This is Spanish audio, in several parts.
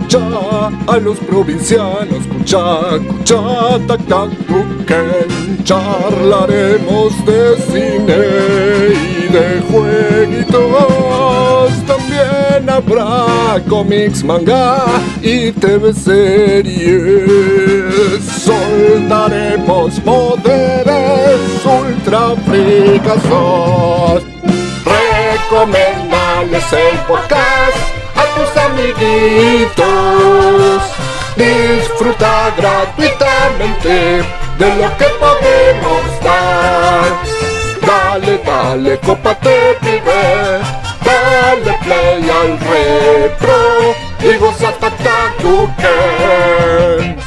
a los provincianos, escucha, tac, tac, tuquen. Charlaremos de cine y de jueguitos. También habrá cómics, manga y TV series. Soltaremos poderes ultra fricazos. Recomendales el podcast a tus amiguitos. Disfruta gratuitamente de lo que podemos dar. Dale, cópate, pibe. Dale play al retro y goza Tuken.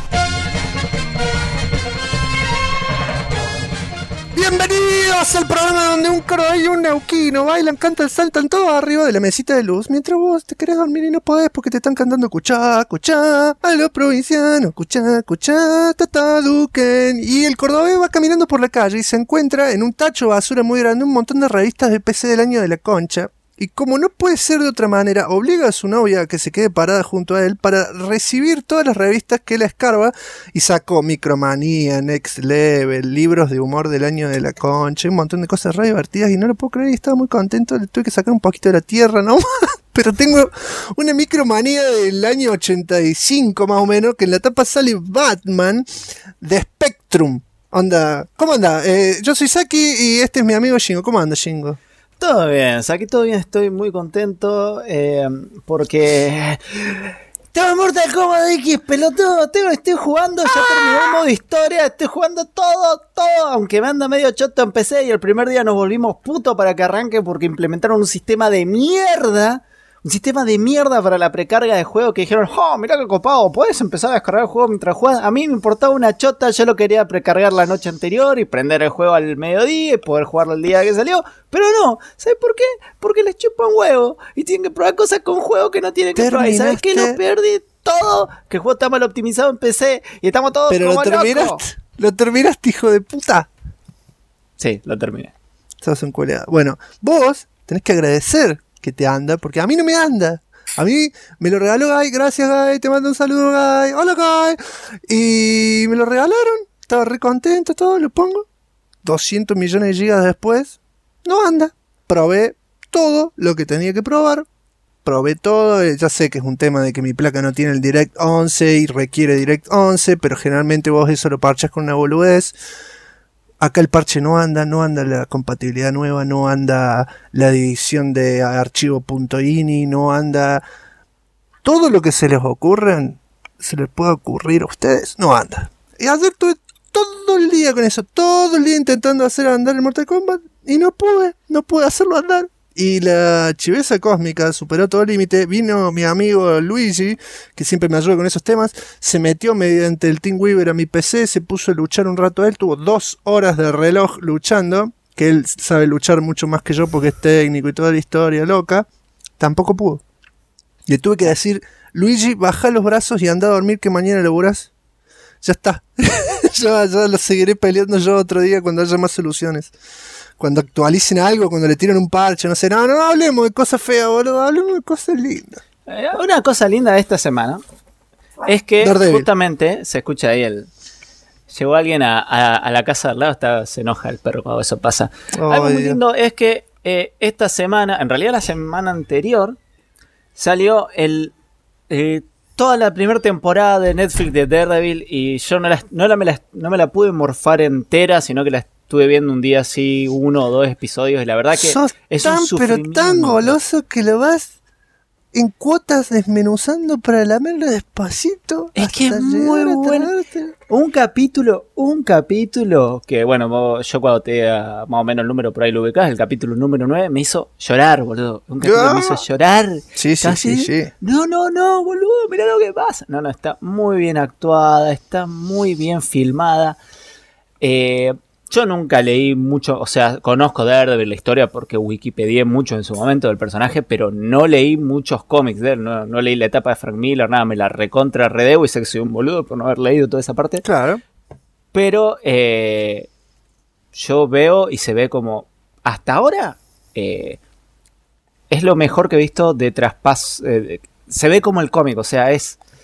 Bienvenidos al programa donde un coro y un neuquino bailan, cantan, saltan todos arriba de la mesita de luz, mientras vos te querés dormir y no podés porque te están cantando cuchá, a los provincianos, cuchá, tataduken. Y el cordobés va caminando por la calle y se encuentra en un tacho de basura muy grande un montón de revistas de PC del año de la concha. Y como no puede ser de otra manera, obliga a su novia a que se quede parada junto a él para recibir todas las revistas que él escarba, y sacó Micromanía, Next Level, libros de humor del año de la concha, un montón de cosas re divertidas, y no lo puedo creer, y estaba muy contento. Le tuve que sacar un poquito de la tierra, ¿no? Pero tengo una Micromanía del año 85 más o menos, que en la tapa sale Batman de Spectrum. Onda, ¿cómo anda? Yo soy Saki y este es mi amigo Shingo. ¿Cómo anda, Shingo? Todo bien, aquí todo bien, estoy muy contento porque tengo Mortal Kombat X, pelotudo, estoy jugando, ya terminé el modo historia, estoy jugando todo, aunque me anda medio choto en PC y el primer día nos volvimos puto para que arranque porque implementaron un sistema de mierda para la precarga de juego que dijeron, oh, mirá qué copado, podés empezar a descargar el juego mientras jugás. A mí me importaba una chota, yo lo quería precargar la noche anterior y prender el juego al mediodía y poder jugarlo el día que salió, pero no, ¿sabes por qué? Porque les chupan huevo y tienen que probar cosas con juego que no tienen que probar. ¿Y sabes qué? Lo peor de todo, que el juego está mal optimizado en PC y estamos todos pero como locos. ¿Lo terminaste, hijo de puta? Sí, lo terminé. Sos un culeado. Bueno, vos tenés que agradecer que te anda, porque a mí no me anda. A mí me lo regaló Guy, gracias Guy, te mando un saludo Guy, hola Guy. Y me lo regalaron, estaba re contento, todo, lo pongo. 200 millones de gigas después, no anda. Probé todo lo que tenía que probar. Probé todo, ya sé que es un tema de que mi placa no tiene el Direct 11 y requiere Direct 11, pero generalmente vos eso lo parchas con una boludez. Acá el parche no anda la compatibilidad nueva, no anda la división de archivo.ini, no anda todo lo que se les pueda ocurrir a ustedes, no anda. Y ayer tuve todo el día con eso, todo el día intentando hacer andar el Mortal Kombat y no pude hacerlo andar. Y la chiveza cósmica superó todo el límite. Vino mi amigo Luigi, que siempre me ayuda con esos temas. Se metió mediante el TeamWeaver a mi PC, se puso a luchar un rato él. Tuvo 2 horas de reloj luchando, que él sabe luchar mucho más que yo porque es técnico y toda la historia loca. Tampoco pudo. Le tuve que decir, Luigi, baja los brazos y anda a dormir que mañana laburás. Ya está. ya lo seguiré peleando yo otro día cuando haya más soluciones. Cuando actualicen algo, cuando le tiren un parche, no sé, no hablemos de cosas feas, boludo, hablemos de cosas lindas. Una cosa linda de esta semana es que Daredevil. Justamente se escucha ahí llegó alguien a la casa al lado, se enoja el perro cuando eso pasa. Algo muy lindo es que esta semana, en realidad la semana anterior, salió toda la primera temporada de Netflix de Daredevil y yo no me la pude morfar entera, sino que la estuve viendo un día así 1 o 2 episodios y la verdad que sos es tan, un sufrimiento. pero tan goloso que lo vas en cuotas desmenuzando para lamerlo despacito. Es que es muy bueno. Un capítulo que, bueno, yo cuando te diga más o menos el número por ahí lo ubicás, el capítulo número 9 me hizo llorar, boludo. Un capítulo me hizo llorar. Sí. No, boludo, mirá lo que pasa. No, está muy bien actuada, está muy bien filmada. Yo nunca leí mucho, o sea, conozco Daredevil, la historia, porque Wikipedié mucho en su momento del personaje, pero no leí muchos cómics de él, no leí la etapa de Frank Miller, nada, me la recontra redebo y sé que soy un boludo por no haber leído toda esa parte. Claro. Pero yo veo y se ve como, hasta ahora, es lo mejor que he visto de traspaso, se ve como el cómic, o sea, es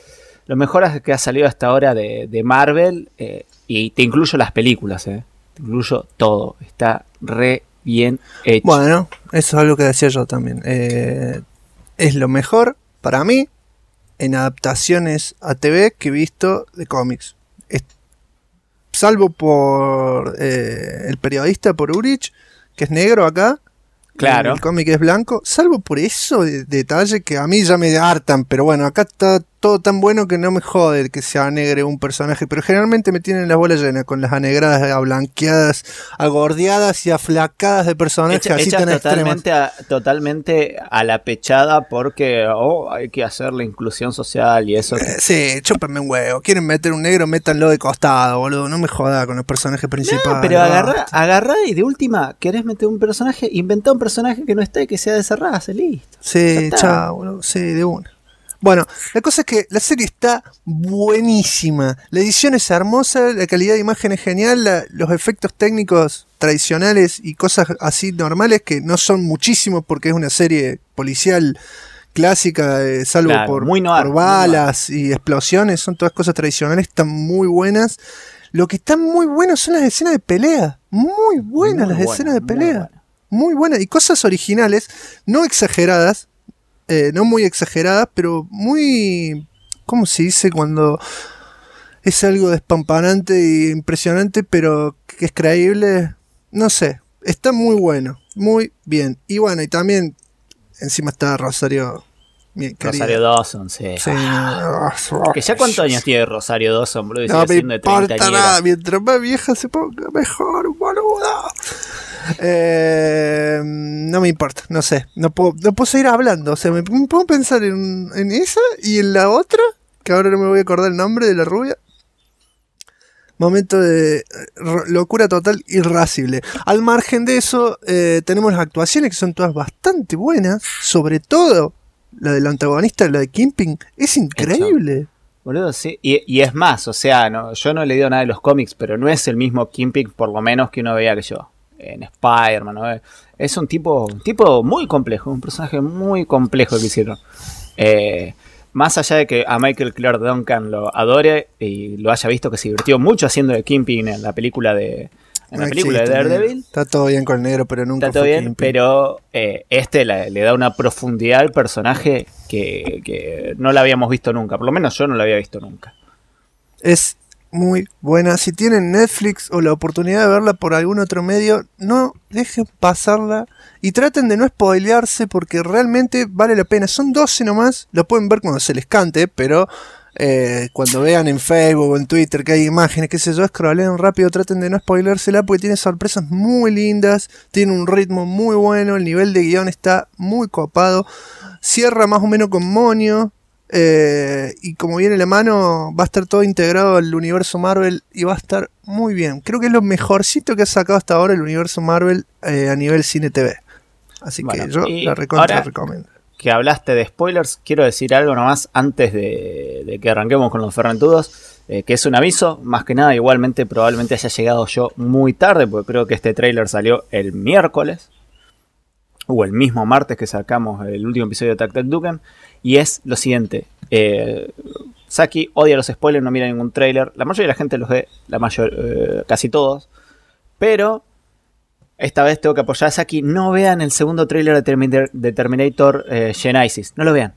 lo mejor que ha salido hasta ahora de Marvel, y te incluyo las películas, te incluyo todo, está re bien hecho. Bueno, eso es algo que decía yo también. Es lo mejor para mí en adaptaciones a TV que he visto de cómics. Salvo por el periodista, por Urich, que es negro acá. Claro. El cómic es blanco. Salvo por eso de detalle que a mí ya me hartan. Pero bueno, acá está todo tan bueno que no me jode que se anegre un personaje. Pero generalmente me tienen las bolas llenas con las anegradas, ablanqueadas, agordeadas y aflacadas de personajes así tan extremos. Totalmente a la pechada porque hay que hacer la inclusión social y eso. Sí, chúpenme un huevo. Quieren meter un negro, métanlo de costado, boludo. No me joda con los personajes principales. No, pero agarrá y de última, querés meter un personaje, inventá un personaje que no esté y que sea de esa raza, listo. Sí, chao, boludo. Sí, de una. Bueno, la cosa es que la serie está buenísima. La edición es hermosa, la calidad de imagen es genial, los efectos técnicos tradicionales y cosas así normales que no son muchísimos porque es una serie policial clásica, salvo claro, por balas y explosiones, son todas cosas tradicionales, están muy buenas. Lo que está muy bueno son las escenas de pelea, muy buenas las escenas de pelea, muy buenas y cosas originales, no exageradas. No muy exageradas, pero muy... ¿Cómo se dice cuando es algo despampanante e impresionante, pero que es creíble? No sé, está muy bueno, muy bien. Y bueno, y también encima está Rosario... Rosario Dawson, sí. Que ya cuántos años tiene Rosario Dawson, boludo. No me importa nada, mientras más vieja se ponga mejor, boludo. No me importa, no sé, no puedo seguir hablando, o sea, me puedo pensar en esa y en la otra, que ahora no me voy a acordar el nombre de la rubia. Momento de locura total, irascible. Al margen de eso, tenemos las actuaciones que son todas bastante buenas, sobre todo la del antagonista, la de Kingpin, es increíble. Boludo, sí, y es más, o sea, yo no he leído nada de los cómics, pero no es el mismo Kingpin, por lo menos, que uno veía que yo en Spider-Man, ¿no? Es un tipo muy complejo, un personaje muy complejo que hicieron. Más allá de que a Michael Clark Duncan lo adore y lo haya visto que se divirtió mucho haciendo de Kingpin en la película de Daredevil. Está todo bien con el negro, pero nunca está todo bien, Kingpin. pero le da una profundidad al personaje que no la habíamos visto nunca, por lo menos yo no la había visto nunca. Es muy buena. Si tienen Netflix o la oportunidad de verla por algún otro medio, no dejen pasarla y traten de no spoilearse porque realmente vale la pena. Son 12 nomás, lo pueden ver cuando se les cante, pero cuando vean en Facebook o en Twitter que hay imágenes, qué sé yo, scrolleen rápido, traten de no spoileársela porque tiene sorpresas muy lindas, tiene un ritmo muy bueno, el nivel de guión está muy copado, cierra más o menos con moño. Y como viene la mano, va a estar todo integrado al universo Marvel y va a estar muy bien. Creo que es lo mejorcito que ha sacado hasta ahora el universo Marvel a nivel cine TV. Así que yo la recomiendo. Que hablaste de spoilers, quiero decir algo nomás antes de que arranquemos con los ferrentudos, que es un aviso, más que nada igualmente probablemente haya llegado yo muy tarde, porque creo que este tráiler salió el miércoles o el mismo martes que sacamos el último episodio de Attack the Duken. Y es lo siguiente, Saki odia los spoilers, no mira ningún trailer. La mayoría de la gente los ve, casi todos. Pero esta vez tengo que apoyar a Saki. No vean el segundo trailer de Terminator Genesis. No lo vean.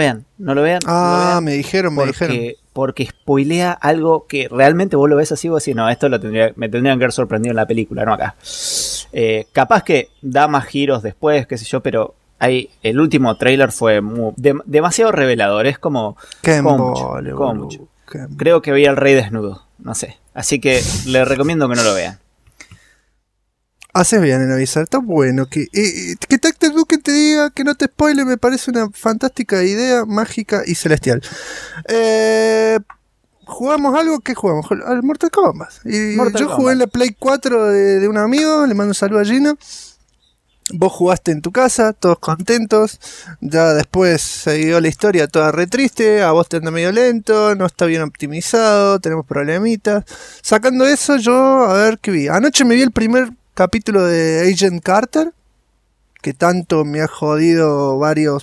Me dijeron. Porque spoilea algo que realmente vos lo ves así y vos decís, no, esto me tendrían que haber sorprendido en la película, no acá. Capaz que da más giros después, qué sé yo, pero... el último trailer fue demasiado revelador, es como mucho. Creo que veía al rey desnudo, no sé. Así que les recomiendo que no lo vean. Haces bien en avisar, está bueno. Que Attack the Duken te diga que no te spoile, me parece una fantástica idea, mágica y celestial. ¿Jugamos algo? ¿Qué jugamos? Al Mortal Kombat. Yo jugué en la Play 4 de un amigo, le mando un saludo a Gina. Vos jugaste en tu casa, todos contentos. Ya después se dio la historia toda re triste. A vos te anda medio lento, no está bien optimizado, tenemos problemitas. Sacando eso, yo a ver qué vi. Anoche me vi el primer capítulo de Agent Carter, que tanto me ha jodido varios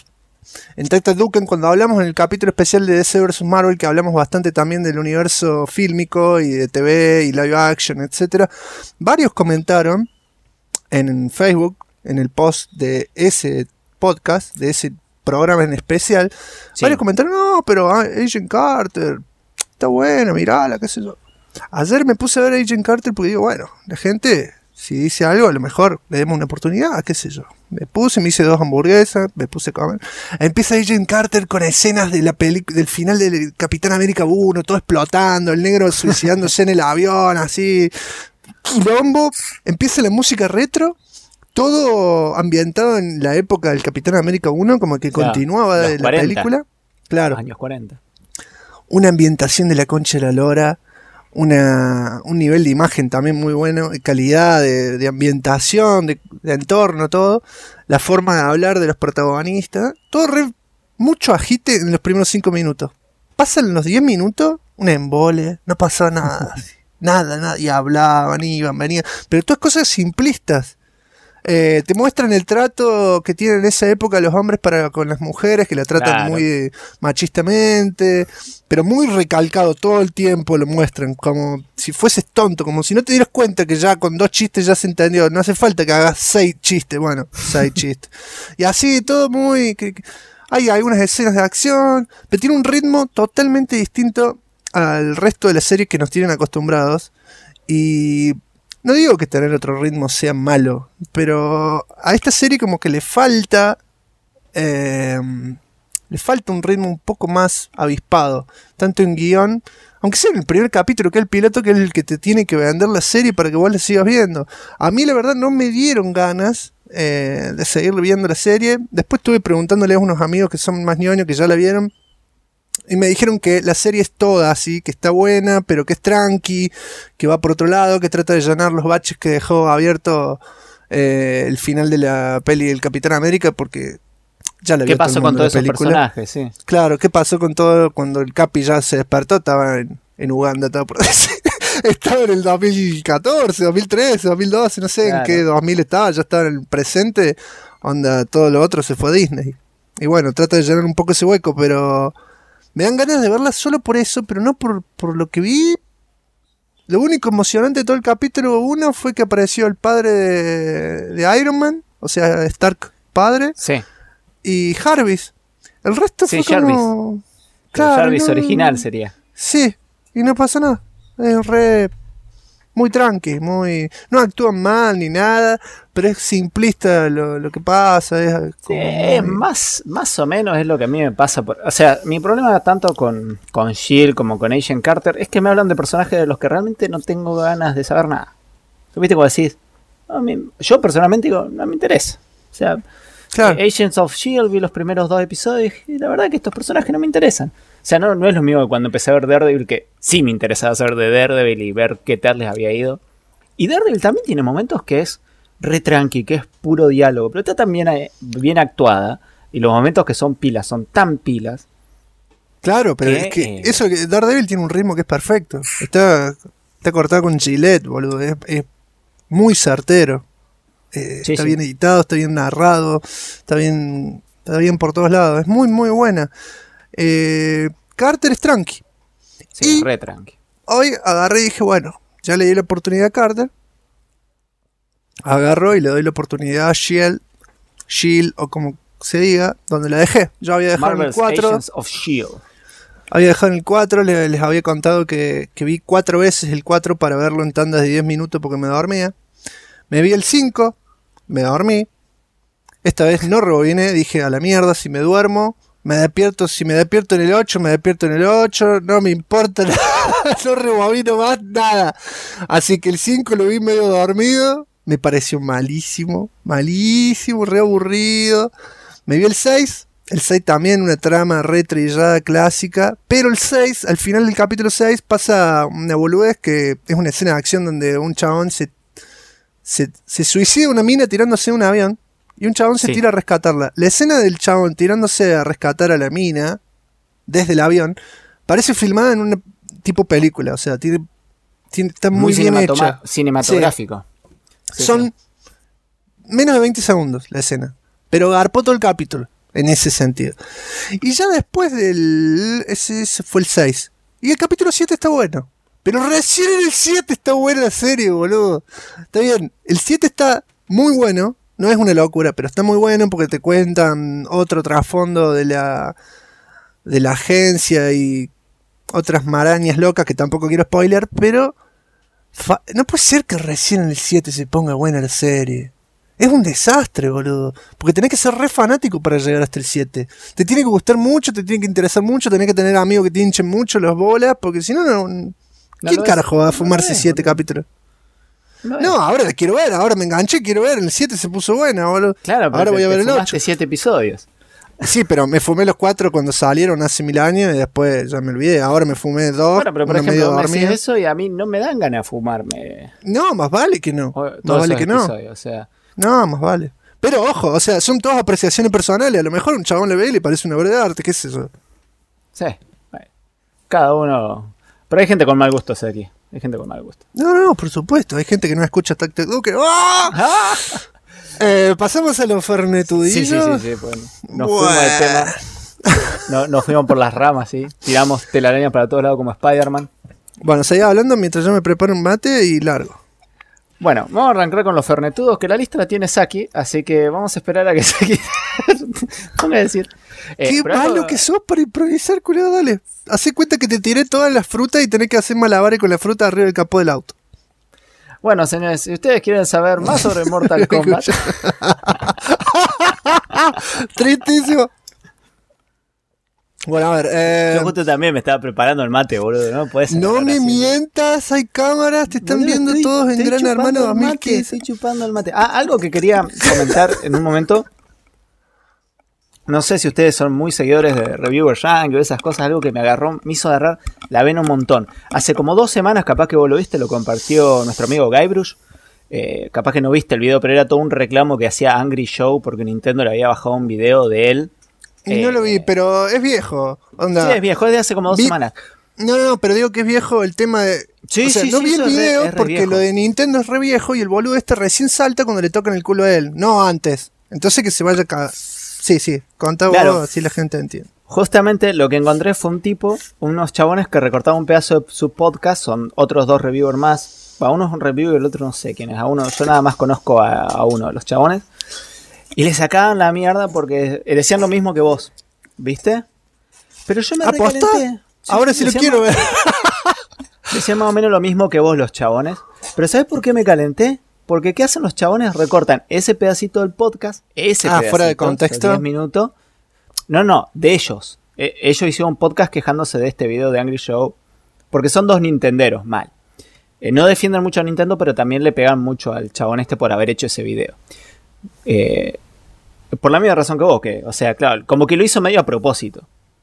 en Tacta Duken, cuando hablamos en el capítulo especial de DC vs Marvel, que hablamos bastante también del universo fílmico y de TV y live action, etcétera, varios comentaron en Facebook, en el post de ese podcast, de ese programa en especial, varios comentaron, no, pero Agent Carter está buena, mirala, qué sé yo. Ayer me puse a ver Agent Carter porque digo, bueno, la gente, si dice algo, a lo mejor le demos una oportunidad, qué sé yo. Me hice 2 hamburguesas, me puse a comer. Empieza Agent Carter con escenas de del final del Capitán América 1, todo explotando, el negro suicidándose en el avión, así, quilombo. Empieza la música retro, todo ambientado en la época del Capitán América 1, como que continuaba de la 40, película. Claro. Los años 40. Una ambientación de la concha de la lora. Un nivel de imagen también muy bueno, de calidad, de ambientación, de entorno, todo. La forma de hablar de los protagonistas. Todo mucho agite en los primeros 5 minutos. Pasan los 10 minutos, un embole, no pasó nada. Nada. Y hablaban, iban, venían. Pero todas cosas simplistas. Te muestran el trato que tienen en esa época los hombres para con las mujeres, que la tratan muy machistamente, pero muy recalcado todo el tiempo, lo muestran como si fueses tonto, como si no te dieras cuenta que ya con 2 chistes ya se entendió, no hace falta que hagas 6 chistes, bueno, 6 chistes. Y así todo muy... hay algunas escenas de acción, pero tiene un ritmo totalmente distinto al resto de las series que nos tienen acostumbrados. Y... no digo que tener otro ritmo sea malo, pero a esta serie como que le falta un ritmo un poco más avispado, tanto en guión, aunque sea en el primer capítulo, que es el piloto, que es el que te tiene que vender la serie para que vos la sigas viendo. A mí la verdad no me dieron ganas de seguir viendo la serie. Después estuve preguntándole a unos amigos que son más ñoños, que ya la vieron, y me dijeron que la serie es toda así, que está buena, pero que es tranqui, que va por otro lado, que trata de llenar los baches que dejó abierto el final de la peli del Capitán América, porque ya la vio todo el mundo. ¿Qué pasó con todos esos personajes? Sí. Claro, ¿qué pasó con todo cuando el Capi ya se despertó? Estaba en Uganda, estaba por decir. Estaba en el 2014, 2013, 2012, no sé en qué 2000 estaba, ya estaba en el presente, onda todo lo otro se fue a Disney. Y bueno, trata de llenar un poco ese hueco, pero... me dan ganas de verla solo por eso, pero no por lo que vi. Lo único emocionante de todo el capítulo 1 fue que apareció el padre de Iron Man, o sea, Stark padre, y Jarvis. El resto fue como... claro, Jarvis original sería. Sí, y no pasa nada. Es muy tranqui, no actúan mal ni nada, pero es simplista lo que pasa. Es más o menos es lo que a mí me pasa. O sea, mi problema tanto con S.H.I.E.L.D. como con Agent Carter es que me hablan de personajes de los que realmente no tengo ganas de saber nada. ¿Viste cómo decís? Yo personalmente digo, no me interesa. O sea, Agents of S.H.I.E.L.D. vi los primeros 2 episodios y la verdad que estos personajes no me interesan. O sea, no es lo mismo que cuando empecé a ver Daredevil, que sí me interesaba saber de Daredevil y ver qué tal les había ido. Y Daredevil también tiene momentos que es re tranqui, que es puro diálogo, pero está también bien actuada. Y los momentos que son pilas, son tan pilas. Claro, pero es que eso, que Daredevil tiene un ritmo que es perfecto. Está cortado con Gillette, boludo. Es muy certero. Está bien editado, está bien narrado, está bien por todos lados. Es muy, muy buena. Carter es tranqui. Sí, re tranqui. Hoy agarré y dije, bueno, ya le di la oportunidad a Carter. Agarro y le doy la oportunidad a S.H.I.E.L.D. o como se diga, donde la dejé. Yo había dejado en el 4. Agents of S.H.I.E.L.D. Había dejado en el 4, les había contado que vi 4 veces el 4 para verlo en tandas de 10 minutos porque me dormía. Me vi el 5, me dormí. Esta vez no rebobiné, dije a la mierda, si me duermo, me despierto. Si me despierto en el 8, me despierto en el 8, no me importa nada, no rebobino más nada. Así que el 5 lo vi medio dormido, me pareció malísimo, re aburrido. Me vi el 6 también, una trama re trillada clásica, pero el 6, al final del capítulo 6 pasa una boludez que es una escena de acción donde un chabón se suicida una mina tirándose de un avión y un chabón se tira a rescatarla. La escena del chabón tirándose a rescatar a la mina desde el avión parece filmada en una tipo película, o sea, está muy bien hecha. Cinematográfico. Sí. Son menos de 20 segundos la escena, pero garpó todo el capítulo. en ese sentido. Y ya después ese fue el 6. Y el capítulo 7 está bueno. Pero recién en el 7 está buena la serie, boludo. Está bien, el 7 está muy bueno. No es una locura, pero está muy bueno porque te cuentan otro trasfondo de la agencia y otras marañas locas que tampoco quiero spoiler, pero no puede ser que recién en el 7 se ponga buena la serie. Es un desastre, boludo. Porque tenés que ser re fanático para llegar hasta el 7. Te tiene que gustar mucho, te tiene que interesar mucho, tenés que tener amigos que te hinchen mucho las bolas, porque si no, ¿quién carajo va a fumarse 7 capítulos? No, ahora la quiero ver, ahora me enganché, quiero ver. El 7 se puso buena, boludo. Claro, pero ahora voy a ver el 8. 7 episodios. Sí, pero me fumé los 4 cuando salieron hace 1000 años y después ya me olvidé. Ahora me fumé 2. Bueno, pero por ejemplo, me decís eso y a mí no me dan ganas de fumarme. No, más vale que no. Más vale que no. O sea. No, más vale. Pero ojo, o sea, son todas apreciaciones personales. A lo mejor un chabón le ve y le parece una obra de arte, qué sé yo. Sí. Cada uno. Pero hay gente con mal gusto, sé aquí. Hay gente con mal gusto. No, por supuesto. Hay gente que no escucha Tactic Duke. ¡Ah! Pasamos a los fernetudillos. Sí. Bueno, nos fuimos del tema. Nos fuimos por las ramas, sí. Tiramos telarañas para todos lados como Spider-Man. Bueno, seguí hablando mientras yo me preparo un mate y largo. Bueno, vamos a arrancar con los fernetudos, que la lista la tiene Saki, así que vamos a esperar a que Saki ponga a decir. Qué malo que sos para improvisar, culiado, dale. Hacé cuenta que te tiré todas las frutas y tenés que hacer malabares con la fruta arriba del capó del auto. Bueno, señores, si ustedes quieren saber más sobre Mortal Kombat... Tristísimo. Bueno, a ver. Yo justo también me estaba preparando el mate, boludo, ¿no? No me mientas, hay cámaras, te están viendo todos en Gran Hermano 2015. Estoy chupando el mate. Algo que quería comentar en un momento. No sé si ustedes son muy seguidores de Reviewer Yankee o esas cosas, algo que me hizo agarrar la vena un montón. Hace como 2 semanas, capaz que vos lo viste, lo compartió nuestro amigo Guybrush. Capaz que no viste el video, pero era todo un reclamo que hacía Angry Show porque Nintendo le había bajado un video de él. No lo vi, pero es viejo. Onda. Sí, es viejo, es de hace como 2 semanas. No, pero digo que es viejo el tema de... no vi el video es porque lo de Nintendo es re viejo y el boludo este recién salta cuando le tocan el culo a él, no antes. Entonces que se vaya a cagar. Sí, contá vos, así la gente entiende. Justamente lo que encontré fue unos chabones que recortaban un pedazo de su podcast, son otros 2 reviewers más. Uno es un reviewer y el otro no sé quién es. Yo nada más conozco a uno de los chabones. Y le sacaban la mierda porque decían lo mismo que vos, ¿viste? Pero yo me recalenté. Ahora sí lo quiero ver. Decían más o menos lo mismo que vos los chabones. Pero ¿sabés por qué me calenté? Porque ¿qué hacen los chabones? Recortan ese pedacito del podcast, pedacito, fuera de contexto. 10 minutos. No, de ellos. Ellos hicieron un podcast quejándose de este video de Angry Show. Porque son 2 nintenderos, mal. No defienden mucho a Nintendo, pero también le pegan mucho al chabón por haber hecho ese video. Por la misma razón que vos, o sea, claro, como que lo hizo medio a propósito.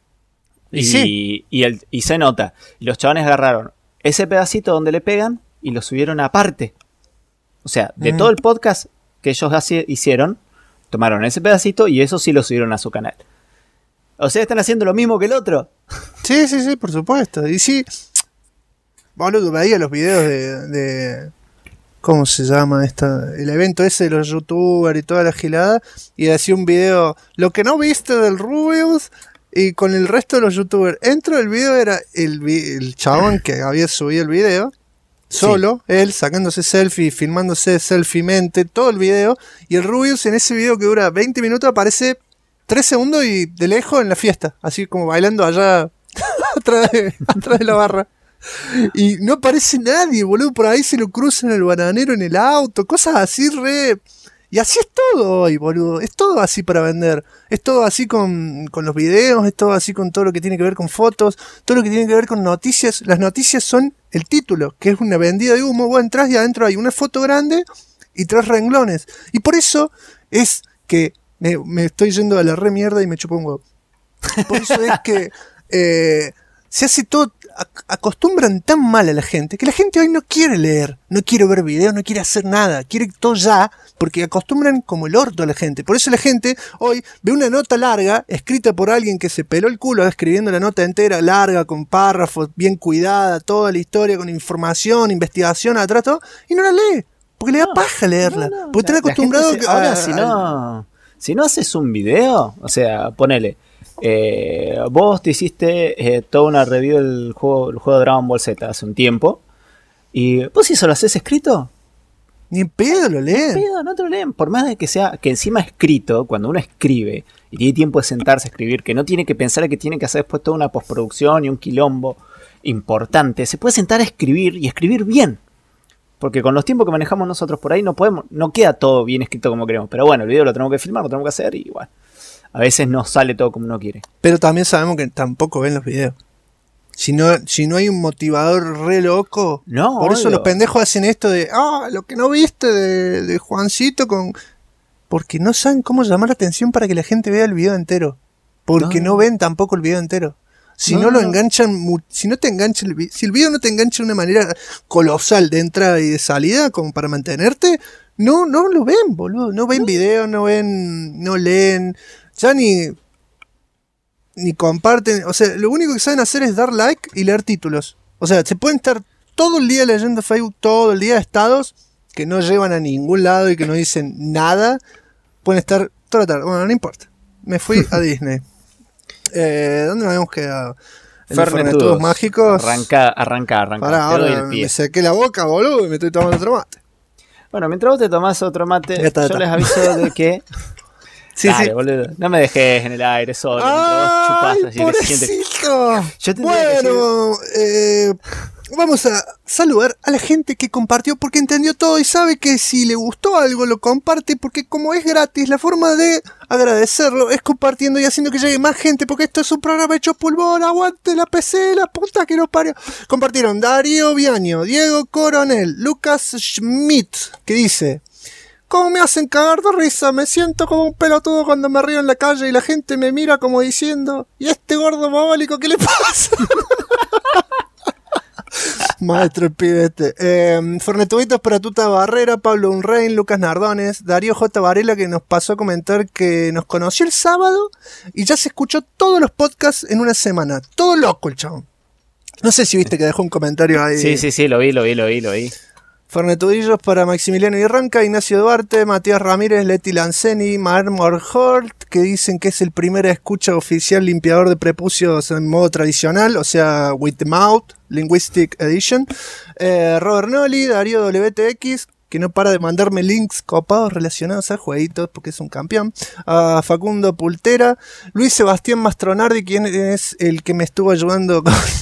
Y se nota. Y los chabones agarraron ese pedacito donde le pegan y lo subieron aparte. O sea, de todo el podcast que ellos hicieron, tomaron ese pedacito y eso sí lo subieron a su canal. O sea, están haciendo lo mismo que el otro. Sí, por supuesto. Y sí, boludo, veía los videos de ¿cómo se llama el evento ese de los youtubers y toda la gilada? Y hacía un video, lo que no viste del Rubius, y con el resto de los youtubers. Dentro del video era el chabón que había subido el video, solo, él sacándose selfie, filmándose selfie-mente, todo el video. Y el Rubius en ese video que dura 20 minutos aparece 3 segundos y de lejos en la fiesta, así como bailando allá atrás de la barra. Y no aparece nadie, boludo, por ahí se lo cruzan el bananero en el auto, cosas así re... Y así es todo hoy, boludo, es todo así para vender, es todo así con los videos, es todo así con todo lo que tiene que ver con fotos, todo lo que tiene que ver con noticias. Las noticias son el título, que es una vendida de humo. Vos entrás y adentro hay una foto grande y 3 renglones. Y por eso es que me estoy yendo a la re mierda y me chupo un huevo. Por eso es que se hace todo... Acostumbran tan mal a la gente que la gente hoy no quiere leer, no quiere ver videos, no quiere hacer nada, quiere todo ya, porque acostumbran como el orto a la gente. Por eso la gente hoy ve una nota larga escrita por alguien que se peló el culo escribiendo la nota entera, larga, con párrafos, bien cuidada, toda la historia, con información, investigación atrás, todo, y no la lee, porque le da paja leerla, porque están acostumbrados ahora Si no haces un video, o sea, ponele, vos te hiciste toda una review del juego de Dragon Ball Z hace un tiempo, y vos si eso lo haces escrito, Ni en pedo lo leen. no te lo leen, por más de que sea, que encima escrito, cuando uno escribe y tiene tiempo de sentarse a escribir, que no tiene que pensar que tiene que hacer después toda una postproducción y un quilombo importante, se puede sentar a escribir y escribir bien. Porque con los tiempos que manejamos nosotros por ahí no queda todo bien escrito como queremos. Pero bueno, el video lo tenemos que filmar, lo tenemos que hacer y bueno, a veces no sale todo como uno quiere. Pero también sabemos que tampoco ven los videos. Si no hay un motivador re loco, No, por eso obvio. los pendejos hacen esto de, lo que no viste de Juancito con... Porque no saben cómo llamar la atención para que la gente vea el video entero. Porque no ven tampoco el video entero. Si no lo enganchan, si no te engancha si el video no te engancha de una manera colosal de entrada y de salida, como para mantenerte, no lo ven, boludo. No ven video, no leen, ya ni comparten. O sea, lo único que saben hacer es dar like y leer títulos. O sea, se pueden estar todo el día leyendo Facebook, todo el día estados que no llevan a ningún lado y que no dicen nada. Pueden estar toda la tarde. Bueno, no importa. Me fui a Disney. ¿Dónde nos habíamos quedado? En los Fernetudos mágicos. Arranca. Pará, te doy ahora el pie. me sequé la boca, boludo, y me estoy tomando otro mate. Bueno, mientras vos te tomás otro mate, Ya está. yo les aviso de que... Sí, Dale, sí. boludo, no me dejes en el aire solo. Mientras vos chupás así que sientes... pobrecito! Yo tendría que Bueno, vamos a saludar a la gente que compartió porque entendió todo y sabe que si le gustó algo lo comparte porque como es gratis, la forma de agradecerlo es compartiendo y haciendo que llegue más gente porque esto es un programa hecho pulmón, aguante la PC, la puta que nos parió. Compartieron Darío Viaño, Diego Coronel, Lucas Schmidt, que dice... ¿Cómo me hacen cagar de risa? Me siento como un pelotudo cuando me río en la calle y la gente me mira como diciendo ¿y este gordo mogólico qué le pasa? Maestro el pibe este. Fernetuditos para Tuta Barrera, Pablo Unrein, Lucas Nardones, Darío J. Varela que nos pasó a comentar que nos conoció el sábado y ya se escuchó todos los podcasts en una semana. Todo loco el chabón. No sé si viste que dejó un comentario ahí. Sí, lo vi. Fernetudillos para Maximiliano Irranca, Ignacio Duarte, Matías Ramírez, Leti Lanceni, Marmor Holt, que dicen que es el primer escucha oficial limpiador de prepucios en modo tradicional, o sea, with the mouth, Linguistic Edition. Robert Noli, Darío WTX, que no para de mandarme links copados relacionados a jueguitos porque es un campeón. A Facundo Pultera, Luis Sebastián Mastronardi, quien es el que me estuvo ayudando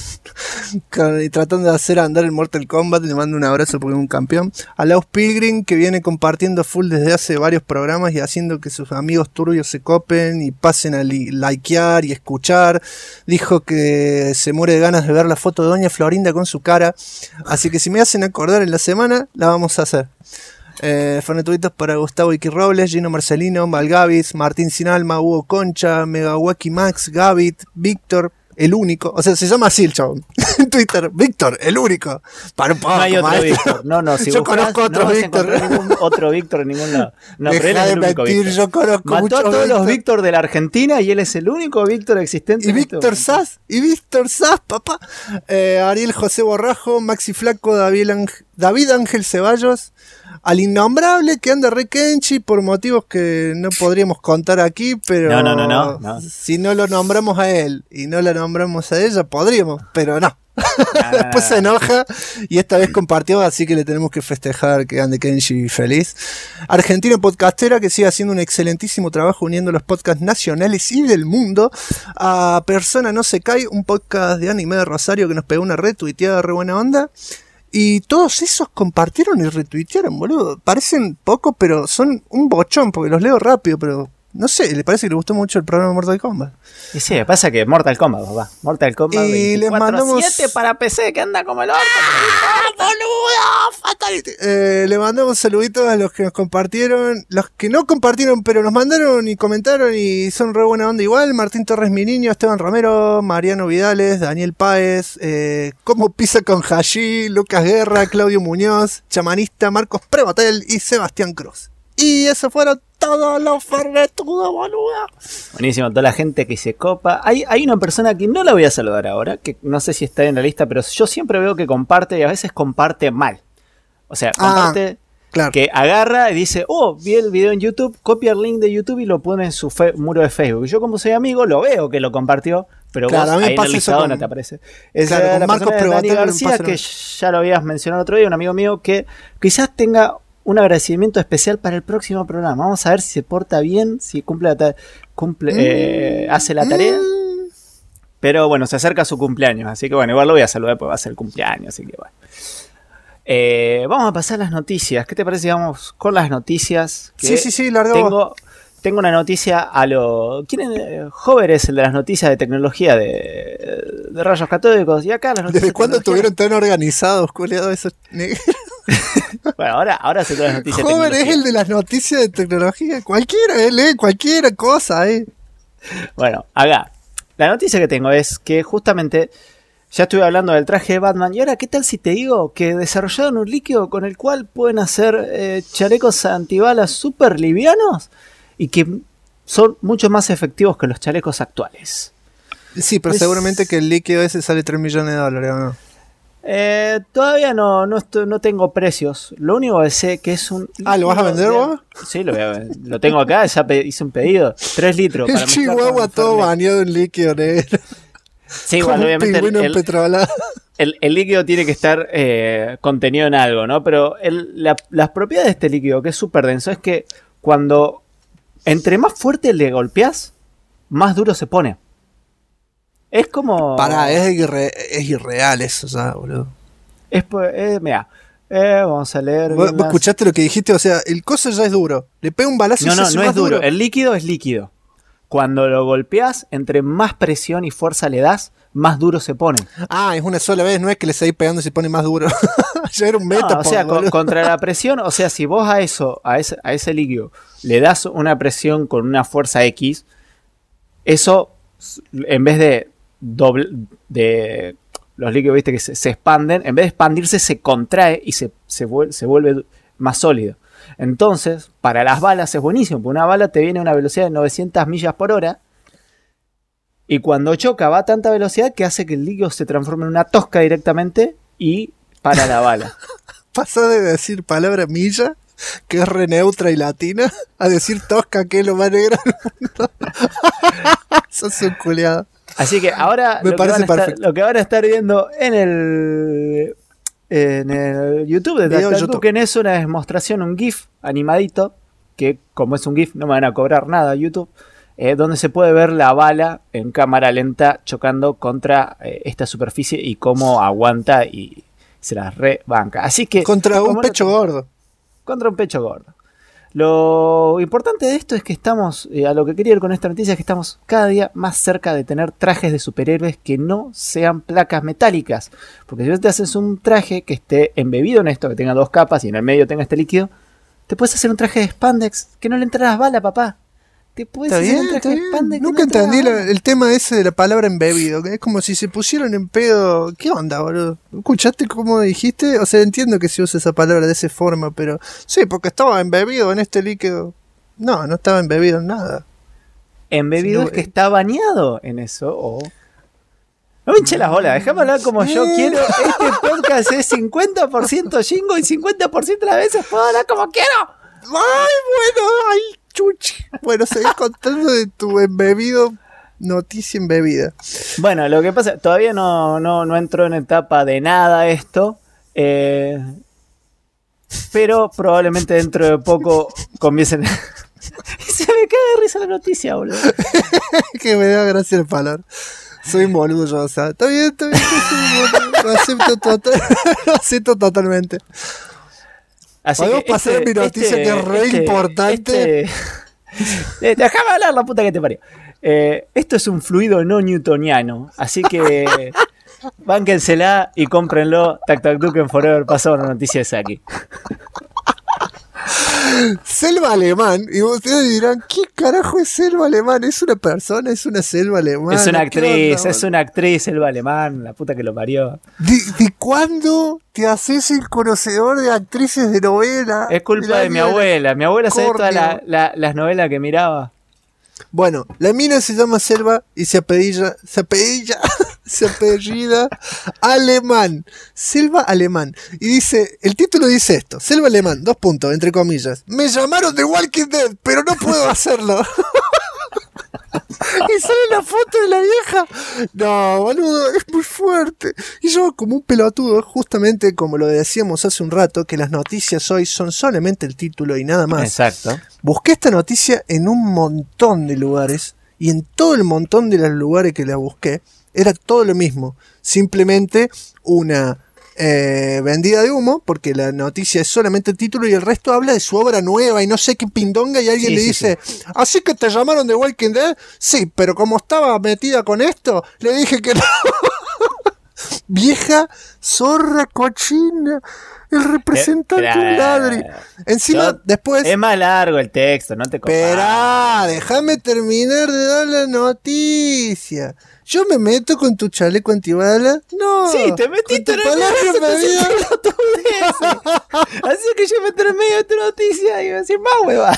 y tratando de hacer andar el Mortal Kombat, le mando un abrazo porque es un campeón. A Laus Pilgrim, que viene compartiendo full desde hace varios programas y haciendo que sus amigos turbios se copen y pasen a likear y escuchar. Dijo que se muere de ganas de ver la foto de Doña Florinda con su cara, así que si me hacen acordar en la semana la vamos a hacer. Fernetuditos para Gustavo Iki Robles, Gino Marcelino, Malgavis, Martín Sinalma, Hugo Concha, Megawaki Max, Gavit, Víctor, el único, o sea, se llama así el chabón en Twitter, Víctor, el único. Para un poco, No hay otro maestro. Víctor. No, si yo buscas, conozco otro no vas a Víctor. encontrar ningún otro Víctor en ningún lado. No, pero él Deja es de el único mentir, Víctor. yo conozco Mató muchos a todos los Víctor. Víctor de la Argentina y él es el único Víctor existente. Y en este Víctor momento. Sass, papá. Ariel José Borrajo, Maxi Flaco, David Ángel Ceballos, al innombrable que anda re Kenchi por motivos que no podríamos contar aquí, pero No. si no lo nombramos a él y no la nombramos a ella, podríamos, pero no. Después se enoja y esta vez compartió, así que le tenemos que festejar que ande Kenshi feliz. Argentina Podcastera, que sigue haciendo un excelentísimo trabajo uniendo los podcasts nacionales y del mundo. A Persona No Se Cae, un podcast de anime de Rosario que nos pegó una retuiteada re buena onda. Y todos esos compartieron y retuitearon, boludo. Parecen poco, pero son un bochón, porque los leo rápido, pero no sé, le parece que le gustó mucho el programa de Mortal Kombat. Y sí, me pasa que Mortal Kombat, papá. Mortal Kombat Y les 24/7 mandamos para PC, que anda como el orto. boludo, fatality. Le mandamos saluditos a los que nos compartieron, los que no compartieron, pero nos mandaron y comentaron y son re buena onda igual. Martín Torres Mi Niño, Esteban Romero, Mariano Vidales, Daniel Páez, Como Pisa con Hashi, Lucas Guerra, Claudio Muñoz, Chamanista, Marcos Prebatel y Sebastián Cruz. Y eso fueron todos los fernetudos, boludo. Buenísimo, toda la gente que se copa. Hay una persona que no la voy a saludar ahora, que no sé si está en la lista, pero yo siempre veo que comparte y a veces comparte mal. O sea, comparte Claro. Que agarra y dice, vi el video en YouTube, copia el link de YouTube y lo pone en su muro de Facebook. Y yo, como soy amigo, lo veo que lo compartió, pero claro, vos a mí ahí en pasa el eso listado con- no te aparece. Es Claro, con la Marcos persona de Dani Prevotero me García, pasa lo que mismo. ya lo habías mencionado el otro día, un amigo mío que quizás tenga un agradecimiento especial para el próximo programa. Vamos a ver si se porta bien, si hace la tarea. Pero bueno, se acerca su cumpleaños, así que bueno, igual lo voy a saludar porque va a ser el cumpleaños, así que bueno. Vamos a pasar a las noticias. ¿Qué te parece si vamos con las noticias? Que Sí, largamos. tengo una noticia a lo... ¿Quién es? Hover es el de las noticias de tecnología de rayos catódicos. Y acá las noticias ¿Desde de cuándo tecnología. estuvieron tan organizados, culiados esos negros? Bueno, ahora se trae las noticias de Joven tecnología. es el de las noticias de tecnología. Cualquiera, él lee cualquier cosa, Bueno, acá. La noticia que tengo es que justamente ya estuve hablando del traje de Batman. Y ahora, ¿qué tal si te digo que desarrollaron un líquido con el cual pueden hacer chalecos antibalas súper livianos y que son mucho más efectivos que los chalecos actuales? Sí, pero seguramente que el líquido ese sale $3 millones, ¿o no? Todavía no tengo precios. Lo único que sé que es un... ¿lo vas a vender vos? Sí, lo tengo acá, ya hice un pedido. 3 litros. El Para mezclar con chihuahua todo Fernet. bañado en líquido negro. Sí, Como igual, un obviamente pingüino empetrolado. el líquido tiene que estar contenido en algo, ¿no? Pero las propiedades de este líquido, que es súper denso, es que cuando entre más fuerte le golpeas, más duro se pone. Es como... Pará, es irreal eso, ¿sabes, boludo? Mirá, vamos a leer... ¿Vos bien las- escuchaste lo que dijiste? O sea, el coso ya es duro. Le pega un balazo y se No hace es más duro. El líquido es líquido. Cuando lo golpeas, entre más presión y fuerza le das, más duro se pone. Ah, es una sola vez, no es que le seguís pegando y se pone más duro. Ya era un No, meta, o sea, contra la presión, o sea, si vos a ese líquido le das una presión con una fuerza X, eso, en vez de los líquidos, viste, que se expanden, en vez de expandirse, se contrae y se vuelve más sólido. Entonces, para las balas es buenísimo, porque una bala te viene a una velocidad de 900 millas por hora, y cuando choca va a tanta velocidad que hace que el líquido se transforme en una tosca directamente y para la bala. Pasó de decir palabra milla, que es re neutra y latina, a decir tosca, que es lo más negro del mundo. Sos un culiado. Así que ahora Me parece perfecto. lo que van a estar viendo en el YouTube de Video Tactac YouTube. Duken es una demostración, un GIF animadito, que como es un GIF no me van a cobrar nada YouTube, donde se puede ver la bala en cámara lenta chocando contra esta superficie y cómo aguanta y se la rebanca. Así que Contra un como pecho gordo. contra un pecho gordo. Lo importante de esto es que estamos, a lo que quería ir con esta noticia, es que estamos cada día más cerca de tener trajes de superhéroes que no sean placas metálicas. Porque si vos te haces un traje que esté embebido en esto, que tenga 2 capas y en el medio tenga este líquido, te puedes hacer un traje de spandex que no le entra las balas, papá. Te puedes Está hacer bien, un traje está de bien. spandex que Nunca no entra las entendí balas. el tema ese de la palabra embebido, que es como si se pusieron en pedo. ¿Qué onda, boludo? ¿Escuchaste cómo dijiste? O sea, entiendo que se usa esa palabra de esa forma, pero sí, porque estaba embebido en este líquido. No estaba embebido en nada. Embebido Si no, es que está bañado en eso o... No me hinche las bolas, déjame hablar como yo quiero. Este podcast es 50% Jingo y 50% de las veces puedo hablar como quiero. ¡Ay, bueno! ¡Ay, chuchi! Bueno, seguís contando de tu embebido, noticia embebida. Bueno, lo que pasa, todavía no entró en etapa de nada esto, pero probablemente dentro de poco comiencen... Se me cae de risa la noticia, boludo. Que me da gracia el palabra. Soy un boludo yo, o sea, está bien, soy un boludo. Lo acepto totalmente. Así Podemos que pasar a mi noticia, que es re importante. Déjame hablar la puta que te parió. Esto es un fluido no newtoniano, así que bánquensela y cómprenlo. Tac Tac Duken Forever pasó una noticia de Saki. Selva alemán, y ustedes dirán, ¿qué carajo es selva alemán? ¿Es una persona? ¿Es una selva alemana? Es una ¿Qué actriz, onda, es una actriz, Elba Alemán, la puta que lo parió. ¿De cuándo te haces el conocedor de actrices de novela? Es culpa de mi abuela. Mi abuela sabe todas Corneo. las novelas que miraba. Bueno, la mina se llama Selva y se apellida Se apellida Alemán. Selva Alemán. Y dice, el título dice esto: Selva Alemán, 2 puntos, entre comillas. Me llamaron The Walking Dead, pero no puedo hacerlo. Y sale la foto de la vieja. No, boludo, es muy fuerte. Y yo, como un pelotudo, justamente como lo decíamos hace un rato, que las noticias hoy son solamente el título y nada más. Exacto. Busqué esta noticia en un montón de lugares. Y en todo el montón de los lugares que la busqué, era todo lo mismo. Simplemente una vendida de humo, porque la noticia es solamente el título y el resto habla de su obra nueva y no sé qué pindonga, y alguien le dice, ¿así que te llamaron de Walking Dead? Sí, pero como estaba metida con esto, le dije que no. Vieja zorra cochina, el representante de un ladri. Encima, después... Es más largo el texto, no te compares. Esperá, déjame terminar de dar la noticia. ¿Yo me meto con tu chaleco antibala? No. Sí, te metiste en el Así que yo me entré en medio de tu noticia y iba a decir más hueva.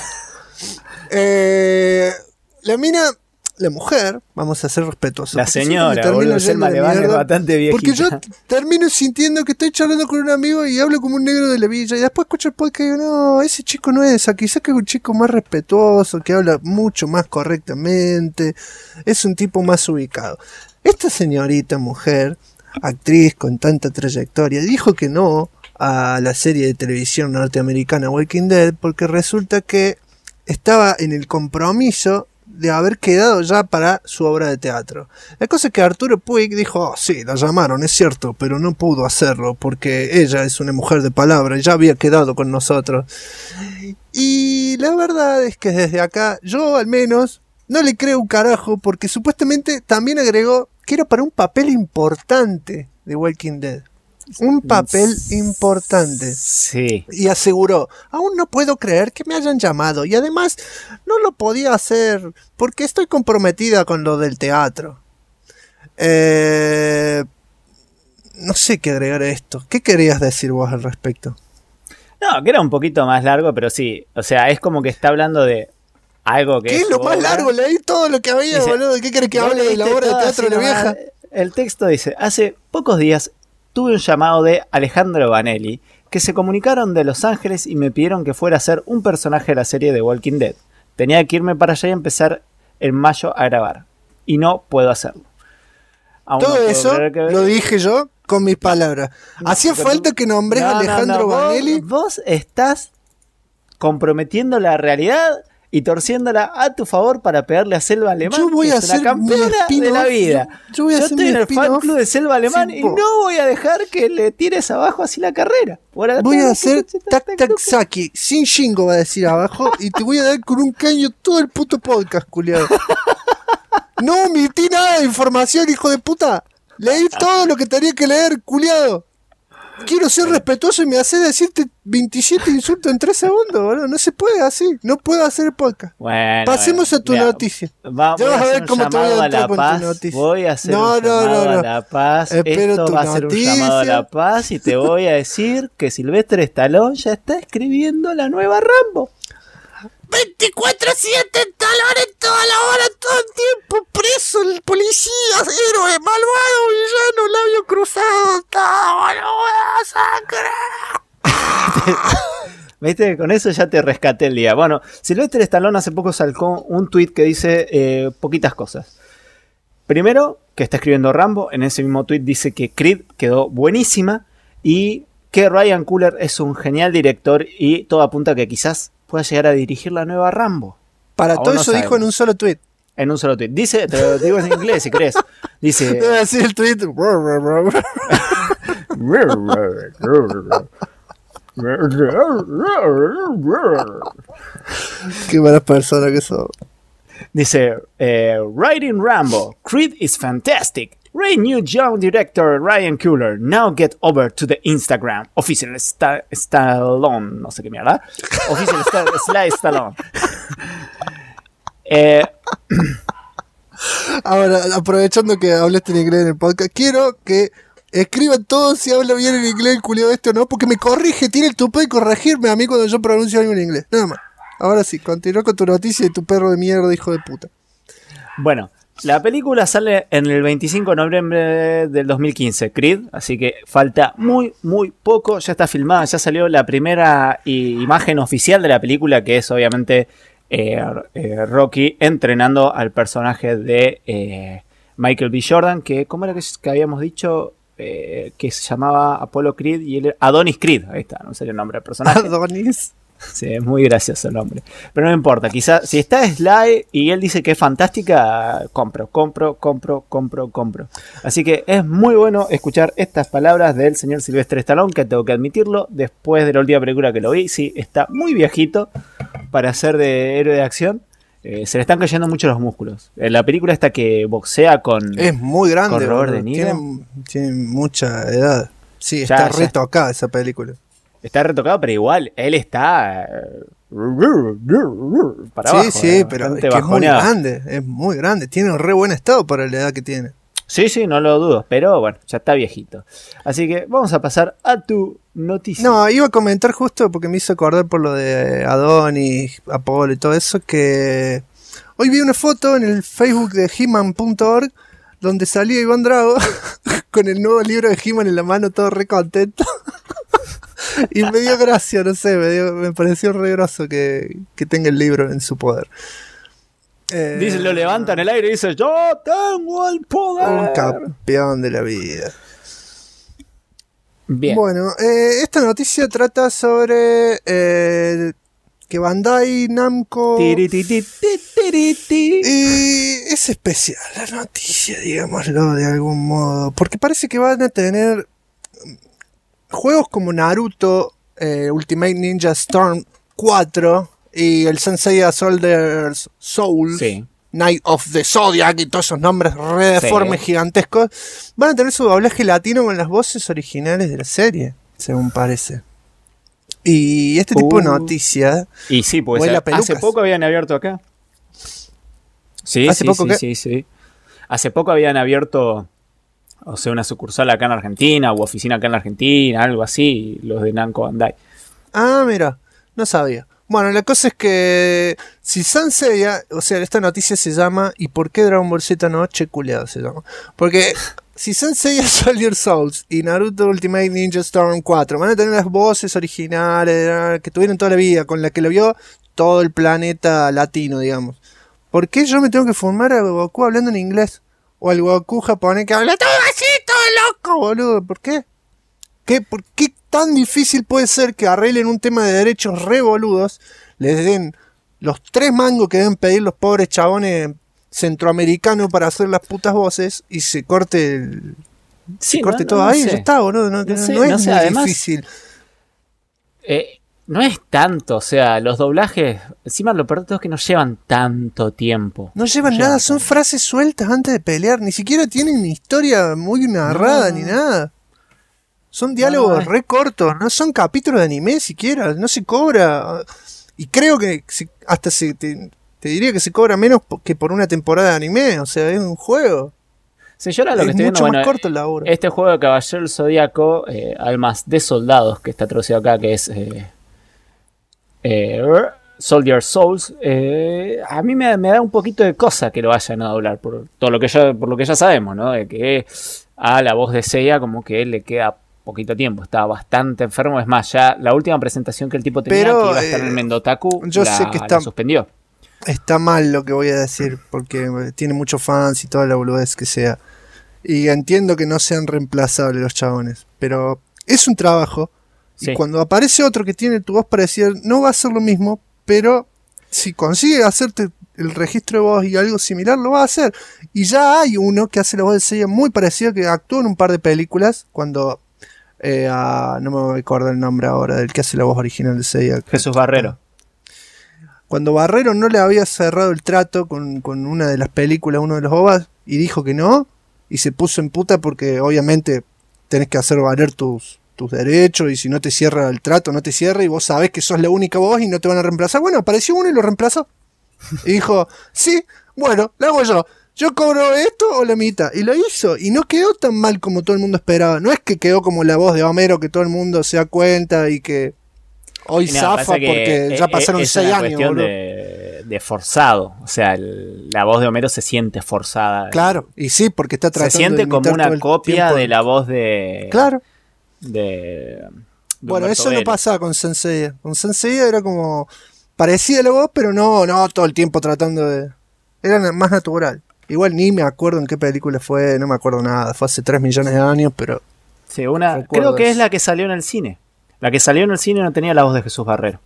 La mina, la mujer, vamos a ser respetuosos. La señora, boludo, Selma Alemán es bastante viejita. Porque yo termino sintiendo que estoy charlando con un amigo y hablo como un negro de la villa. Y después escucho el podcast y digo, no, ese chico no es. Quizás que es un chico más respetuoso, que habla mucho más correctamente. Es un tipo más ubicado. Esta señorita mujer, actriz con tanta trayectoria, dijo que no a la serie de televisión norteamericana Walking Dead porque resulta que estaba en el compromiso de haber quedado ya para su obra de teatro. La cosa es que Arturo Puig dijo, sí, la llamaron, es cierto, pero no pudo hacerlo porque ella es una mujer de palabra y ya había quedado con nosotros. Y la verdad es que desde acá, yo al menos, no le creo un carajo porque supuestamente también agregó que era para un papel importante de Walking Dead. Un papel importante. Sí. Y aseguró, aún no puedo creer que me hayan llamado. Y además, no lo podía hacer porque estoy comprometida con lo del teatro. No sé qué agregar a esto. ¿Qué querías decir vos al respecto? No, que era un poquito más largo, pero sí. O sea, es como que está hablando de algo que... ¿Qué es lo más largo? Leí todo lo que había, dice, boludo. ¿Qué querés que hable de la obra de teatro de la vieja? El texto dice, hace pocos días tuve un llamado de Alejandro Vanelli, que se comunicaron de Los Ángeles y me pidieron que fuera a ser un personaje de la serie de Walking Dead. Tenía que irme para allá y empezar en mayo a grabar. Y no puedo hacerlo. Aún todo no eso lo dije yo con mis palabras. ¿Hacía falta que nombres a Alejandro Vanelli? Vos estás comprometiendo la realidad y torciéndola a tu favor para pegarle a Selva Alemán. Yo voy a hacer una campeona de la vida. Yo estoy en el fan club de Selva Alemán y no voy a dejar que le tires abajo así la carrera. Voy a hacer tac tac saki sin Shingo, va a decir abajo, y te voy a dar con un caño todo el puto podcast, culiado. No omití nada de información, hijo de puta. Leí todo lo que tenía que leer, culiado. Quiero ser respetuoso y me hace decirte 27 insultos en 3 segundos, boludo. No se puede así. No puedo hacer el podcast. Bueno, pasemos a tu noticia. Ya vas a ver cómo te voy a entrar con tu noticia. Voy a hacer un llamado a la paz. Esto va a ser un llamado a la paz y te voy a decir que Sylvester Stallone ya está escribiendo la nueva Rambo. 24/7 Stallone en toda la hora, todo el tiempo, preso, el policía, héroe, malvado, villano, labio cruzado, todo, sangre. ¿Viste? Con eso ya te rescaté el día. Bueno, Sylvester Stallone hace poco sacó un tweet que dice poquitas cosas. Primero, que está escribiendo Rambo. En ese mismo tweet dice que Creed quedó buenísima y que Ryan Coogler es un genial director y todo apunta a que quizás pueda llegar a dirigir la nueva Rambo. Para todo eso dijo en un solo tweet. En un solo tweet. Dice, te lo digo en inglés si crees. Dice. Debe decir el tweet. Qué mala persona que sos. Dice, writing Rambo, Creed is fantastic. Great new young director Ryan Coogler. Now get over to the Instagram. Official Stallone. No sé qué mierda. Official Stallone. Ahora, aprovechando que hablaste en inglés en el podcast, quiero que escriban todos si habla bien en inglés el culiado este o no, porque me corrige, tiene el tupé de corregirme a mí cuando yo pronuncio algo en inglés. Nada más. Ahora sí, continúa con tu noticia y tu perro de mierda, hijo de puta. Bueno, La película sale en el 25 de noviembre del 2015, Creed, así que falta muy poco, ya está filmada, ya salió la primera imagen oficial de la película, que es obviamente Rocky entrenando al personaje de Michael B. Jordan, que ¿cómo era que habíamos dicho? Que se llamaba Apollo Creed y él era Adonis Creed, ahí está, no sé el nombre del personaje. Adonis. Sí, es muy gracioso el nombre. Pero no importa, quizás si está Sly y él dice que es fantástica, compro. Así que es muy bueno escuchar estas palabras del señor Sylvester Stallone, que tengo que admitirlo, después de la última película que lo vi, sí, está muy viejito para ser de héroe de acción. Se le están cayendo mucho los músculos. La película esta que boxea con... Es muy grande. Con Robert De Niro. Tiene mucha edad. Sí, Ya, está retocada esa película. Está retocado, pero igual, él está para abajo. Sí, pero es que es muy grande. Tiene un re buen estado para la edad que tiene. Sí, no lo dudo, pero bueno, ya está viejito. Así que vamos a pasar a tu noticia. No, iba a comentar justo porque me hizo acordar por lo de Adonis, Apolo y todo eso, que hoy vi una foto en el Facebook de He-Man.org donde salía Iván Drago con el nuevo libro de He-Man en la mano, todo re contento. Y me dio gracia, no sé, me pareció re groso que tenga el libro en su poder. Dice, lo levanta en el aire y dice, yo tengo el poder. Un campeón de la vida. Bien. Bueno, esta noticia trata sobre que Bandai Namco... Y es especial la noticia, digámoslo de algún modo, porque parece que van a tener juegos como Naruto, Ultimate Ninja Storm 4 y el Senseiya Soldier Souls, sí. Night of the Zodiac y todos esos nombres re deformes gigantescos, van a tener su doblaje latino con las voces originales de la serie, según parece. Y este tipo de noticias... Y sí, pues hace poco habían abierto acá. Sí. Hace poco habían abierto, o sea, una sucursal acá en Argentina, u oficina acá en Argentina, algo así, los de Namco Bandai. Ah, mira, no sabía. Bueno, la cosa es que si Sanseiya, o sea, esta noticia se llama ¿y por qué Dragon Ball Z no? Che culeado se llama. Porque si Sanseiya Soldier Souls y Naruto Ultimate Ninja Storm 4 van a tener las voces originales que tuvieron toda la vida, con la que lo vio todo el planeta latino, digamos, ¿por qué yo me tengo que formar a Goku hablando en inglés? O al Goku japonés que habla todo así, todo loco, boludo. ¿Por qué? ¿Por qué tan difícil puede ser que arreglen un tema de derechos re boludos, les den los 3 mangos que deben pedir los pobres chabones centroamericanos para hacer las putas voces y se corte todo ahí? Ya está, boludo. No es muy además, difícil. No es tanto, o sea, los doblajes, encima lo peor de todo es que no llevan tanto tiempo. No llevan nada, son frases sueltas antes de pelear, ni siquiera tienen historia muy narrada ni nada. Son diálogos re cortos, no son capítulos de anime siquiera, no se cobra. Y creo que hasta te diría que se cobra menos que por una temporada de anime, o sea, es un juego. Sí, yo ahora lo que estoy mucho viendo, más corto la obra. Este juego de Caballero del Zodíaco, Almas de Soldados, que está traducido acá, que es Soldier Souls, a mí me da un poquito de cosa que lo vayan a doblar, por lo que ya sabemos, ¿no? De que a la voz de Seiya como que le queda poquito tiempo, estaba bastante enfermo. Es más, ya la última presentación que el tipo tenía, que iba a estar en el Mendotaku, la suspendió. Está mal lo que voy a decir, porque tiene muchos fans y toda la boludez que sea. Y entiendo que no sean reemplazables los chabones, pero es un trabajo. Sí. Y cuando aparece otro que tiene tu voz parecida, no va a ser lo mismo, pero si consigue hacerte el registro de voz y algo similar, lo va a hacer. Y ya hay uno que hace la voz de Seiya muy parecida, que actuó en un par de películas, cuando... no me acuerdo el nombre ahora del que hace la voz original de Seiya. Jesús Barrero. Cuando Barrero no le había cerrado el trato con una de las películas, uno de los OVAs, y dijo que no, y se puso en puta porque obviamente tenés que hacer valer tus derechos, y si no te cierra el trato, no te cierra, y vos sabés que sos la única voz y no te van a reemplazar. Bueno, apareció uno y lo reemplazó. Y dijo, sí, bueno, lo hago yo. Yo cobro esto o la mitad. Y lo hizo. Y no quedó tan mal como todo el mundo esperaba. No es que quedó como la voz de Homero, que todo el mundo se da cuenta y que... Hoy Y no, zafa pasa que porque ya pasaron es 6 una años, cuestión boludo. de forzado. O sea, la voz de Homero se siente forzada. Claro, y sí, porque está Se tratando de siente como imitar todo una el copia tiempo. de la voz de. Claro. De Bueno, Humberto eso no Vélez. pasaba con Sensei. Con Sensei era como parecida a la voz, pero no todo el tiempo tratando de... Era más natural. Igual ni me acuerdo en qué película fue, no me acuerdo nada. Fue hace 3 millones de años, pero... Sí, Recuerdo creo que es eso. la que salió en el cine. La que salió en el cine no tenía la voz de Jesús Barrero.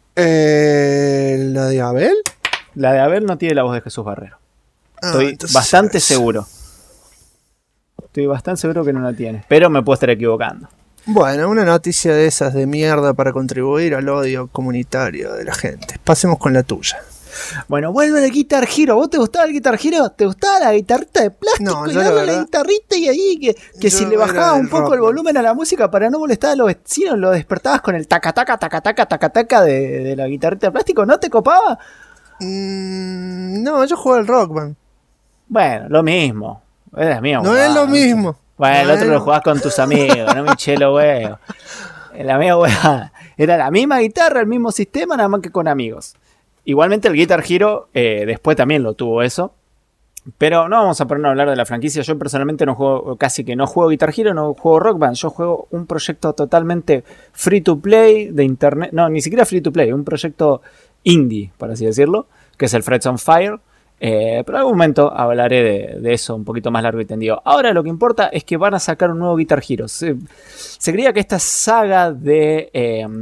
¿La de Abel? La de Abel no tiene la voz de Jesús Barrero. Ah, Estoy entonces- bastante seguro. Estoy bastante seguro que no la tiene. Pero me puedo estar equivocando. Bueno, una noticia de esas de mierda para contribuir al odio comunitario de la gente. Pasemos con la tuya. Bueno, vuelve el Guitar Hero. ¿Vos te gustaba el Guitar Hero? ¿Te gustaba la guitarrita de plástico? No, y yo la darle la verdad- guitarrita y ahí que si Yo le bajabas era un del poco rock, el volumen a la música para no molestar a los vecinos, lo despertabas con el taca taca taca taca taca taca de la guitarrita de plástico. ¿No te copaba? No, yo juego al Rock Band. Bueno, lo mismo. Es la misma No huevada, es lo mismo. Bueno, No el otro es lo lo- jugás con tus amigos, no me chelo, huevo. La misma hueá. Era la misma guitarra, el mismo sistema, nada más que con amigos. Igualmente el Guitar Hero después también lo tuvo eso. Pero no vamos a ponernos a hablar de la franquicia. Yo personalmente no juego, casi que no juego Guitar Hero, no juego Rock Band. Yo juego un proyecto totalmente free to play de internet. No, ni siquiera free to play, un proyecto indie, por así decirlo, que es el Frets on Fire. Pero en algún momento hablaré de eso un poquito más largo y tendido. Ahora lo que importa es que van a sacar un nuevo Guitar Hero. Se creía que esta saga de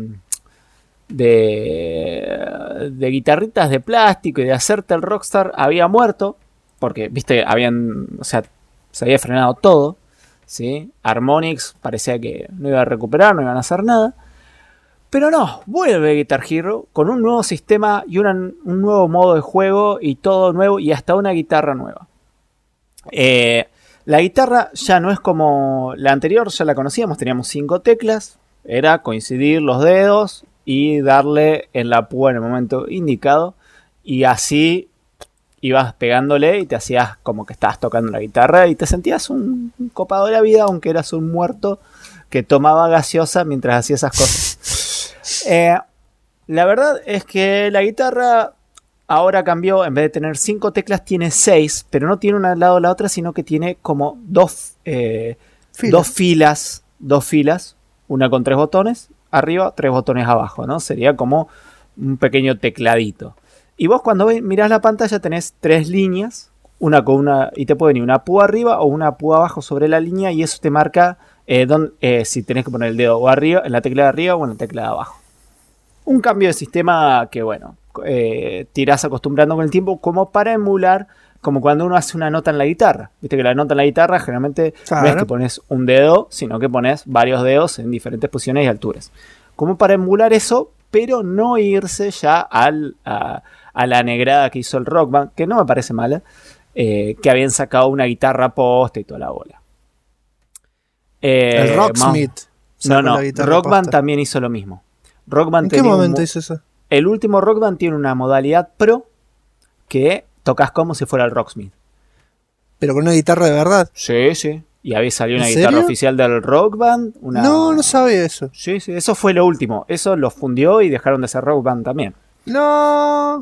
guitarritas de plástico y de hacerte el rockstar había muerto. Porque, viste, se había frenado todo. ¿Sí? Harmonix parecía que no iba a recuperar, no iban a hacer nada. Pero no, vuelve Guitar Hero con un nuevo sistema y un nuevo modo de juego y todo nuevo y hasta una guitarra nueva. La guitarra ya no es como la anterior, ya la conocíamos, teníamos 5 teclas, era coincidir los dedos y darle en la púa en el momento indicado y así ibas pegándole y te hacías como que estabas tocando la guitarra y te sentías un copado de la vida aunque eras un muerto que tomaba gaseosa mientras hacía esas cosas. La verdad es que la guitarra ahora cambió, en vez de tener 5 teclas tiene 6, pero no tiene una al lado de la otra, sino que tiene como dos filas, una con 3 botones arriba, 3 botones abajo, ¿no? Sería como un pequeño tecladito. Y vos cuando mirás la pantalla tenés 3 líneas, una con una, y te puede venir una púa arriba o una púa abajo sobre la línea y eso te marca si tenés que poner el dedo o arriba, en la tecla de arriba o en la tecla de abajo. Un cambio de sistema que, bueno, te irás acostumbrando con el tiempo como para emular, como cuando uno hace una nota en la guitarra. Viste que la nota en la guitarra generalmente Claro. no es que pones un dedo, sino que pones varios dedos en diferentes posiciones y alturas. Como para emular eso, pero no irse ya a la negrada que hizo el Rock Band, que no me parece mala, que habían sacado una guitarra posta y toda la bola. El Rocksmith. sacó No, la guitarra Rock Band posta. también hizo lo mismo. Rock Band ¿En qué tenía momento hizo eso? el último Rock Band tiene una modalidad pro que tocas como si fuera el Rocksmith. Pero con una guitarra de verdad. Sí, sí. Y había salido una ¿En guitarra serio? oficial del Rock Band. No sabía eso. Sí, sí, eso fue lo último. Eso lo fundió y dejaron de ser Rock Band también. No.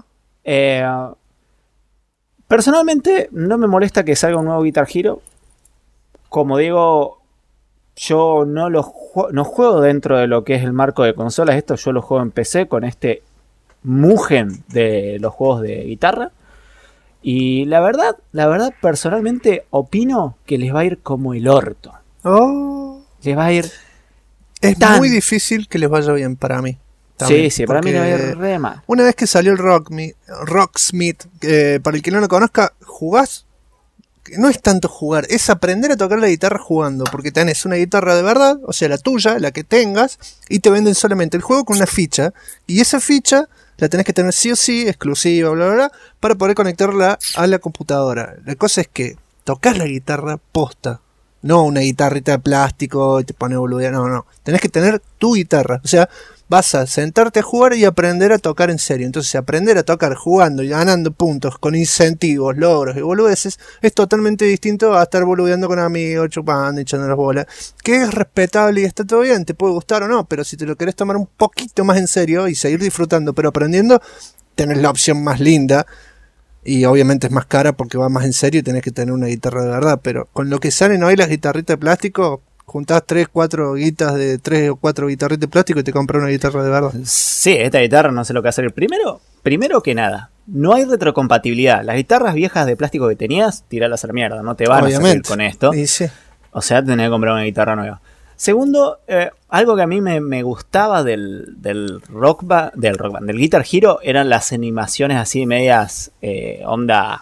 Personalmente no me molesta que salga un nuevo Guitar Hero. Como digo, yo no juego dentro de lo que es el marco de consolas. Esto yo lo juego en PC con este Mugen de los juegos de guitarra. Y la verdad, personalmente opino que les va a ir como el orto. Oh. Les va a ir... Es Tan. muy difícil que les vaya bien para mí. También, Sí, para mí porque les va a ir re mal. Una vez que salió el Rocksmith, para el que no lo conozca, jugás. No es tanto jugar, es aprender a tocar la guitarra jugando. Porque tenés una guitarra de verdad, o sea, la tuya, la que tengas, y te venden solamente el juego con una ficha. Y esa ficha la tenés que tener sí o sí, exclusiva, bla, bla, bla, para poder conectarla a la computadora. La cosa es que tocas la guitarra posta. No una guitarrita de plástico y te pone boludear. No. Tenés que tener tu guitarra. O sea, vas a sentarte a jugar y aprender a tocar en serio. Entonces aprender a tocar jugando y ganando puntos con incentivos, logros y boludeces es totalmente distinto a estar boludeando con amigos, chupando, echando las bolas, que es respetable y está todo bien, te puede gustar o no, pero si te lo querés tomar un poquito más en serio y seguir disfrutando pero aprendiendo, tenés la opción más linda. Y obviamente es más cara porque va más en serio y tenés que tener una guitarra de verdad. Pero con lo que salen hoy las guitarritas de plástico, juntás 3 o 4 guitarritas de plástico y te compras una guitarra de verdad. Sí, esta guitarra no sé lo que hacer. Primero que nada, no hay retrocompatibilidad. Las guitarras viejas de plástico que tenías, tiralas a la mierda. No te van a servir con esto. Sí. O sea, tenés que comprar una guitarra nueva. Segundo, algo que a mí me gustaba del Guitar Hero eran las animaciones así medias onda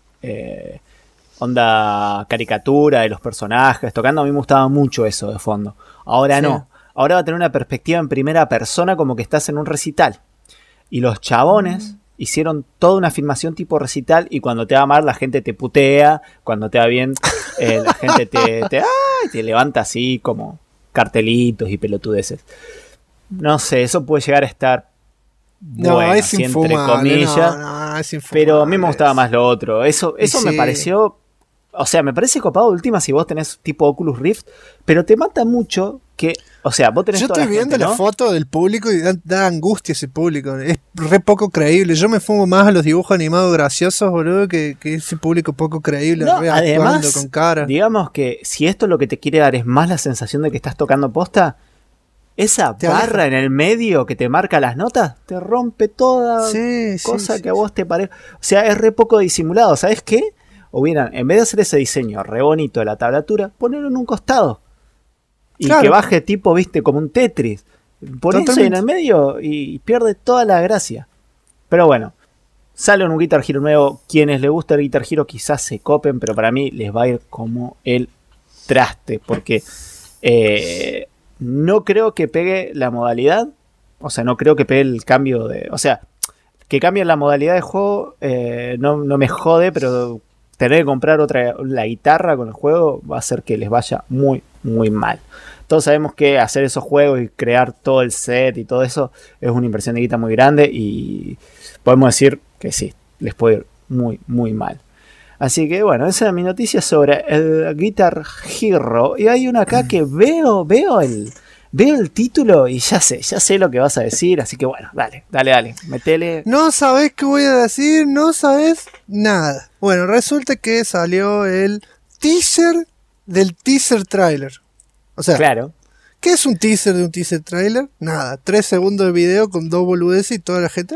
caricatura de los personajes tocando. A mí me gustaba mucho eso de fondo. Ahora no. Ahora va a tener una perspectiva en primera persona como que estás en un recital. Y los chabones hicieron toda una filmación tipo recital y cuando te va mal la gente te putea, cuando te va bien la gente te levanta así como cartelitos y pelotudeces. No sé, eso puede llegar a estar bueno, es así infumable, entre comillas. Es infumable, pero a mí me gustaba más lo otro. Eso me pareció... O sea, me parece copado de última si vos tenés tipo Oculus Rift, pero te mata mucho que... O sea, vos tenés Yo toda estoy la viendo gente, ¿no? la foto del público y da angustia ese público. Es re poco creíble. Yo me fumo más a los dibujos animados graciosos, boludo, que ese público poco creíble. No, re además, actuando con cara. digamos que si esto lo que te quiere dar es más la sensación de que estás tocando posta, esa Te barra aleja. en el medio que te marca las notas, te rompe toda cosa Sí, que a vos te parezca. O sea, es re poco disimulado. ¿Sabes qué? Hubieran, en vez de hacer ese diseño re bonito de la tablatura, ponerlo en un costado. Y Claro. que baje tipo, viste, como un Tetris. Ponés eso en el medio y pierde toda la gracia. Pero bueno, sale un Guitar Hero nuevo. Quienes les gusta el Guitar Hero quizás se copen, pero para mí les va a ir como el traste. Porque no creo que pegue la modalidad. O sea, no creo que pegue el cambio de... O sea, que cambie la modalidad de juego no me jode, pero tener que comprar la guitarra con el juego va a hacer que les vaya muy, muy mal. Todos sabemos que hacer esos juegos y crear todo el set y todo eso es una inversión de guita muy grande y podemos decir que sí, les puede ir muy, muy mal. Así que bueno, esa es mi noticia sobre el Guitar Hero. Y hay una acá que veo el título y ya sé lo que vas a decir. Así que bueno, dale, metele. No sabés qué voy a decir, no sabés nada. Bueno, resulta que salió el teaser del teaser trailer. O sea, Claro. ¿qué es un teaser de un teaser trailer? Nada, 3 segundos de video con 2 boludeces y toda la gente...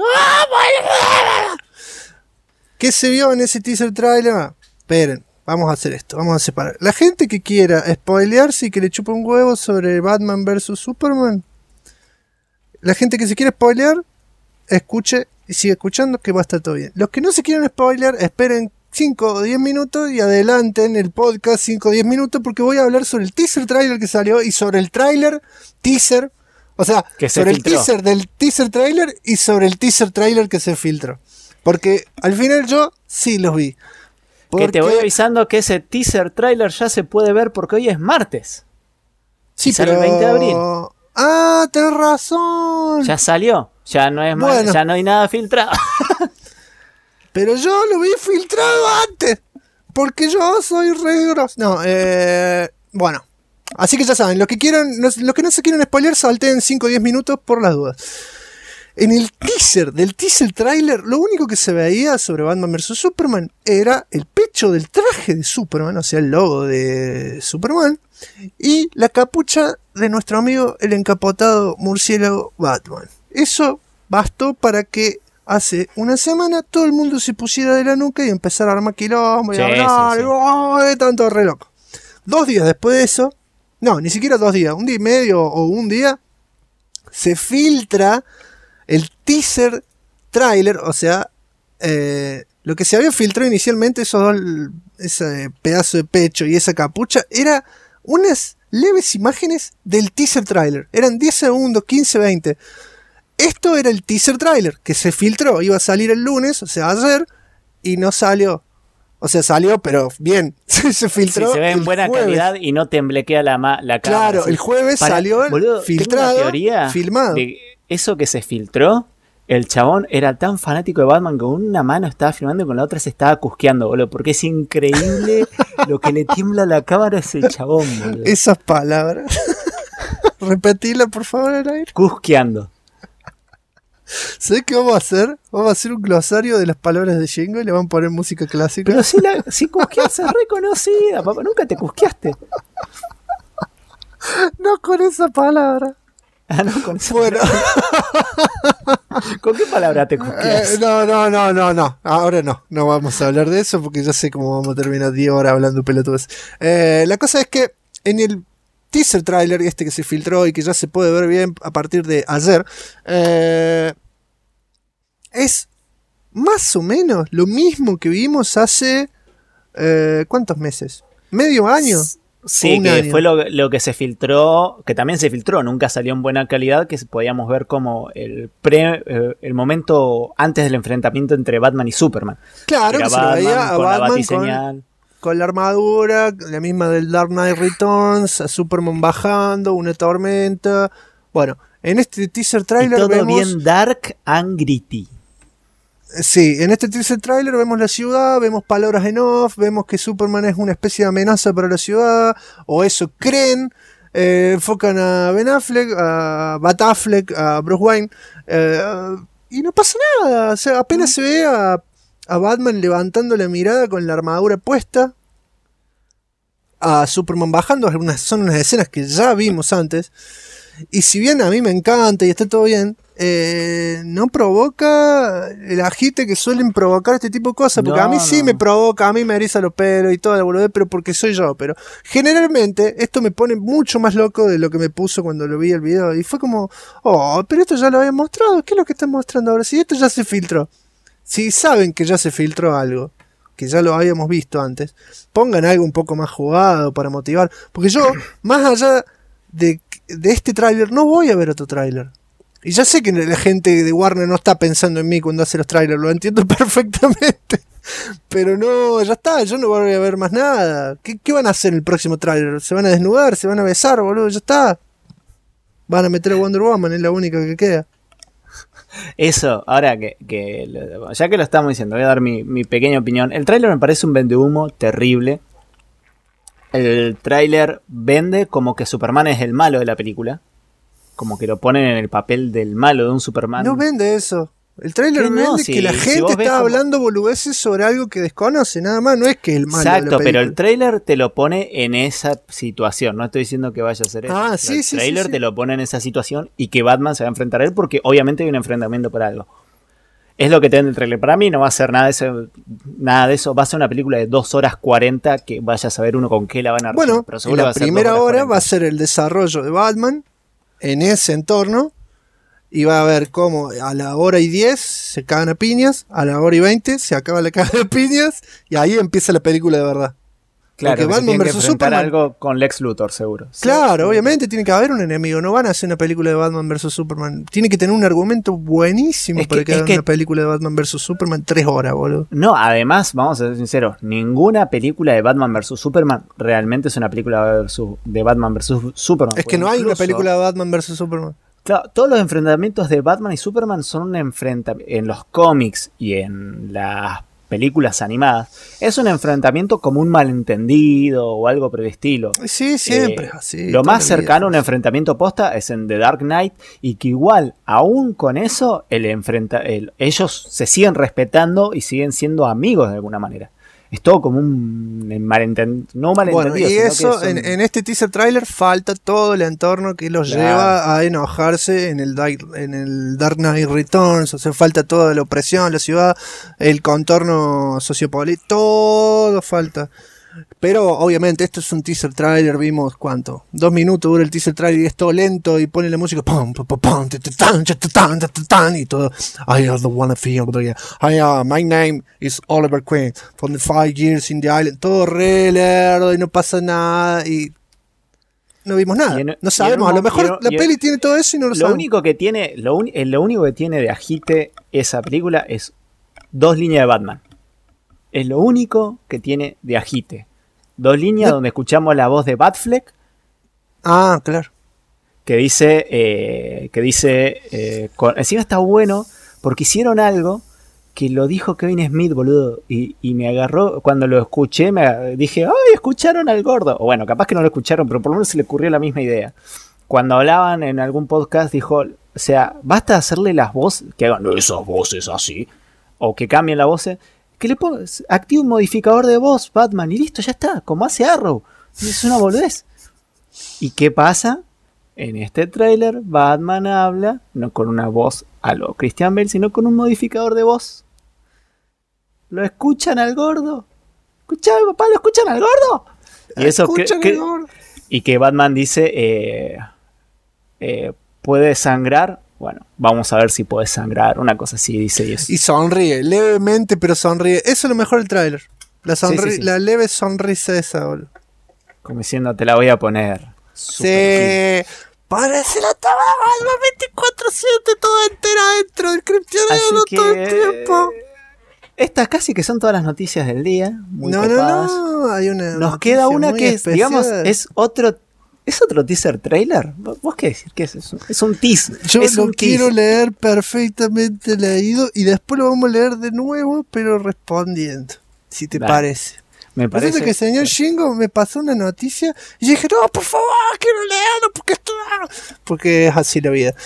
¿Qué se vio en ese teaser trailer? Esperen, vamos a hacer esto, vamos a separar. La gente que quiera spoilearse y que le chupe un huevo sobre Batman vs Superman, la gente que se quiere spoilear, escuche y sigue escuchando que va a estar todo bien. Los que no se quieran spoilear, esperen 5 o 10 minutos y adelanten el podcast 5 o 10 minutos porque voy a hablar sobre el teaser trailer que salió y sobre el trailer teaser, o sea, Que se sobre filtró. el teaser del teaser trailer y sobre el teaser trailer que se filtró. Porque al final yo sí los vi. Que te voy avisando que ese teaser trailer ya se puede ver porque hoy es martes. Sí, y sale pero... el 20 de abril. Ah, tenés razón. Ya salió. Ya no es más, Bueno. ya no hay nada filtrado. Pero yo lo vi filtrado antes. Porque yo soy re grosso. No, bueno. Así que ya saben, los que no se quieren spoilear, salten 5 o 10 minutos por las dudas. En el teaser del teaser trailer, lo único que se veía sobre Batman vs Superman era el pecho del traje de Superman, o sea, el logo de Superman, y la capucha de nuestro amigo el encapotado murciélago Batman. Eso bastó para que hace una semana todo el mundo se pusiera de la nuca y empezara a armar quilombo y Sí, hablar, sí, sí. y ¡oh! Tanto re loco. 2 días después de eso, no, ni siquiera 2 días, un día y medio o un día, se filtra el teaser trailer, o sea, lo que se había filtrado inicialmente, ese pedazo de pecho y esa capucha, era unas leves imágenes del teaser trailer. Eran 10 segundos, 15, 20. Esto era el teaser trailer que se filtró, iba a salir el lunes, o sea, ayer, y no salió. O sea, salió, pero bien, se filtró. Sí, se ve en el buena jueves. calidad y no temblequea la cámara. Claro, así. el jueves salió boludo, filtrado, tengo una teoría filmado. eso que se filtró, el chabón era tan fanático de Batman que con una mano estaba filmando y con la otra se estaba cusqueando, boludo. Porque es increíble lo que le tiembla la cámara a ese chabón, boludo. Esas palabras. Repetila, por favor, al aire. Cusqueando. ¿Sabes qué vamos a hacer? Vamos a hacer un glosario de las palabras de Jingo y le vamos a poner música clásica. Pero si cusqueas es reconocida, papá. Nunca te cusqueaste. No con esa palabra. Ah, no, con esa Bueno. ¿Con qué palabra te cusqueas? No. Ahora no. No vamos a hablar de eso porque ya sé cómo vamos a terminar 10 horas hablando pelotudes. La cosa es que en el teaser trailer este que se filtró y que ya se puede ver bien a partir de ayer, es más o menos lo mismo que vimos hace ¿cuántos meses? ¿Medio año? Sí, que fue lo que se filtró, que también se filtró, nunca salió en buena calidad, que podíamos ver como el momento antes del enfrentamiento entre Batman y Superman. Claro, que se lo veía a con la Batman batiseñal. con la armadura, la misma del Dark Knight Returns, a Superman bajando, una tormenta. Bueno, en este teaser trailer y todo vemos... bien dark and gritty. Sí, en este teaser trailer vemos la ciudad, vemos palabras en off, vemos que Superman es una especie de amenaza para la ciudad, o eso creen. Enfocan a Ben Affleck, a Bat Affleck, a Bruce Wayne, y no pasa nada. O sea, apenas se ve a Batman levantando la mirada con la armadura puesta, a Superman bajando. Son unas escenas que ya vimos antes, y si bien a mí me encanta y está todo bien, no provoca el agite que suelen provocar este tipo de cosas, porque a mí sí me provoca, a mí me eriza los pelos y toda la boludez, pero porque soy yo. Pero generalmente esto me pone mucho más loco de lo que me puso cuando lo vi el video, y fue como, oh, pero esto ya lo había mostrado, ¿qué es lo que están mostrando ahora? Si esto ya se filtró, si saben que ya se filtró algo que ya lo habíamos visto antes, pongan algo un poco más jugado para motivar, porque yo, más allá de este tráiler, no voy a ver otro tráiler. Y ya sé que la gente de Warner no está pensando en mí cuando hace los trailers, lo entiendo perfectamente. Pero no, ya está, yo no voy a ver más nada. ¿Qué van a hacer en el próximo trailer? ¿Se van a desnudar? ¿Se van a besar, boludo? Ya está. Van a meter a Wonder Woman, es la única que queda. Eso, ahora que ya que lo estamos diciendo, voy a dar mi pequeña opinión. El tráiler me parece un vendehumo terrible. El tráiler vende como que Superman es el malo de la película. Como que lo ponen en el papel del malo de un Superman. No vende eso. El tráiler vende que la gente está hablando boludeces sobre algo que desconoce, nada más. No es que el malo de la película. Exacto, pero el tráiler te lo pone en esa situación. No estoy diciendo que vaya a ser eso. Sí, el tráiler te lo pone en esa situación y que Batman se va a enfrentar a él porque obviamente hay un enfrentamiento por algo. Es lo que te vende el tráiler. Para mí no va a ser nada de eso. Va a ser una película de 2 horas 40 que vaya a saber uno con qué la van a arreglar. Bueno, pero la primera hora va a ser el desarrollo de Batman en ese entorno, y va a ver cómo a la hora y 10 se cagan a piñas, a la hora y 20 se acaba la cagada de piñas, y ahí empieza la película de verdad. Claro, porque Batman vs Superman, algo con Lex Luthor, seguro. Claro, sí. Obviamente tiene que haber un enemigo. No van a hacer una película de Batman vs Superman. Tiene que tener un argumento buenísimo para que hagan una película de Batman vs Superman 3 horas, boludo. No, además, vamos a ser sinceros, ninguna película de Batman vs Superman realmente es una película de Batman vs Superman. Es que no hay una película de Batman vs Superman. Claro, todos los enfrentamientos de Batman y Superman son un enfrentamiento en los cómics y en las películas animadas, es un enfrentamiento como un malentendido o algo por el estilo. Sí, siempre así. Lo más cercano a un enfrentamiento posta es en The Dark Knight, y que igual, aún con eso, ellos se siguen respetando y siguen siendo amigos de alguna manera. Es todo como un malentendido. No malentendido. Bueno, y eso, en este teaser trailer falta todo el entorno que los lleva a enojarse en el Dark Knight Returns. O sea, falta toda la opresión, la ciudad, el contorno sociopolítico, todo falta. Pero obviamente esto es un teaser trailer, vimos ¿cuánto? 2 minutos dura el teaser trailer y es todo lento y pone la música y todo. I don't wanna feel my name is Oliver Queen from the 5 years in the island. Todo re lerdo y no pasa nada y no vimos nada. No sabemos, a lo mejor la peli tiene todo eso y no lo sabemos. Lo único que tiene de agite esa película es 2 líneas de Batman. Es lo único que tiene de agite. 2 líneas donde escuchamos la voz de Batfleck. Ah, claro. encima está bueno porque hicieron algo que lo dijo Kevin Smith, boludo, y me agarró, cuando lo escuché, dije, ¡ay, escucharon al gordo! O bueno, capaz que no lo escucharon, pero por lo menos se le ocurrió la misma idea. Cuando hablaban en algún podcast, dijo, o sea, basta hacerle las voces, que hagan esas voces así, o que cambien las voces, que le pongas, activa un modificador de voz, Batman, y listo, ya está, como hace Arrow. Es una boludez. ¿Y qué pasa? En este tráiler, Batman habla, no con una voz a lo Christian Bale, sino con un modificador de voz. ¿Lo escuchan al gordo? ¿Escuchan, papá? ¿Lo escuchan al gordo? Y eso y que Batman dice, ¿puede sangrar? Bueno, vamos a ver si puede sangrar. Una cosa así dice. Y sonríe, levemente, pero sonríe. Eso es lo mejor del tráiler. Sí. La leve sonrisa esa, boludo. Como diciendo, te la voy a poner. Sí. Parece la tabla 24/7 toda entera dentro del criptiano todo el tiempo. Estas casi que son todas las noticias del día. Muy no, hay una. Nos queda una que es, especial. digamos, es otro teaser trailer. ¿Vos qué decís? ¿Qué es eso? Es un teaser. Yo lo quiero leer perfectamente leído y después lo vamos a leer de nuevo, pero respondiendo. Si te parece. Me parece que el señor Shingo me pasó una noticia y yo dije, no, por favor, quiero leerlo porque es así la vida.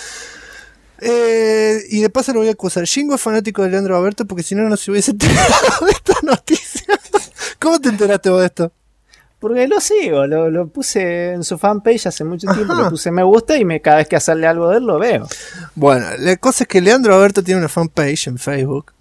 Y de paso lo voy a acusar. Shingo es fanático de Leandro Alberto porque si no, no se hubiese enterado de esta noticia. ¿Cómo te enteraste vos de esto? Porque lo sigo, lo puse en su fanpage hace mucho tiempo, le puse me gusta y cada vez que sale algo de él lo veo. Bueno, la cosa es que Leandro Alberto tiene una fanpage en Facebook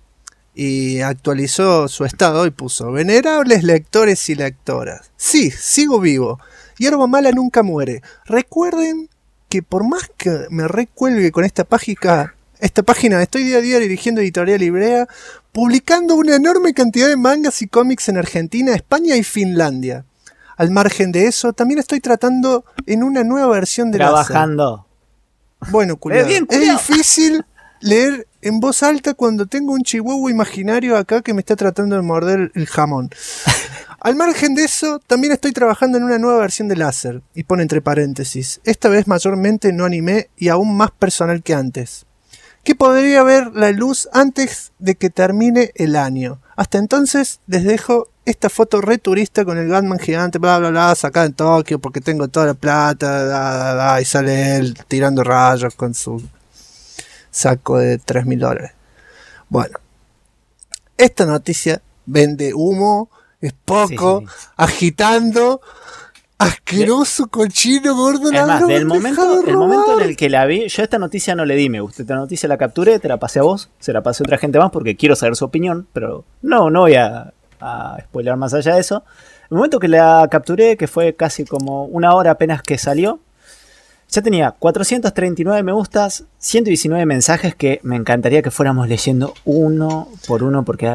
y actualizó su estado y puso: venerables lectores y lectoras. Sí, sigo vivo. Hierba mala nunca muere. Recuerden que por más que me recuelgue con esta página, estoy día a día dirigiendo Editorial Ibrea, publicando una enorme cantidad de mangas y cómics en Argentina, España y Finlandia. Al margen de eso, también estoy tratando en una nueva versión de trabajando. Bueno, culiado. Es difícil leer en voz alta cuando tengo un chihuahua imaginario acá que me está tratando de morder el jamón. Al margen de eso, también estoy trabajando en una nueva versión de láser. Y pone entre paréntesis, esta vez mayormente no anime y aún más personal que antes. Que podría ver la luz antes de que termine el año. Hasta entonces les dejo esta foto re turista con el Batman gigante, bla bla bla, sacada en Tokio porque tengo toda la plata, y sale él tirando rayos con su saco de $3.000. Bueno, esta noticia vende humo, es poco, sí. Agitando, asqueroso, cochino, gordo. Es más, el momento en el que la vi, yo esta noticia no le di me gusta, esta noticia la capturé, te la pasé a vos, se la pasé a otra gente más porque quiero saber su opinión, pero no voy a spoiler más allá de eso. El momento que la capturé, que fue casi como una hora apenas que salió, ya tenía 439 me gustas, 119 mensajes que me encantaría que fuéramos leyendo uno por uno porque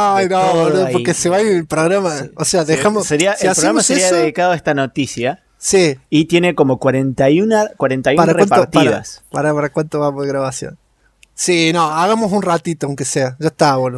porque se va a ir el programa. Sí, o sea, dejamos. El programa sería dedicado a esta noticia. Sí. Y tiene como 41 repartidas. ¿Para cuánto vamos de grabación? Sí, no, hagamos un ratito, aunque sea. Ya está, boludo.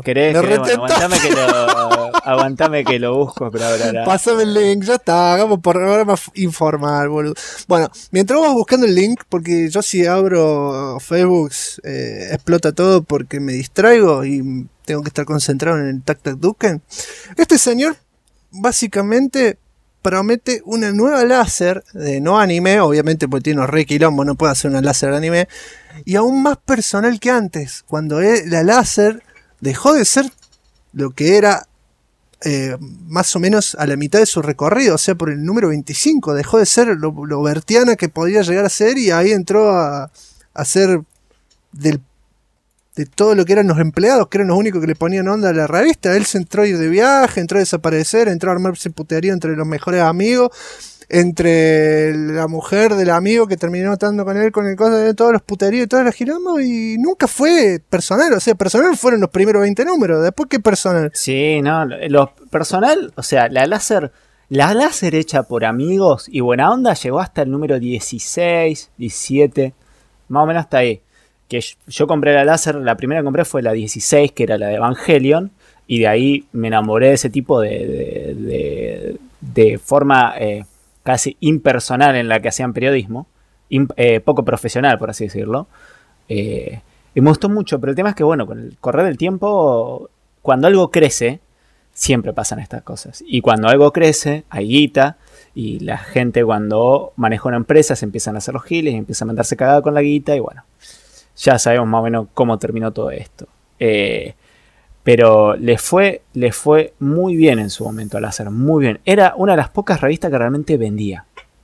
Aguantame que lo busco. Pásame el link, ya está. Hagamos por programa informal, boludo. Bueno, mientras vamos buscando el link, porque yo si abro Facebook explota todo porque me distraigo y tengo que estar concentrado en el Tac-Tac-Duken. Este señor básicamente promete una nueva láser de no anime, obviamente porque tiene unos re quilombo, no puede hacer una láser de anime, y aún más personal que antes, cuando la láser dejó de ser lo que era más o menos a la mitad de su recorrido, o sea, por el número 25, dejó de ser lo bertiana que podía llegar a ser y ahí entró a ser de todo lo que eran los empleados, que eran los únicos que le ponían onda a la revista. Él se entró a ir de viaje, entró a desaparecer, entró a armarse putería entre los mejores amigos, entre la mujer del amigo que terminó estando con él, con el cosa de todos los puteríos y todas las girombos, y nunca fue personal. O sea, personal fueron los primeros 20 números, después ¿qué personal? Sí, no, lo personal, o sea, la láser hecha por amigos y buena onda llegó hasta el número 16, 17, más o menos hasta ahí. Que yo compré la láser, la primera que compré fue la 16, que era la de Evangelion, y de ahí me enamoré de ese tipo de forma casi impersonal en la que hacían periodismo. poco profesional, por así decirlo. Y me gustó mucho, pero el tema es que, bueno, con el correr del tiempo, cuando algo crece, siempre pasan estas cosas. Y cuando algo crece, hay guita, y la gente cuando maneja una empresa se empiezan a hacer los giles y empiezan a mandarse cagada con la guita, y bueno, ya sabemos más o menos cómo terminó todo esto. Pero le fue muy bien en su momento al Láser, muy bien. Era una de las pocas revistas que realmente vendía.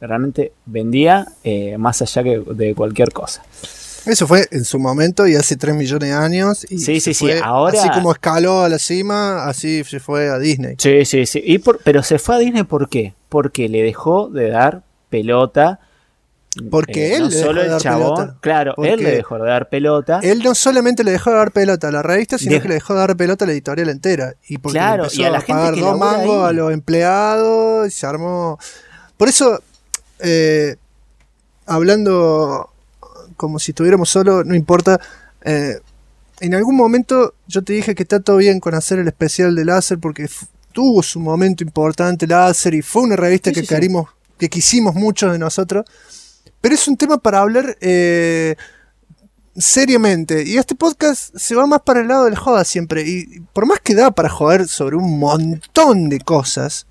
Más allá que de cualquier cosa. Eso fue en su momento y hace 3 millones de años. Y sí. Ahora, así como escaló a la cima, así se fue a Disney. Sí. Pero se fue a Disney, ¿por qué? Porque le dejó de dar pelota. Porque él no le dejó solo de el dar chabón, pelota. claro, él le dejó de dar pelota. Él no solamente le dejó de dar pelota a la revista, sino que le dejó de dar pelota a la editorial entera. Y porque claro, empezó y a la a gente pagar que 2 mangos ahí. a los empleados y se armó. Por eso, hablando como si estuviéramos solos, no importa. En algún momento yo te dije que está todo bien con hacer el especial de Láser porque tuvo su momento importante Láser y fue una revista que quisimos muchos de nosotros. Pero es un tema para hablar seriamente. Y este podcast se va más para el lado del joda siempre. Y por más que da para joder sobre un montón de cosas,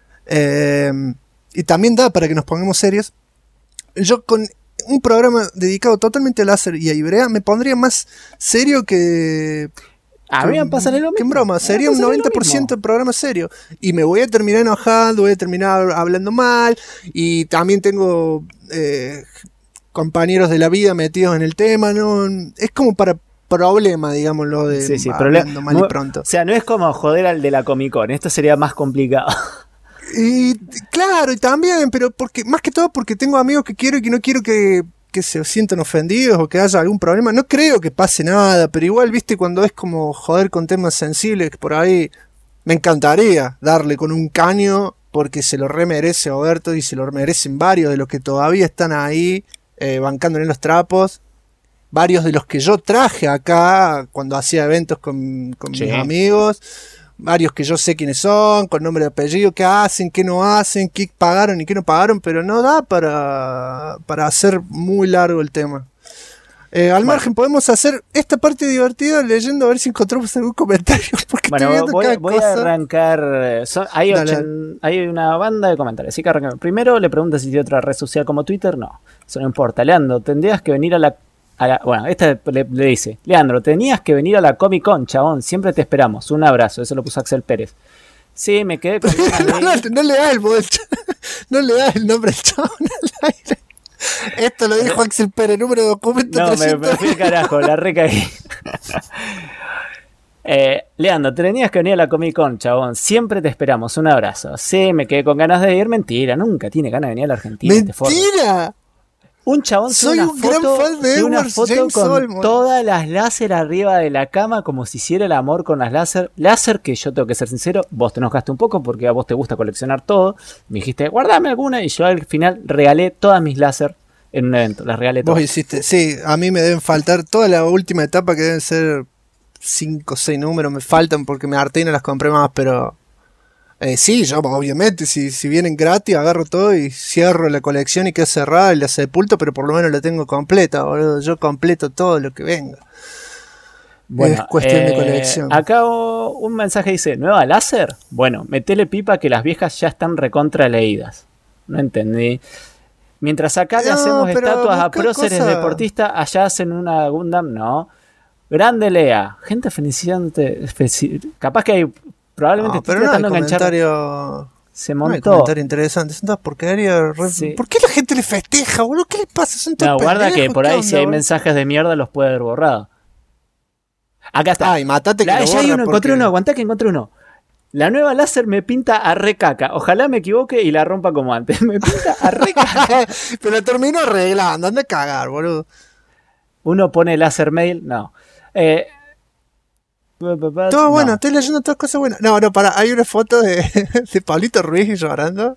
y también da para que nos pongamos serios, yo con un programa dedicado totalmente a Láser y a Ibrea me pondría más serio que... A mí me pasa lo mismo. Que en broma, sería un 90% de programa serio. Y me voy a terminar enojando, voy a terminar hablando mal. Y también tengo compañeros de la vida metidos en el tema, ¿no? Es como para problema, digámoslo, de hablando mal y pronto. O sea, no es como joder al de la Comic Con, esto sería más complicado. Y claro, y también, pero porque más que todo porque tengo amigos que quiero y que no quiero que se sientan ofendidos o que haya algún problema. No creo que pase nada, pero igual, viste, cuando es como joder con temas sensibles, por ahí me encantaría darle con un caño porque se lo remerece Oberto y se lo merecen varios de los que todavía están ahí bancándole los trapos. Varios de los que yo traje acá cuando hacía eventos con mis amigos. Varios que yo sé quiénes son, con nombre y apellido, qué hacen, qué no hacen, qué pagaron y qué no pagaron, pero no da para hacer muy largo el tema. Al margen, podemos hacer esta parte divertida leyendo a ver si encontramos algún comentario. Porque bueno, voy a arrancar. Hay una banda de comentarios. Así que arrancamos. Primero le pregunta si tiene otra red social como Twitter. No, eso no importa. Leandro, tendrías que venir a la. Bueno, esta le dice: Leandro, tenías que venir a la Comic Con, chabón. Siempre te esperamos. Un abrazo. Eso lo puso Axel Pérez. Sí, me quedé con. No le da no le da el nombre del chabón al aire. Esto lo dijo Axel Pérez, número de documento. No, me fui al carajo, la recaí. Leandro, tenías que venir a la Comic Con, chabón. Siempre te esperamos. Un abrazo. Sí, me quedé con ganas de ir. Mentira, nunca tiene ganas de venir a la Argentina. ¡Mentira! Un chabón soy un gran fan de Edwards James con Olmos. Todas las láser arriba de la cama, como si hiciera el amor con las láser. Láser que yo tengo que ser sincero, vos te enojaste un poco porque a vos te gusta coleccionar todo. Me dijiste, guardame alguna, y yo al final regalé todas mis láser en un evento. Las regalé todas. Vos hiciste, sí, a mí me deben faltar toda la última etapa que deben ser 5 o 6 números, me faltan porque me harté y no las compré más, pero... sí, yo obviamente, si vienen gratis, agarro todo y cierro la colección y queda cerrada y la sepulto, pero por lo menos la tengo completa, boludo. Yo completo todo lo que venga. Bueno, es cuestión de colección. Acá un mensaje dice, ¿nueva láser? Bueno, metele pipa que las viejas ya están recontra leídas. No entendí. Mientras acá le hacemos estatuas a próceres deportistas, allá hacen una Gundam, no. Grande Lea. Gente felicitándote. Capaz que hay... Probablemente pero no hay comentario. Se montó. No hay comentario interesante. Son todas porquerías. Sí. ¿Por qué la gente le festeja, boludo? ¿Qué le pasa? Son todos guarda que por ahí si hay mensajes de mierda los puede haber borrado. Acá está. Ay, matate que lo ya hay uno, encontré uno. Aguantá que encontré uno. La nueva láser me pinta a recaca. Ojalá me equivoque y la rompa como antes. Me pinta a recaca. Pero termino arreglando. Anda a cagar, boludo. Uno pone láser mail. No. Todo bueno, estoy leyendo todas cosas buenas. No, para, hay una foto de Pablito Ruiz llorando.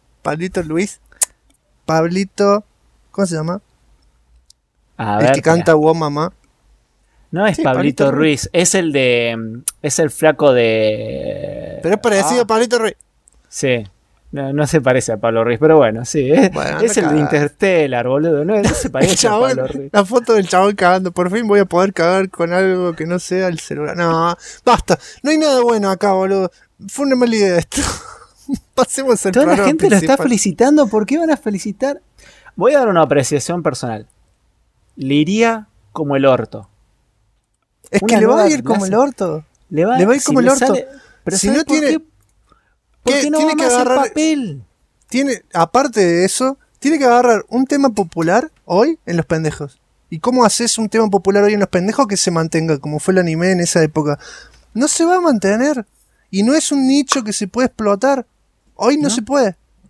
Pablito, ¿cómo se llama? El que canta Wow Mamá. No es Pablito Ruiz, es el flaco de... Pero es parecido a Pablito Ruiz. Sí. No se parece a Pablo Ruiz, pero bueno, sí. Bueno, es el de Interstellar, boludo. No se parece a Pablo Ruiz. La foto del chabón cagando. Por fin voy a poder cagar con algo que no sea el celular. No, basta. No hay nada bueno acá, boludo. Fue una mala idea esto. Pasemos al Toda la programa gente principal. lo está felicitando. ¿Por qué van a felicitar? Voy a dar una apreciación personal. Le iría como el orto. Es Una que le va a nueva ir como clase. el orto. Le va a ir como el orto. Pero Si ¿sabes no por tiene- qué? Porque no tiene va que más a agarrar- papel. Aparte de eso, tiene que agarrar un tema popular hoy en Los Pendejos. ¿Y cómo haces un tema popular hoy en Los Pendejos que se mantenga, como fue el anime en esa época? No se va a mantener. Y no es un nicho que se puede explotar. Hoy no se puede.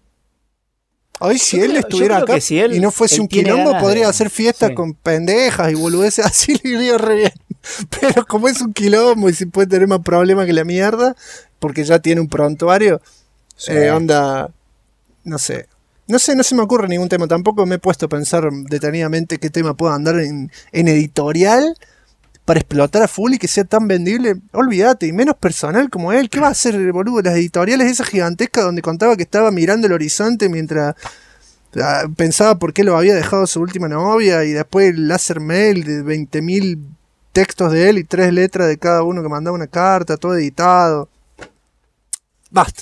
Hoy si Yo él creo- estuviera yo creo acá que si él- y no fuese él un tiene quilombo, ganas podría de- hacer fiestas sí. con pendejas y boludeces, así le iría re bien. Pero como es un quilombo y se puede tener más problemas que la mierda, porque ya tiene un prontuario, Sí. onda, no sé. No se me ocurre ningún tema. Tampoco me he puesto a pensar detenidamente qué tema pueda andar en editorial para explotar a full y que sea tan vendible. Olvídate, y menos personal como él. ¿Qué va a hacer, boludo? Las editoriales esas gigantescas donde contaba que estaba mirando el horizonte mientras pensaba por qué lo había dejado su última novia, y después el láser mail de 20.000 textos de él y 3 letras de cada uno que mandaba una carta, todo editado. Basta.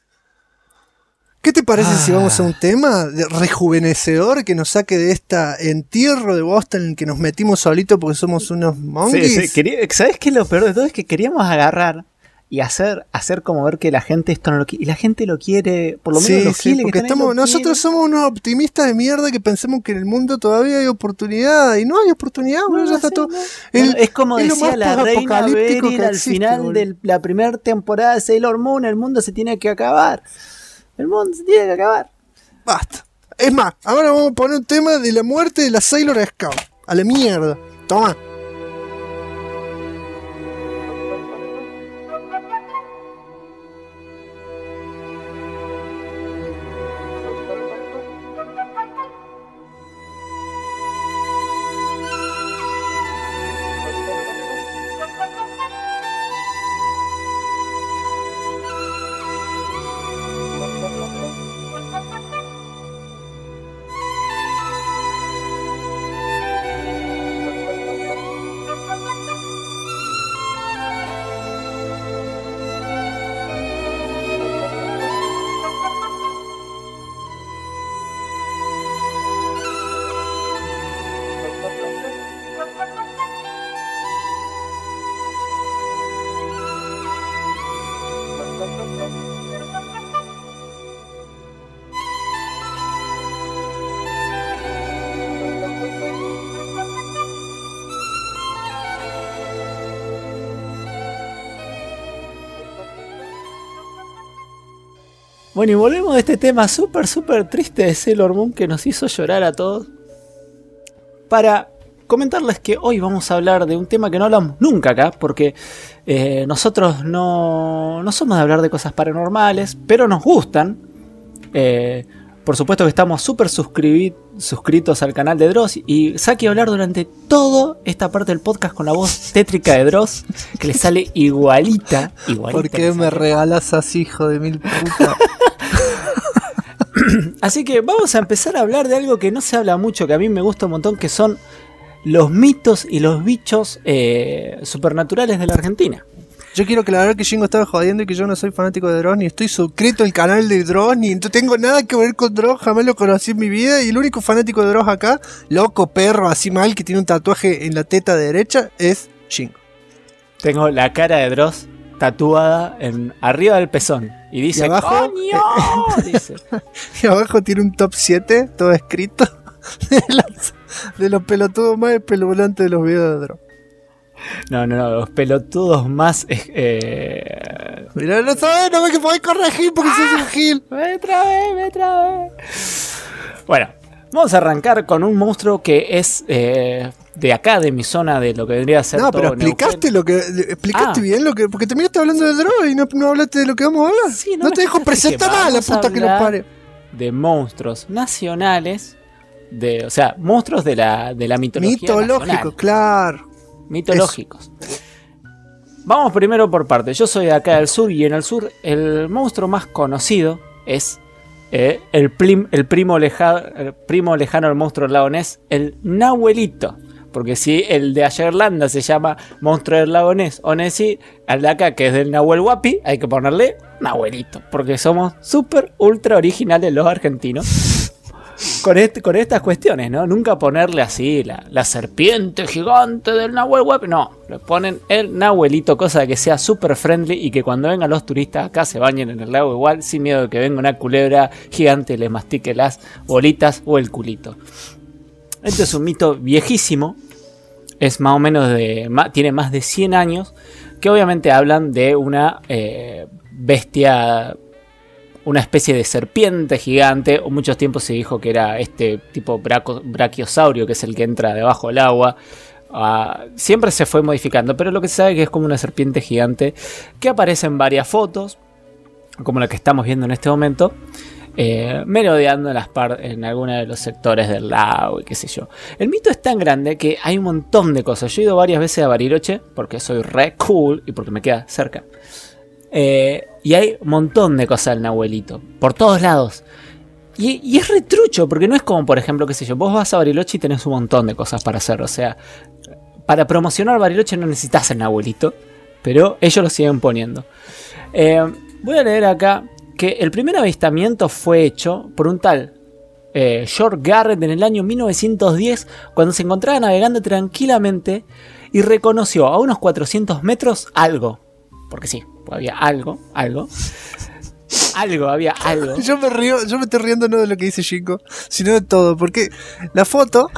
¿Qué te parece si vamos a un tema rejuvenecedor que nos saque de esta entierro de Boston en el que nos metimos solitos porque somos unos monkeys? ¿Sabes qué? Lo peor de todo es que queríamos agarrar y hacer como ver que la gente esto no lo quiere. Y la gente lo quiere, por lo menos los giles porque que están ahí lo nosotros quieren. somos unos optimistas de mierda que pensamos que en el mundo todavía hay oportunidad. Y no hay oportunidad, boludo, ya está sí, todo. no. Bueno, es como lo decía más la reina posapocalíptico Beryl que al existe, final boludo. de la primera temporada de Sailor Moon: el mundo se tiene que acabar. El mundo se tiene que acabar. Basta. Es más, ahora vamos a poner un tema de la muerte de la Sailor Scout. A la mierda. Toma. Bueno, y volvemos a este tema súper triste de Sailor Moon que nos hizo llorar a todos, para comentarles que hoy vamos a hablar de un tema que no hablamos nunca acá, porque nosotros no somos de hablar de cosas paranormales, pero nos gustan. Por supuesto que estamos súper suscritos al canal de Dross, y Saki va a hablar durante toda esta parte del podcast con la voz tétrica de Dross, que le sale igualita. ¿Por qué me regalas así, hijo de mil puta? Así que vamos a empezar a hablar de algo que no se habla mucho, que a mí me gusta un montón, que son los mitos y los bichos supernaturales de la Argentina. Yo quiero aclarar que Jingo estaba jodiendo y que yo no soy fanático de Dross, ni estoy suscrito al canal de Dross, ni no tengo nada que ver con Dross, jamás lo conocí en mi vida, y el único fanático de Dross acá, loco, perro, así mal, que tiene un tatuaje en la teta derecha, es Jingo. Tengo la cara de Dross tatuada arriba del pezón y dice: Y abajo- ¡Coño! Dice. Y abajo tiene un top 7, todo escrito, de los pelotudos más espeluznantes de los videos de Dross. No, los pelotudos más. Mirá, no sabes, no me que podés corregir porque sos un gil. Me trabé. Bueno, vamos a arrancar con un monstruo que es de acá, de mi zona, de lo que vendría a ser. No, todo pero explicaste Neuquén. explicaste bien lo que, porque terminaste hablando de Dross y no hablaste de lo que vamos a hablar. Sí, no te dejo escuchaste, presentar que nada, la vamos a puta que lo hablar pare. De monstruos nacionales, o sea, monstruos de la mitología Mitológico, nacional. claro. Mitológicos. Vamos primero por partes. Yo soy de acá del sur, y en el sur el monstruo más conocido es el primo lejano al monstruo del lago Ness, el Nahuelito. Porque si el de Ayerlanda se llama monstruo del lago Ness o Nessie, al de acá, que es del Nahuel Huapi, hay que ponerle Nahuelito. Porque somos súper ultra originales los argentinos con estas cuestiones, ¿no? Nunca ponerle así la serpiente gigante del Nahuel Huapi. No, le ponen el Nahuelito, cosa de que sea súper friendly y que cuando vengan los turistas acá se bañen en el lago igual, sin miedo de que venga una culebra gigante y les mastique las bolitas o el culito. Este es un mito viejísimo, es más o menos tiene más de 100 años, que obviamente hablan de una bestia, una especie de serpiente gigante, o muchos tiempos se dijo que era este tipo brachiosaurio, que es el que entra debajo del agua. Siempre se fue modificando, pero lo que se sabe es que es como una serpiente gigante que aparece en varias fotos, como la que estamos viendo en este momento. Merodeando en algunos de los sectores del lago y qué sé yo. El mito es tan grande que hay un montón de cosas. Yo he ido varias veces a Bariloche porque soy re cool y porque me queda cerca. Y hay un montón de cosas del Nahuelito por todos lados. Y es re trucho porque no es como, por ejemplo, qué sé yo, vos vas a Bariloche y tenés un montón de cosas para hacer. O sea, para promocionar Bariloche no necesitas el Nahuelito, pero ellos lo siguen poniendo. Voy a leer acá que el primer avistamiento fue hecho por un tal George Garrett en el año 1910, cuando se encontraba navegando tranquilamente y reconoció a unos 400 metros algo. Porque sí, había algo. Había algo. Yo me estoy riendo no de lo que dice Shinko, sino de todo, porque la foto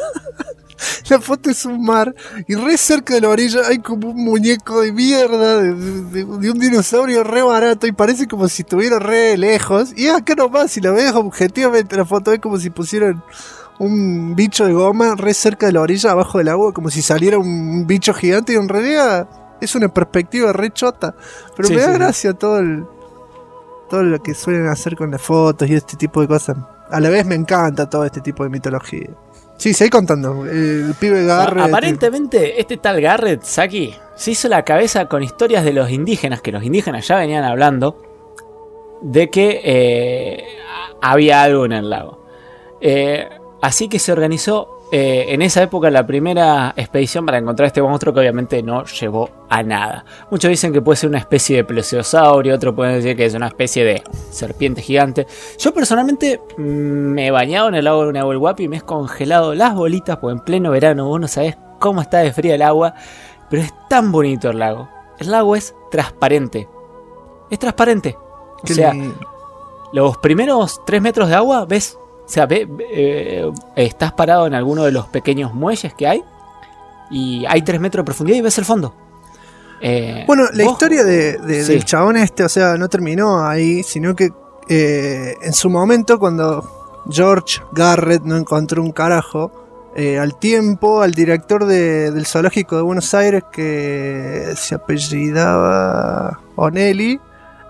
es un mar y re cerca de la orilla hay como un muñeco de mierda de un dinosaurio re barato y parece como si estuviera re lejos. Y acá nomás, si la ves objetivamente, la foto es como si pusieran un bicho de goma re cerca de la orilla, abajo del agua, como si saliera un bicho gigante, y en realidad es una perspectiva re chota. Pero sí, me da gracia todo lo que suelen hacer con las fotos y este tipo de cosas. A la vez me encanta todo este tipo de mitología. Sí, seguí contando. El pibe Garrett. Aparentemente, este tal Garrett, Saki, se hizo la cabeza con historias de los indígenas, que los indígenas ya venían hablando de que había algo en el lago. Así que se organizó en esa época la primera expedición para encontrar este monstruo, que obviamente no llevó a nada. Muchos dicen que puede ser una especie de plesiosaurio, otros pueden decir que es una especie de serpiente gigante. Yo personalmente me he bañado en el lago de Nahuel Huapi y me he congelado las bolitas, porque en pleno verano vos no sabés cómo está de fría el agua, pero es tan bonito el lago. El lago es transparente. Es transparente. O sea, los primeros 3 metros de agua ves. O sea, estás parado en alguno de los pequeños muelles que hay y hay 3 metros de profundidad y ves el fondo. Bueno, la historia del chabón este, o sea, no terminó ahí, sino que en su momento, cuando George Garrett no encontró un carajo, al tiempo, al director del zoológico de Buenos Aires, que se apellidaba Onelli,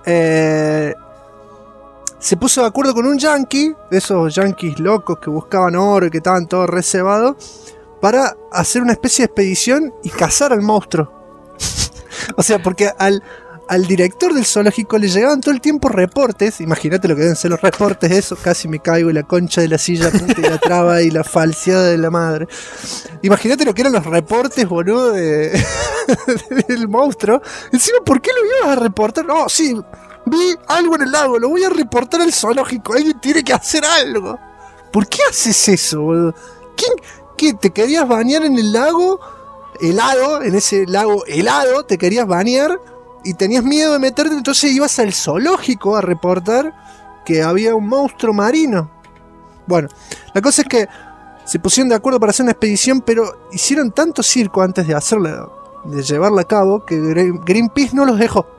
se puso de acuerdo con un yankee, de esos yankees locos que buscaban oro y que estaban todos reservados, para hacer una especie de expedición y cazar al monstruo. O sea, porque al director del zoológico le llegaban todo el tiempo reportes. Imagínate lo que deben ser los reportes, eso, casi me caigo en la concha de la silla, puta, y la traba y la falseada de la madre. Imagínate lo que eran los reportes, boludo, del monstruo. Encima, ¿por qué lo ibas a reportar? No, sí, vi algo en el lago, lo voy a reportar al zoológico, alguien tiene que hacer algo. ¿Por qué haces eso, boludo? ¿Qué? ¿Te querías bañar en el lago helado? En ese lago helado te querías bañar y tenías miedo de meterte, entonces ibas al zoológico a reportar que había un monstruo marino. Bueno, la cosa es que se pusieron de acuerdo para hacer una expedición, pero hicieron tanto circo antes de hacerla, de llevarla a cabo, que Greenpeace no los dejó.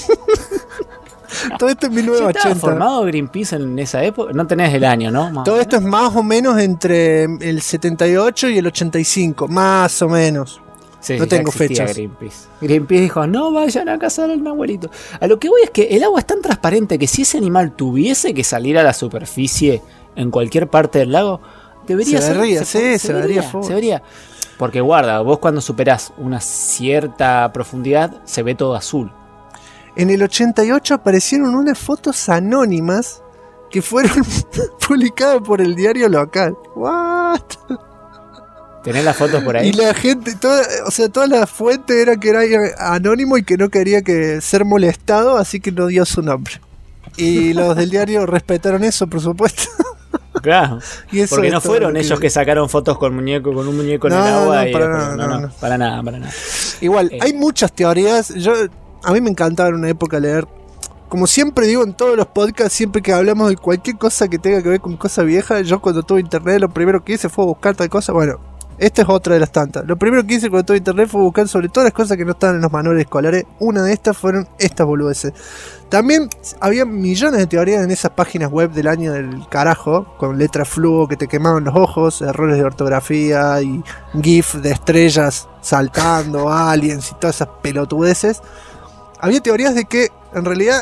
Todo esto en 1980. ¿Estaba formado Greenpeace en esa época? No tenés el año, ¿no? Todo esto es más o menos entre el 78 y el 85, más o menos. Sí, no tengo fechas. Greenpeace dijo, no vayan a cazar al Nahuelito. A lo que voy es que el agua es tan transparente que si ese animal tuviese que salir a la superficie en cualquier parte del lago, debería ser. Se vería. Porque guarda, vos cuando superás una cierta profundidad se ve todo azul. en el 88 aparecieron unas fotos anónimas que fueron publicadas por el diario local. ¿What? ¿Tenés las fotos por ahí? Y la gente, toda la fuente era que era anónimo y que no quería ser molestado, así que no dio su nombre. Y los del diario respetaron eso, por supuesto. Claro, Y eso porque es no todo fueron lo que- ellos que sacaron fotos con un muñeco en el No, agua. no, y para después- nada, no, no. para nada, para nada. Igual, hay muchas teorías. A mí me encantaba en una época leer. Como siempre digo en todos los podcasts, siempre que hablamos de cualquier cosa que tenga que ver con cosa vieja, yo cuando tuve internet lo primero que hice fue buscar tal cosa. Bueno, esta es otra de las tantas. Lo primero que hice cuando tuve internet fue buscar sobre todas las cosas que no estaban en los manuales escolares. Una de estas fueron estas boludeces. También había millones de teorías en esas páginas web del año del carajo, con letras fluo que te quemaban los ojos, errores de ortografía y gif de estrellas saltando, aliens y todas esas pelotudeces. Había teorías de que en realidad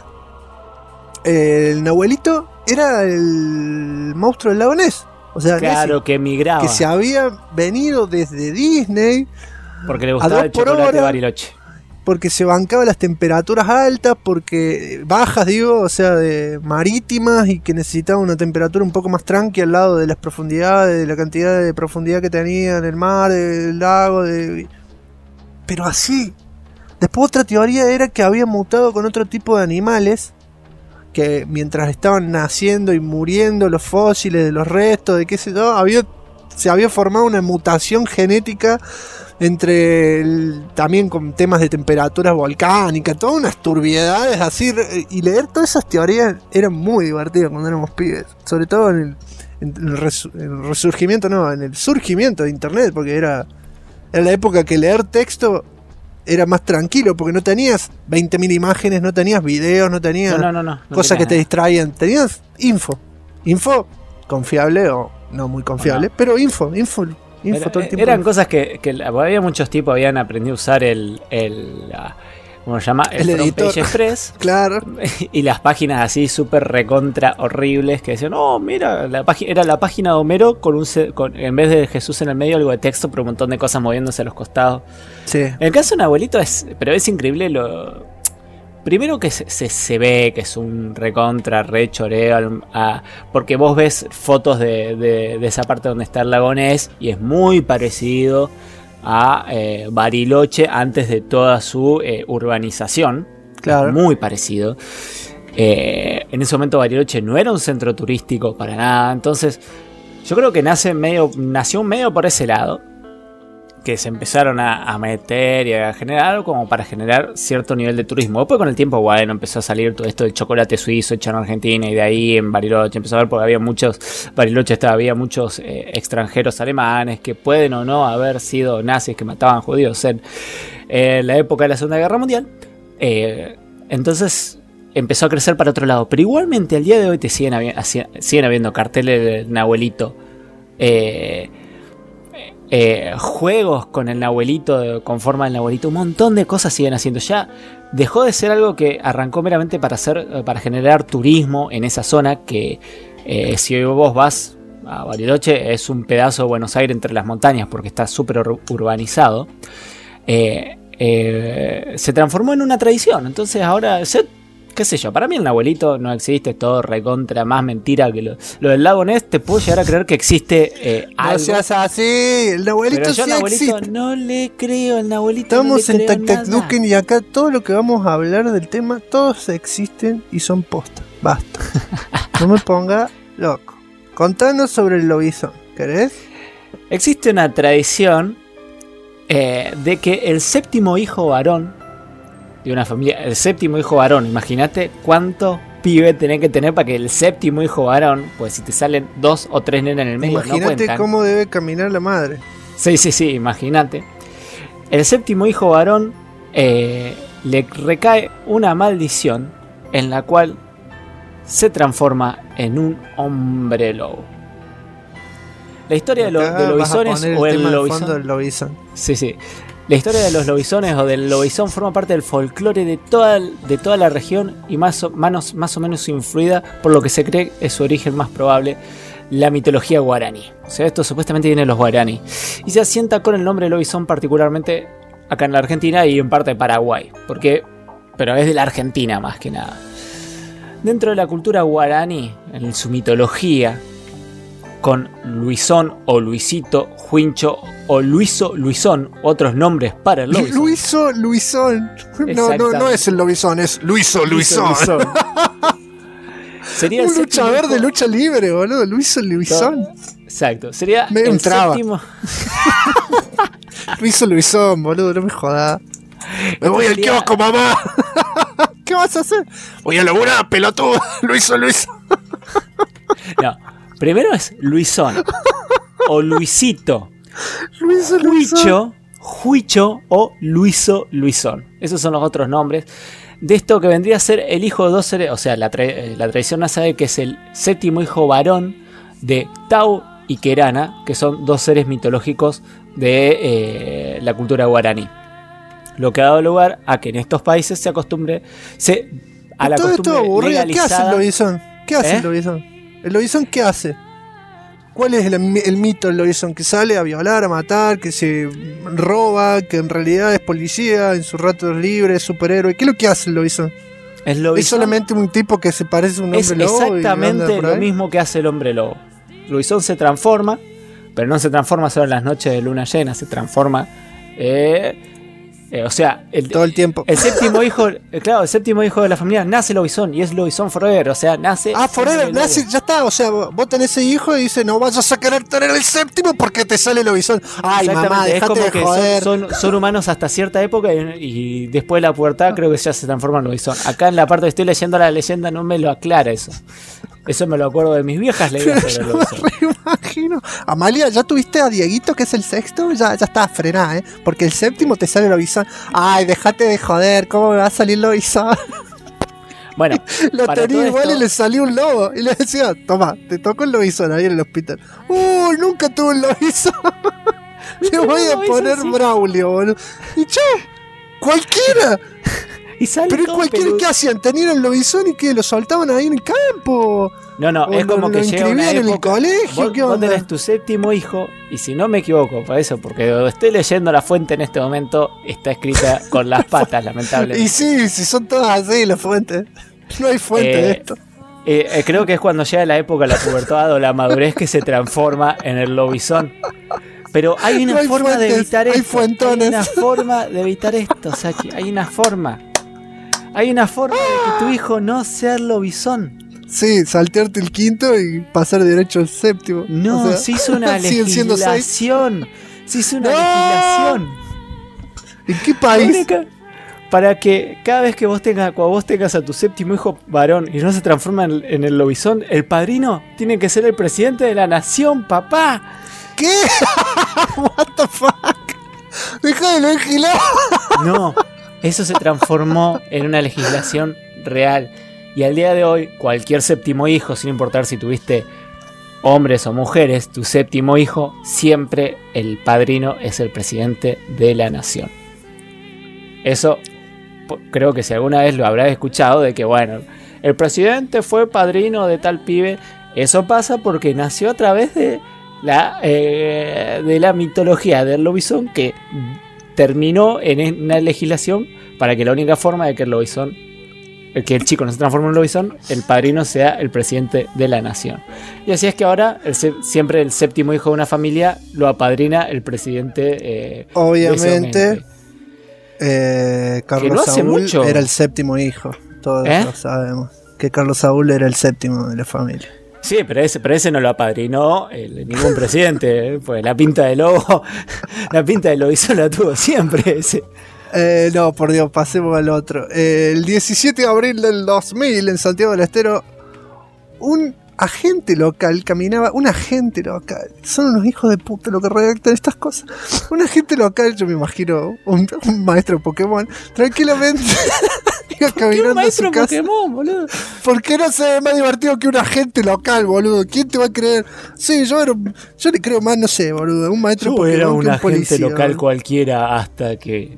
el Nahuelito era el monstruo del lago Ness. O sea, Claro, que migraba. que se había venido desde Disney Porque le a gustaba 2 el por chocolate hora. Bariloche. porque se bancaba las temperaturas altas, porque bajas, digo, o sea, de marítimas, y que necesitaba una temperatura un poco más tranqui al lado de las profundidades, de la cantidad de profundidad que tenía en el mar, el lago, pero así. Después otra teoría era que había mutado con otro tipo de animales, que mientras estaban naciendo y muriendo los fósiles de los restos, de qué sé yo, se había formado una mutación genética también con temas de temperaturas volcánicas, todas unas turbiedades así, y leer todas esas teorías era muy divertido cuando éramos pibes, sobre todo en el resurgimiento, no, en el surgimiento de internet, porque era la época que leer texto era más tranquilo, porque no tenías 20.000 imágenes, no tenías videos, no tenías No cosas que te tenía distraían, tenías info confiable o no muy confiable, pero info todo el tiempo. Eran cosas que había muchos tipos habían aprendido a usar ¿cómo se llama? El Front editor. Page Express. Claro, Y las páginas así súper recontra horribles que decían, oh, mira, era la página de Homero en vez de Jesús en el medio, algo de texto, pero un montón de cosas moviéndose a los costados. sí. En el caso de un abuelito pero es increíble primero que se ve que es un recontra, re choreo, porque vos ves fotos de esa parte donde está el lago Ness y es muy parecido a Bariloche antes de toda su urbanización. Claro. Muy parecido. En ese momento Bariloche no era un centro turístico para nada. Entonces yo creo que nació medio por ese lado, que se empezaron a meter y a generar algo como para generar cierto nivel de turismo. Después con el tiempo, bueno, empezó a salir todo esto del chocolate suizo hecho en Argentina, y de ahí en Bariloche empezó a ver, porque había muchos extranjeros alemanes que pueden o no haber sido nazis que mataban judíos en la época de la Segunda Guerra Mundial. Entonces empezó a crecer para otro lado. Pero igualmente al día de hoy siguen habiendo carteles del Nahuelito, juegos con el Nahuelito, con forma del Nahuelito, un montón de cosas siguen haciendo. Ya dejó de ser algo que arrancó meramente para generar turismo en esa zona, que si vos vas a Bariloche es un pedazo de Buenos Aires entre las montañas, porque está súper urbanizado. Se transformó en una tradición. Entonces ahora, qué sé yo, para mí el Nahuelito no existe, es todo recontra más mentira que lo del lago Ness. Te puedo llegar a creer que existe algo. No seas así, el Nahuelito Pero yo sí al Nahuelito existe. no le creo, el Nahuelito Estamos no en le creo nada. Tactacduken y acá todo lo que vamos a hablar del tema, todos existen y son posta. Basta. No me ponga loco. Contanos sobre el lobizón, ¿querés? Existe una tradición de que el séptimo hijo varón de una familia, imagínate cuánto pibe tenés que tener para que el séptimo hijo varón, pues si te salen 2 o 3 nenas en el medio, no Imagínate cuentan. cómo debe caminar la madre. Sí, imagínate. El séptimo hijo varón le recae una maldición en la cual se transforma en un hombre lobo. La historia de Acá los vas a lobisones poner o tema el de lobizón. fondo del lobizón. Sí. La historia de los lobisones o del lobizón forma parte del folclore de toda la región, y más o menos influida por lo que se cree es su origen más probable, la mitología guaraní. O sea, esto supuestamente viene de los guaraní y se asienta con el nombre de lobizón, particularmente acá en la Argentina y en parte de Paraguay, porque pero es de la Argentina más que nada. Dentro de la cultura guaraní, en su mitología, con Luisón o Luisito, Juincho o Luiso, Luisón, otros nombres para el lobizón. Luiso, Luisón. No es el lobizón, es Luiso, Luisón. Sería un luchador de lucha libre, boludo. Luiso, Luisón. Exacto. Sería me el entraba. séptimo. Luiso, Luisón, boludo, no me jodas. Me voy al kiosco, mamá. ¿Qué vas a hacer? Voy a laburar, pelotudo. Luiso. No, primero es Luisón o Luisito. Luiso. Juicho o Luisón. Esos son los otros nombres de esto que vendría a ser el hijo de dos seres. O sea, la tradición nos sabe que es el séptimo hijo varón de Tau y Kerana, que son dos seres mitológicos de la cultura guaraní. Lo que ha dado lugar a que en estos países se acostumbre a la costumbre legalizada. ¿Qué hace el lobizón? ¿El lobizón? ¿El lobizón qué hace? ¿Cuál es el mito del lobizón? Que sale a violar, a matar, que se roba, que en realidad es policía, en sus ratos libres, superhéroe. ¿Qué es lo que hace el lobizón? ¿Es solamente un tipo que se parece a un hombre lobo? Es exactamente lo mismo que hace el hombre lobo. Lobizón se transforma, pero no se transforma solo en las noches de luna llena, se transforma... o sea, todo el tiempo. El séptimo hijo, claro, el séptimo hijo de la familia nace lobizón y es lobizón forever, o sea, nace. Forever, nace, ya está, o sea, vos tenés ese hijo y dices, no vayas a querer tener el séptimo porque te sale lobizón. Ay, mamá, dejate de joder. Son humanos hasta cierta época y después de la pubertad creo que ya se transforman en lobizón. Acá en la parte que estoy leyendo la leyenda no me lo aclara eso. Eso me lo acuerdo de mis viejas leyendas sobre el lobizón. Me imagino. Amalia, ¿ya tuviste a Dieguito, que es el sexto? Ya está frenada, porque el séptimo te sale lobizón. Ay, déjate de joder, ¿cómo me va a salir lobizón? Bueno, lo tenía igual y le salió un lobo. Y le decía, toma, te toco el lobizón ahí en el hospital. Uy, nunca tuve un lobizón. Le voy a poner Braulio, boludo. Y chau, cualquiera. Y sale. Pero cualquiera, ¿qué hacían? Tenían el lobizón y que lo soltaban ahí en el campo. No, es como que llega una época, en el colegio. Vos tenés tu séptimo hijo, y si no me equivoco, por eso, porque donde estoy leyendo la fuente en este momento, está escrita con las patas, lamentablemente. Y sí, son todas así las fuentes. No hay fuente de esto. Creo que es cuando llega la época, la pubertad o la madurez, que se transforma en el lobizón. Pero hay una forma de evitar esto. Hay una forma de evitar esto, Saki. Hay una forma. Hay una forma de que tu hijo no sea el lobizón. Sí, saltearte el quinto y pasar derecho al séptimo. No, o sea, se hizo una legislación. Legislación. ¿En qué país? Para que cada vez que cuando vos tengas a tu séptimo hijo varón y no se transforma en el lobizón, el padrino tiene que ser el presidente de la nación, papá. ¿Qué? What the fuck? Deja de legislar. No, eso se transformó en una legislación real. Y al día de hoy, cualquier séptimo hijo, sin importar si tuviste hombres o mujeres, tu séptimo hijo, siempre el padrino es el presidente de la nación. Eso creo que si alguna vez lo habrás escuchado, de que bueno, el presidente fue padrino de tal pibe. Eso pasa porque nació a través de la mitología del lobizón, que terminó en una legislación para que la única forma de que el chico no se transforme en un lobizón, el padrino sea el presidente de la nación. Y así es que ahora siempre el séptimo hijo de una familia lo apadrina el presidente. Obviamente, Carlos no hace Saúl mucho. Era el séptimo hijo. Todos lo sabemos. Que Carlos Saúl era el séptimo de la familia. Sí, pero ese no lo apadrinó ningún presidente. Pues la pinta de lobo, la pinta de lobizón la tuvo siempre ese. No, por Dios, pasemos al otro. El 17 de abril del 2000, en Santiago del Estero, un agente local caminaba. Un agente local. Son unos hijos de puta lo que redactan estas cosas. Un agente local, yo me imagino un maestro de Pokémon, tranquilamente iba caminando a su casa. Pokémon, boludo? ¿Por qué no se ve más divertido que un agente local, boludo? ¿Quién te va a creer? Sí, yo le creo más, no sé, boludo. Un maestro de Pokémon. Era un agente policía, local, boludo, cualquiera, hasta que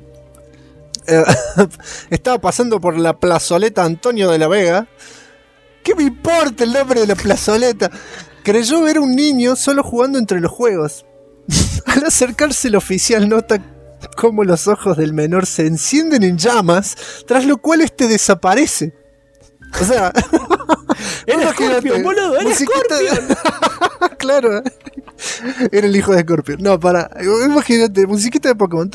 estaba pasando por la plazoleta Antonio de la Vega. ¿Qué me importa el nombre de la plazoleta? Creyó ver un niño solo jugando entre los juegos. Al acercarse el oficial nota cómo los ojos del menor se encienden en llamas, tras lo cual este desaparece. O sea, Era Scorpion, boludo, era Scorpion. Claro, era el hijo de Scorpion. No, imagínate, musiquita de Pokémon.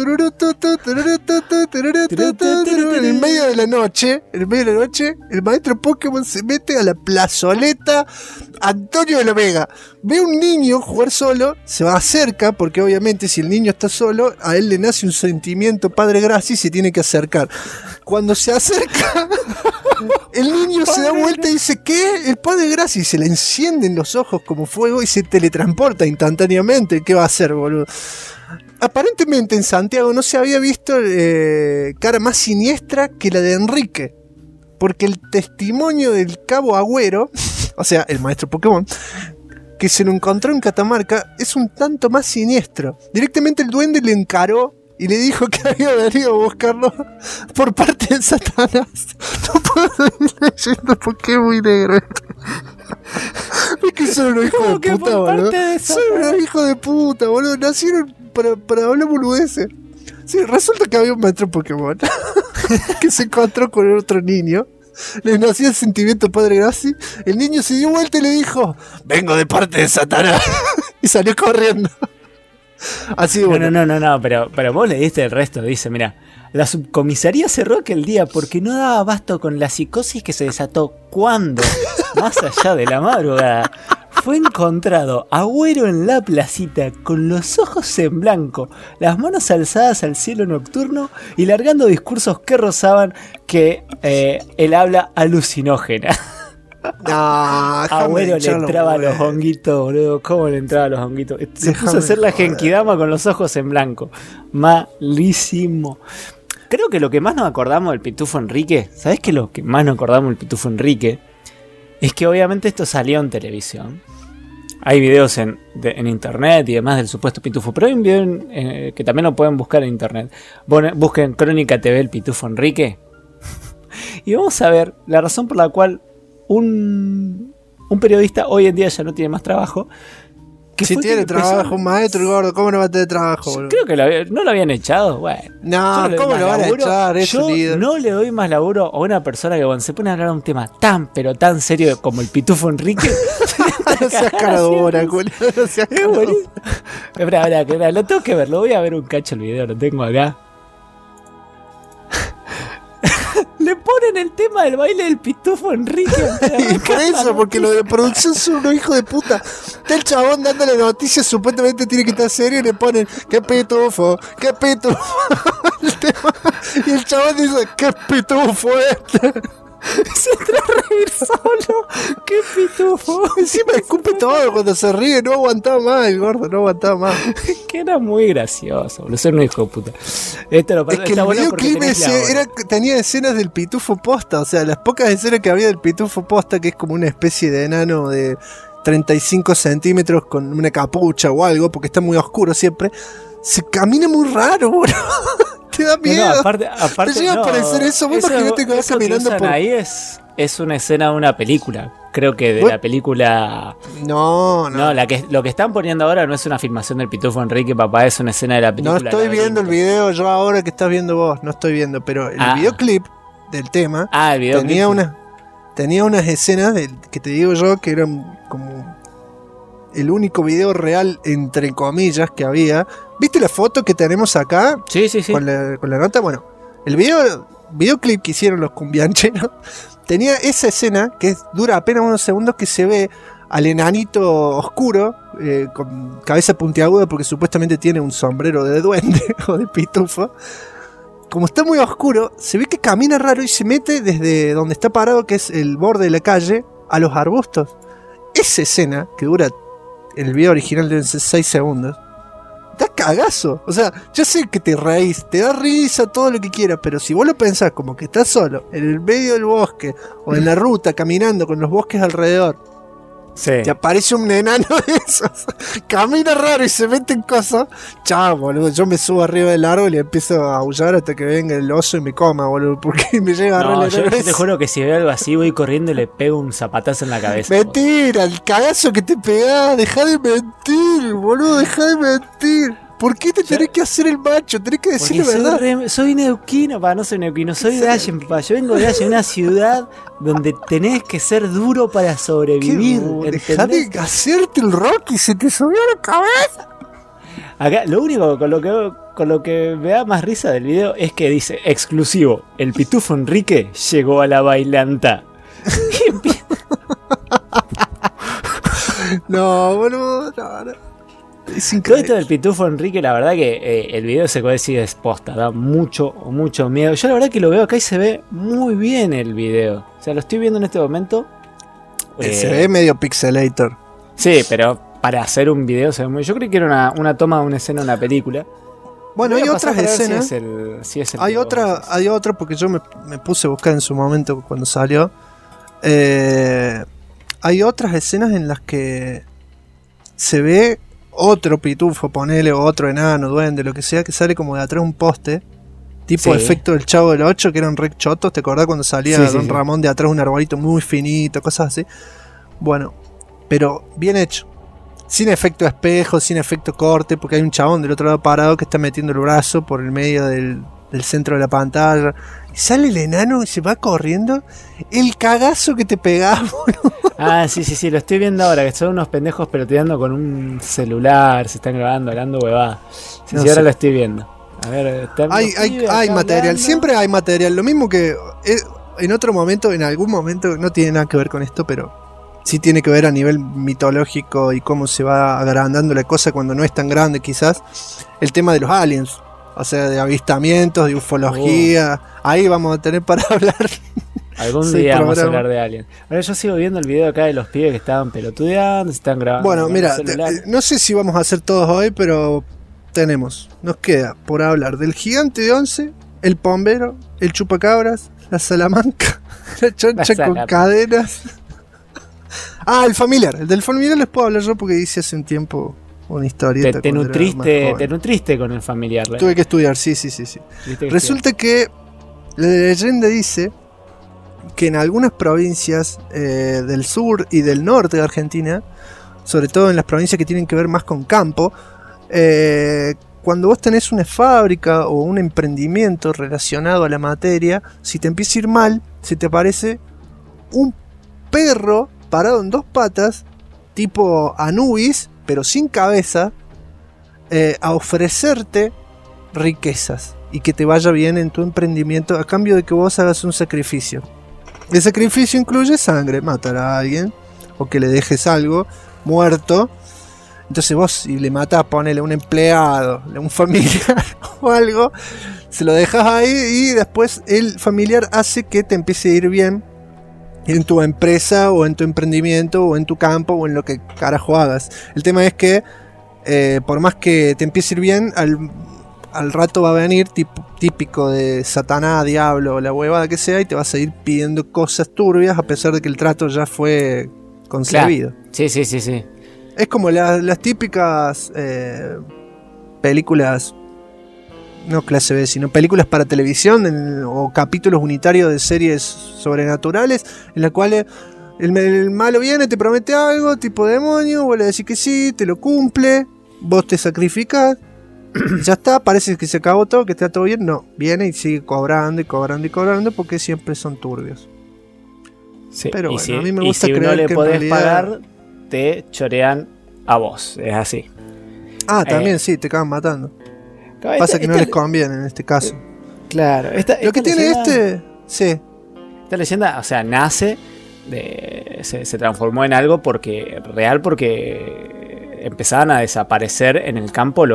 En el medio de la noche, el maestro Pokémon se mete a la plazoleta Antonio de la Vega. Ve a un niño jugar solo, se va acerca, porque obviamente si el niño está solo, a él le nace un sentimiento padre gracia y se tiene que acercar. Cuando se acerca, el niño se da vuelta y dice, ¿qué? El padre gracia, y se le encienden los ojos como fuego y se teletransporta instantáneamente. ¿Qué va a hacer, boludo? Aparentemente en Santiago no se había visto cara más siniestra que la de Enrique, porque el testimonio del cabo Agüero, o sea, el maestro Pokémon, que se lo encontró en Catamarca, es un tanto más siniestro. Directamente el duende le encaró y le dijo que había venido a buscarlo por parte de Satanás. No puedo seguir leyendo porque es muy negro. Es que son unos hijos de puta, boludo. Son unos hijos de puta, boludo. Nacieron para hablar boludeces. Sí, resulta que había un maestro Pokémon que se encontró con otro niño. Le nació el sentimiento padre gracia. El niño se dio vuelta y le dijo, vengo de parte de Satanás. Y salió corriendo. Así, bueno. No, pero vos le diste el resto. Dice, mira, la subcomisaría cerró aquel día porque no daba abasto con la psicosis que se desató cuando, más allá de la madrugada, fue encontrado Agüero en la placita con los ojos en blanco, las manos alzadas al cielo nocturno y largando discursos que rozaban que el habla alucinógena. Agüero le entraba a los honguitos, boludo. ¿Cómo le entraba a los honguitos? Se puso a hacer la genkidama con los ojos en blanco. Malísimo. Creo que lo que más nos acordamos del Pitufo Enrique, ¿sabés qué? Lo que más nos acordamos del Pitufo Enrique es que obviamente esto salió en televisión. Hay videos en internet y demás del supuesto Pitufo, pero hay un video que también lo pueden buscar en internet. Busquen Crónica TV el Pitufo Enrique y vamos a ver la razón por la cual un periodista hoy en día ya no tiene más trabajo. Si tiene trabajo, un maestro, gordo, ¿cómo no va a tener trabajo, boludo? Creo que no lo habían echado, bueno. No, ¿cómo lo van a echar? Yo no le doy más laburo a una persona que cuando se pone a hablar de un tema tan, pero tan serio como el Pitufo Enrique. No seas caradora, boludo. No seas caradora. Espera, lo tengo que ver, lo voy a ver un cacho el video, lo tengo acá. Le ponen el tema del baile del Pitufo Enrique. Y por eso, porque lo de producción son unos hijos de puta. Está el chabón dándole noticias, supuestamente tiene que estar serio y le ponen, ¡qué pitufo! ¡Qué pitufo! Y el chabón dice, ¡qué pitufo este! Se entra a reír solo. ¡Qué pitufo! Encima escupe todo cuando se ríe. No aguantaba más el gordo, no aguantaba más. Que era muy gracioso, boludo. Ser un hijo de puta. Esto lo es que el videoclip tenía escenas del Pitufo posta. O sea, las pocas escenas que había del Pitufo posta, que es como una especie de enano de 35 centímetros con una capucha o algo, porque está muy oscuro siempre. Se camina muy raro, boludo. Te da miedo. No, aparte te llega a parecer eso. Vos imagínate que vas caminando que por ahí es una escena de una película. Creo que de la película. No. Lo que están poniendo ahora no es una filmación del Pitufo Enrique, papá, es una escena de la película. No estoy viendo el video yo ahora que estás viendo vos, no estoy viendo, pero el videoclip del tema el videoclip, tenía unas escenas que te digo yo que eran como el único video real, entre comillas, que había. ¿Viste la foto que tenemos acá? Sí. Con la nota. Bueno, el videoclip que hicieron los cumbiancheros tenía esa escena que dura apenas unos segundos, que se ve al enanito oscuro, con cabeza puntiaguda, porque supuestamente tiene un sombrero de duende o de pitufo. Como está muy oscuro, se ve que camina raro y se mete desde donde está parado, que es el borde de la calle, a los arbustos. Esa escena, que dura, en el video original deben ser 6 segundos, da cagazo. O sea, yo sé que te reís, te da risa, todo lo que quieras, pero si vos lo pensás como que estás solo, en el medio del bosque, o en la ruta, caminando con los bosques alrededor, te aparece un enano de esos, camina raro y se mete en cosas, chao, boludo, yo me subo arriba del árbol y empiezo a aullar hasta que venga el oso y me coma, boludo, porque me llega a agarrar yo te juro que si veo algo así voy corriendo y le pego un zapatazo en la cabeza. Mentira, el cagazo que te pegás, dejá de mentir, boludo, dejá de mentir. ¿Por qué te tenés que hacer el macho? Tenés que decir la verdad. Soy neuquino, no soy neuquino, soy de Allen, papá. Yo vengo de Allen, una ciudad donde tenés que ser duro para sobrevivir. Dejá de hacerte el Rocky, se te subió la cabeza. Acá, lo único con lo que me da más risa del video es que dice, exclusivo, el pitufo Enrique llegó a la bailanta. No, bueno, no. Es todo increíble. esto del pitufo Enrique, la verdad que el video se puede decir es posta, da mucho miedo. Yo la verdad que lo veo acá y se ve muy bien el video. O sea, lo estoy viendo en este momento. Se ve medio pixelator. Sí, pero para hacer un video se ve muy... Yo creí que era una toma de una escena de una película. Bueno, hay otras escenas. Hay otra porque yo me puse a buscar en su momento cuando salió. Hay otras escenas en las que se ve otro pitufo, ponele, o otro enano, duende, lo que sea, que sale como de atrás de un poste, tipo efecto del Chavo del 8, que eran re chotos. ¿Te acordás cuando salía Don Ramón de atrás de un arbolito muy finito, cosas así? Bueno, pero bien hecho, sin efecto espejo, sin efecto corte, porque hay un chabón del otro lado parado que está metiendo el brazo por el medio del centro de la pantalla, y sale el enano y se va corriendo. El cagazo que te pegamos, ¿no? Ah, sí, lo estoy viendo ahora, que son unos pendejos peloteando con un celular, se están grabando, hablando huevada. Sí, ahora lo estoy viendo. A ver, hay material, hablando. Siempre hay material. Lo mismo que en otro momento, en algún momento, no tiene nada que ver con esto, pero sí tiene que ver a nivel mitológico y cómo se va agrandando la cosa cuando no es tan grande, quizás. El tema de los aliens, o sea, de avistamientos, de ufología. Ahí vamos a tener para hablar. Algún día vamos a hablar de aliens. Ahora yo sigo viendo el video acá de los pibes que estaban pelotudeando, se están grabando. Bueno, mira, no sé si vamos a hacer todos hoy, pero nos queda por hablar del gigante de once, el pombero, el chupacabras, la salamanca, la choncha con cadenas. El familiar. El del familiar les puedo hablar yo porque hice hace un tiempo una historieta. Te nutriste con el familiar, ¿verdad? Tuve que estudiar, sí. Resulta que la leyenda dice que en algunas provincias del sur y del norte de Argentina, sobre todo en las provincias que tienen que ver más con campo, cuando vos tenés una fábrica o un emprendimiento relacionado a la materia, si te empieza a ir mal, se te aparece un perro parado en dos patas, tipo Anubis, pero sin cabeza, a ofrecerte riquezas y que te vaya bien en tu emprendimiento a cambio de que vos hagas un sacrificio. El sacrificio incluye sangre, matar a alguien o que le dejes algo muerto. Entonces vos, si le matás, ponele a un empleado, a un familiar o algo, se lo dejas ahí y después el familiar hace que te empiece a ir bien en tu empresa o en tu emprendimiento o en tu campo o en lo que carajo hagas. El tema es que por más que te empiece a ir bien, al rato va a venir típico de Satanás, diablo o la huevada que sea, y te va a seguir pidiendo cosas turbias a pesar de que el trato ya fue concebido. Claro. Sí. Es como las típicas películas, no clase B, sino películas para televisión o capítulos unitarios de series sobrenaturales, en las cuales el malo viene, te promete algo, tipo demonio, vos le decís que sí, te lo cumple, vos te sacrificás, ya está, parece que se acabó todo, que está todo bien. No, viene y sigue cobrando y cobrando y cobrando porque siempre son turbios. Sí, pero bueno, si, a mí me gusta creer no le que podés en realidad pagar, te chorean a vos, es así. También sí, te acaban matando. Pasa que no les conviene en este caso. Claro. Lo que tiene leyenda, sí. Esta leyenda, o sea, nace, se transformó en algo porque empezaban a desaparecer en el campo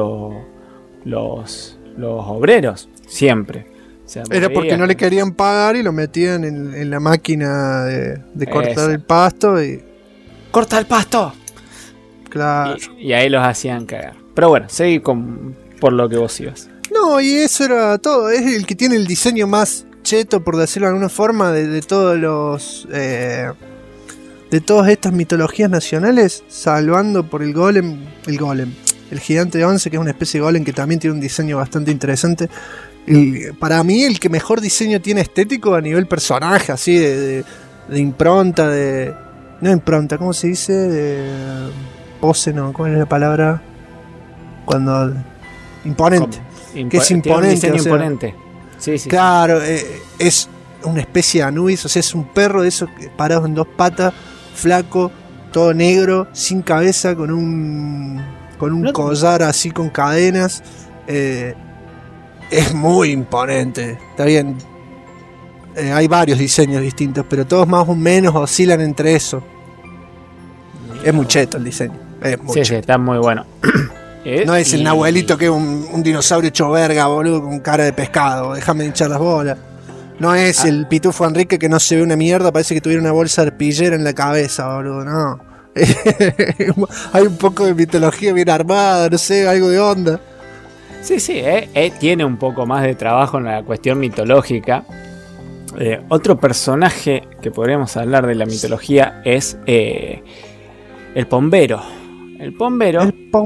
los obreros, siempre. O sea, era porque no le querían pagar y lo metían en la máquina de cortar el pasto y... ¡Corta el pasto! Claro. Y ahí los hacían cagar. Pero bueno, seguí por lo que vos ibas. No, y eso era todo. Es el que tiene el diseño más cheto, por decirlo de alguna forma, de todos los... de todas estas mitologías nacionales, salvando por el golem, el gigante de once, que es una especie de golem que también tiene un diseño bastante interesante. Para mí el que mejor diseño tiene estético a nivel personaje, así de impronta, no impronta, ¿cómo se dice? De pose, no, ¿cómo es la palabra? Cuando imponente. Que es Tiene un imponente. diseño O sea, imponente. Sí. claro, es una especie de Anubis, o sea, es un perro de esos parados en dos patas, flaco, todo negro, sin cabeza, con un collar así con cadenas. Es muy imponente. Está bien. Hay varios diseños distintos, pero todos más o menos oscilan entre eso. Es muy cheto el diseño. Es muy Sí, cheto. está muy bueno. No es el Nahuelito que es un dinosaurio hecho verga, boludo, con cara de pescado. Déjame hinchar las bolas. No es el Pitufo Enrique que no se ve una mierda, parece que tuviera una bolsa de arpillera en la cabeza, boludo. No. Hay un poco de mitología bien armada, no sé, algo de onda. Sí, tiene un poco más de trabajo en la cuestión mitológica. Otro personaje que podríamos hablar de la mitología es el Pombero. El Pombero.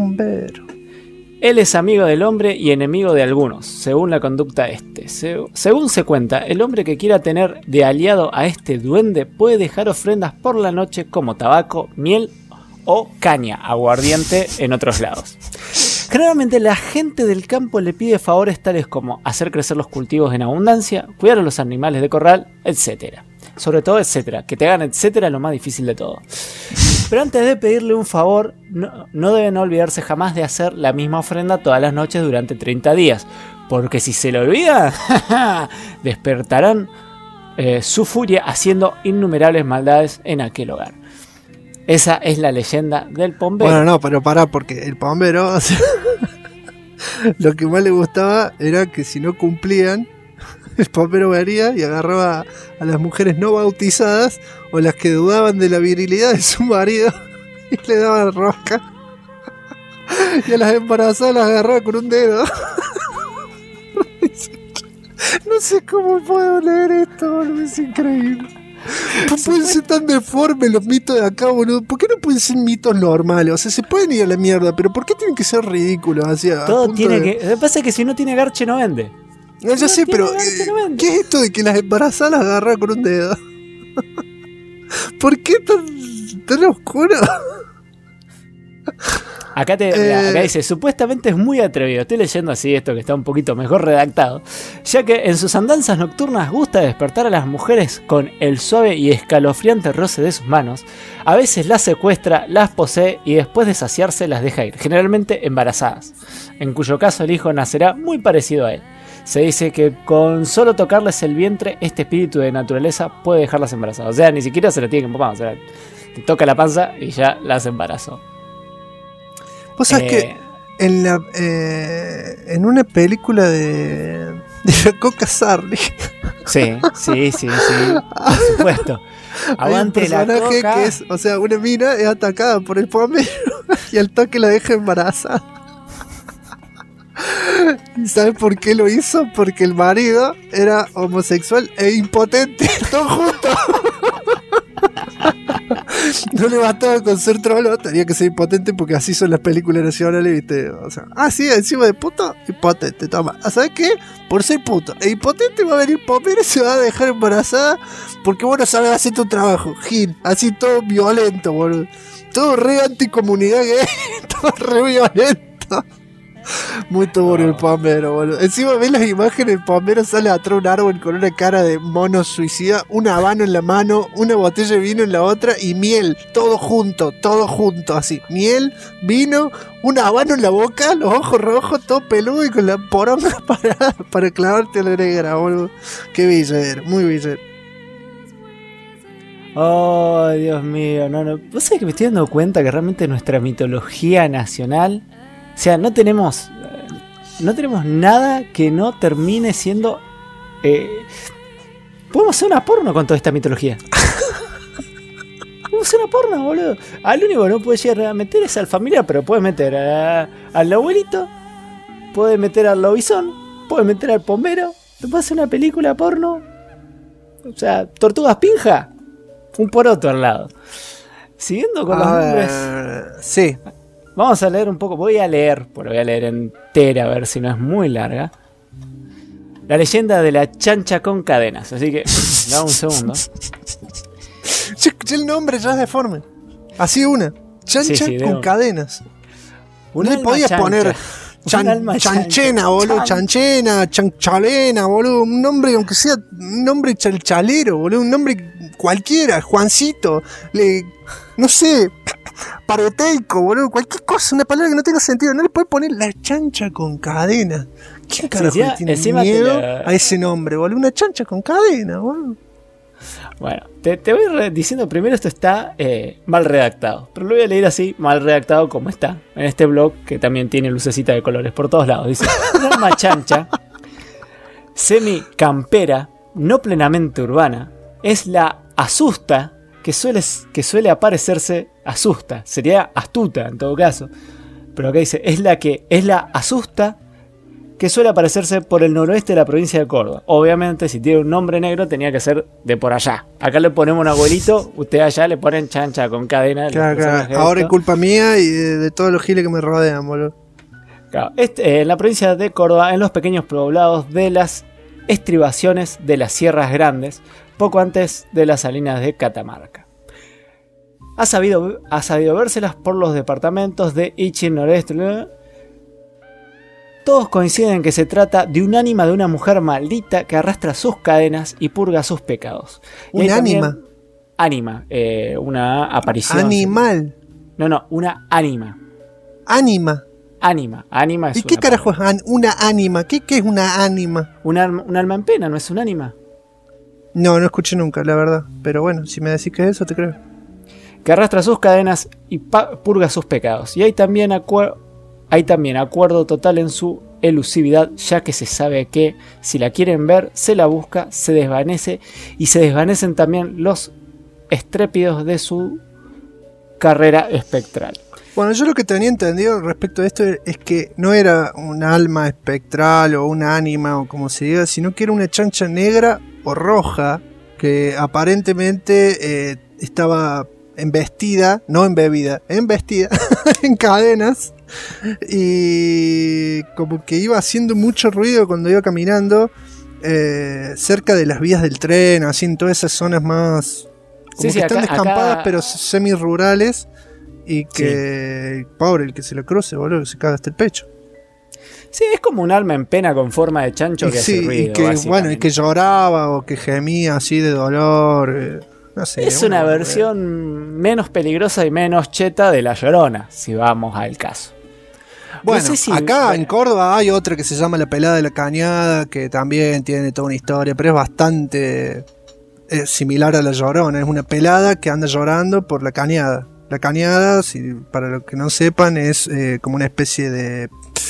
Él es amigo del hombre y enemigo de algunos, según la conducta de este. Según se cuenta, el hombre que quiera tener de aliado a este duende puede dejar ofrendas por la noche como tabaco, miel o caña, aguardiente en otros lados. Generalmente la gente del campo le pide favores tales como hacer crecer los cultivos en abundancia, cuidar a los animales de corral, etc. Sobre todo etcétera, que te hagan etcétera lo más difícil de todo. Pero antes de pedirle un favor, no deben olvidarse jamás de hacer la misma ofrenda todas las noches durante 30 días. Porque si se lo olvida, despertarán su furia haciendo innumerables maldades en aquel hogar. Esa es la leyenda del Pombero. Bueno, no, pero pará, porque el Pombero, o sea, lo que más le gustaba era que si no cumplían, el Pombero venía y agarraba a las mujeres no bautizadas o las que dudaban de la virilidad de su marido y le daba rosca. Y a las embarazadas las agarraba con un dedo. No sé cómo puedo leer esto, boludo, es increíble. ¿Por qué pueden ser tan deformes los mitos de acá, boludo? ¿Por qué no pueden ser mitos normales? O sea, se pueden ir a la mierda, pero ¿por qué tienen que ser ridículos? Así, todo tiene que... Lo que pasa es que si no tiene garche no vende. No, ya sé, pero ¿qué es esto de que las embarazadas las agarran con un dedo? ¿Por qué tan oscuro? Acá dice, supuestamente es muy atrevido. Estoy leyendo así esto que está un poquito mejor redactado. Ya que en sus andanzas nocturnas gusta despertar a las mujeres con el suave y escalofriante roce de sus manos. A veces las secuestra, las posee y después de saciarse las deja ir, generalmente embarazadas. En cuyo caso el hijo nacerá muy parecido a él. Se dice que con solo tocarles el vientre, este espíritu de naturaleza puede dejarlas embarazadas. O sea, ni siquiera se la tiene que empapar. O sea, te toca la panza y ya las embarazó. Vos sabés que en una película de la Coca Sarli. Sí, por supuesto. Aguante la Coca. Hay un personaje que es, o sea, una mina es atacada por el Pombero y al toque la deja embarazada. ¿Y sabes por qué lo hizo? Porque el marido era homosexual e impotente, todo junto. No le bastaba con ser trolo, tenía que ser impotente porque así son las películas nacionales, ¿viste? O sea, sí, encima de puto, impotente, toma. ¿Sabes qué? Por ser puto e impotente va a venir Pombero y se va a dejar embarazada porque vos no sabés hacer tu trabajo, Gil. Así todo violento, boludo. Todo re anticomunidad gay, todo re violento. Muy turbio el Pombero, boludo. Encima ves las imágenes, el Pombero sale atrás de un árbol con una cara de mono suicida, un habano en la mano, una botella de vino en la otra y miel, todo junto, así. Miel, vino, un habano en la boca, los ojos rojos, todo peludo y con la poronga para clavarte a la negra, boludo. Qué villero, muy villero. Oh, Dios mío, no. ¿Vos sabés que me estoy dando cuenta que realmente nuestra mitología nacional... O sea, no tenemos nada que no termine siendo... podemos hacer una porno con toda esta mitología. Podemos hacer una porno, boludo. Al único que no puede llegar a meter es al familiar, pero puedes meter al abuelito, puedes meter al lobizón, puedes meter al Pombero, te puedes hacer una película porno. O sea, Tortugas Pinja, un poroto al lado. Siguiendo con los nombres... Sí. Vamos a leer un poco, voy a leer entera a ver si no es muy larga. La leyenda de la chancha con cadenas, así que dame un segundo. Ya el nombre ya es deforme. Así una, chancha con cadenas. No le podías poner Chanchena, boludo, Chanchena, Chanchalena, boludo, un nombre, aunque sea un nombre chalero, boludo, un nombre cualquiera, Juancito, no sé, Paroteico, boludo, cualquier cosa, una palabra que no tenga sentido, no le puedes poner la chancha con cadena. ¿Quién carajo le tiene miedo a ese nombre, boludo? Una chancha con cadena, boludo. Bueno, te voy diciendo primero, esto está mal redactado, pero lo voy a leer así, mal redactado como está, en este blog que también tiene lucecita de colores por todos lados. Dice: un alma chancha, semi-campera, no plenamente urbana, es la asusta que suele aparecerse, asusta, sería astuta en todo caso, pero acá dice, es la asusta que suele aparecerse por el noroeste de la provincia de Córdoba. Obviamente, si tiene un nombre negro, tenía que ser de por allá. Acá le ponemos un abuelito, usted allá le ponen chancha con cadena. Claro. Ahora es culpa mía y de todos los giles que me rodean, boludo. Claro. En la provincia de Córdoba, en los pequeños poblados de las estribaciones de las Sierras Grandes, poco antes de las salinas de Catamarca. Ha sabido vérselas por los departamentos de Ichin, Noreste. Todos coinciden en que se trata de un ánima de una mujer maldita que arrastra sus cadenas y purga sus pecados. ¿Un ánima? Ánima, una aparición. ¿Animal? No, una ánima. ¿Ánima? Ánima es. ¿Y qué carajo es una ánima? ¿Qué es una ánima? Un alma en pena, ¿no es un ánima? No escuché nunca, la verdad. Pero bueno, si me decís que es eso, te creo. Que arrastra sus cadenas y purga sus pecados. Y hay también acuerdo total en su elusividad, ya que se sabe que si la quieren ver, se la busca, se desvanece, y se desvanecen también los estrépidos de su carrera espectral. Bueno, yo lo que tenía entendido respecto a esto es que no era un alma espectral o una ánima o como se diga, sino que era una chancha negra o roja que aparentemente estaba embestida, no embebida, embestida en cadenas, y como que iba haciendo mucho ruido cuando iba caminando cerca de las vías del tren, así en todas esas zonas más como que están descampadas pero semi-rurales, y que pobre el que se lo cruce, boludo, que se caga hasta el pecho. Sí, es como un alma en pena con forma de chancho que hace ruido, y que, bueno, y que lloraba o que gemía así de dolor. No sé, es una versión menos peligrosa y menos cheta de La Llorona, si vamos al caso. Bueno, no sé acá en Córdoba hay otra que se llama La Pelada de la Cañada, que también tiene toda una historia, pero es bastante similar a La Llorona. Es una pelada que anda llorando por la cañada. La cañada, para los que no sepan, es como una especie de...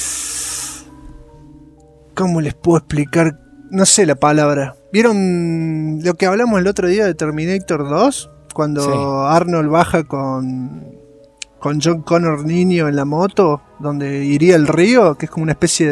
¿Cómo les puedo explicar? No sé la palabra. ¿Vieron lo que hablamos el otro día de Terminator 2? Cuando Arnold baja con John Connor niño en la moto, donde iría el río, que es como una especie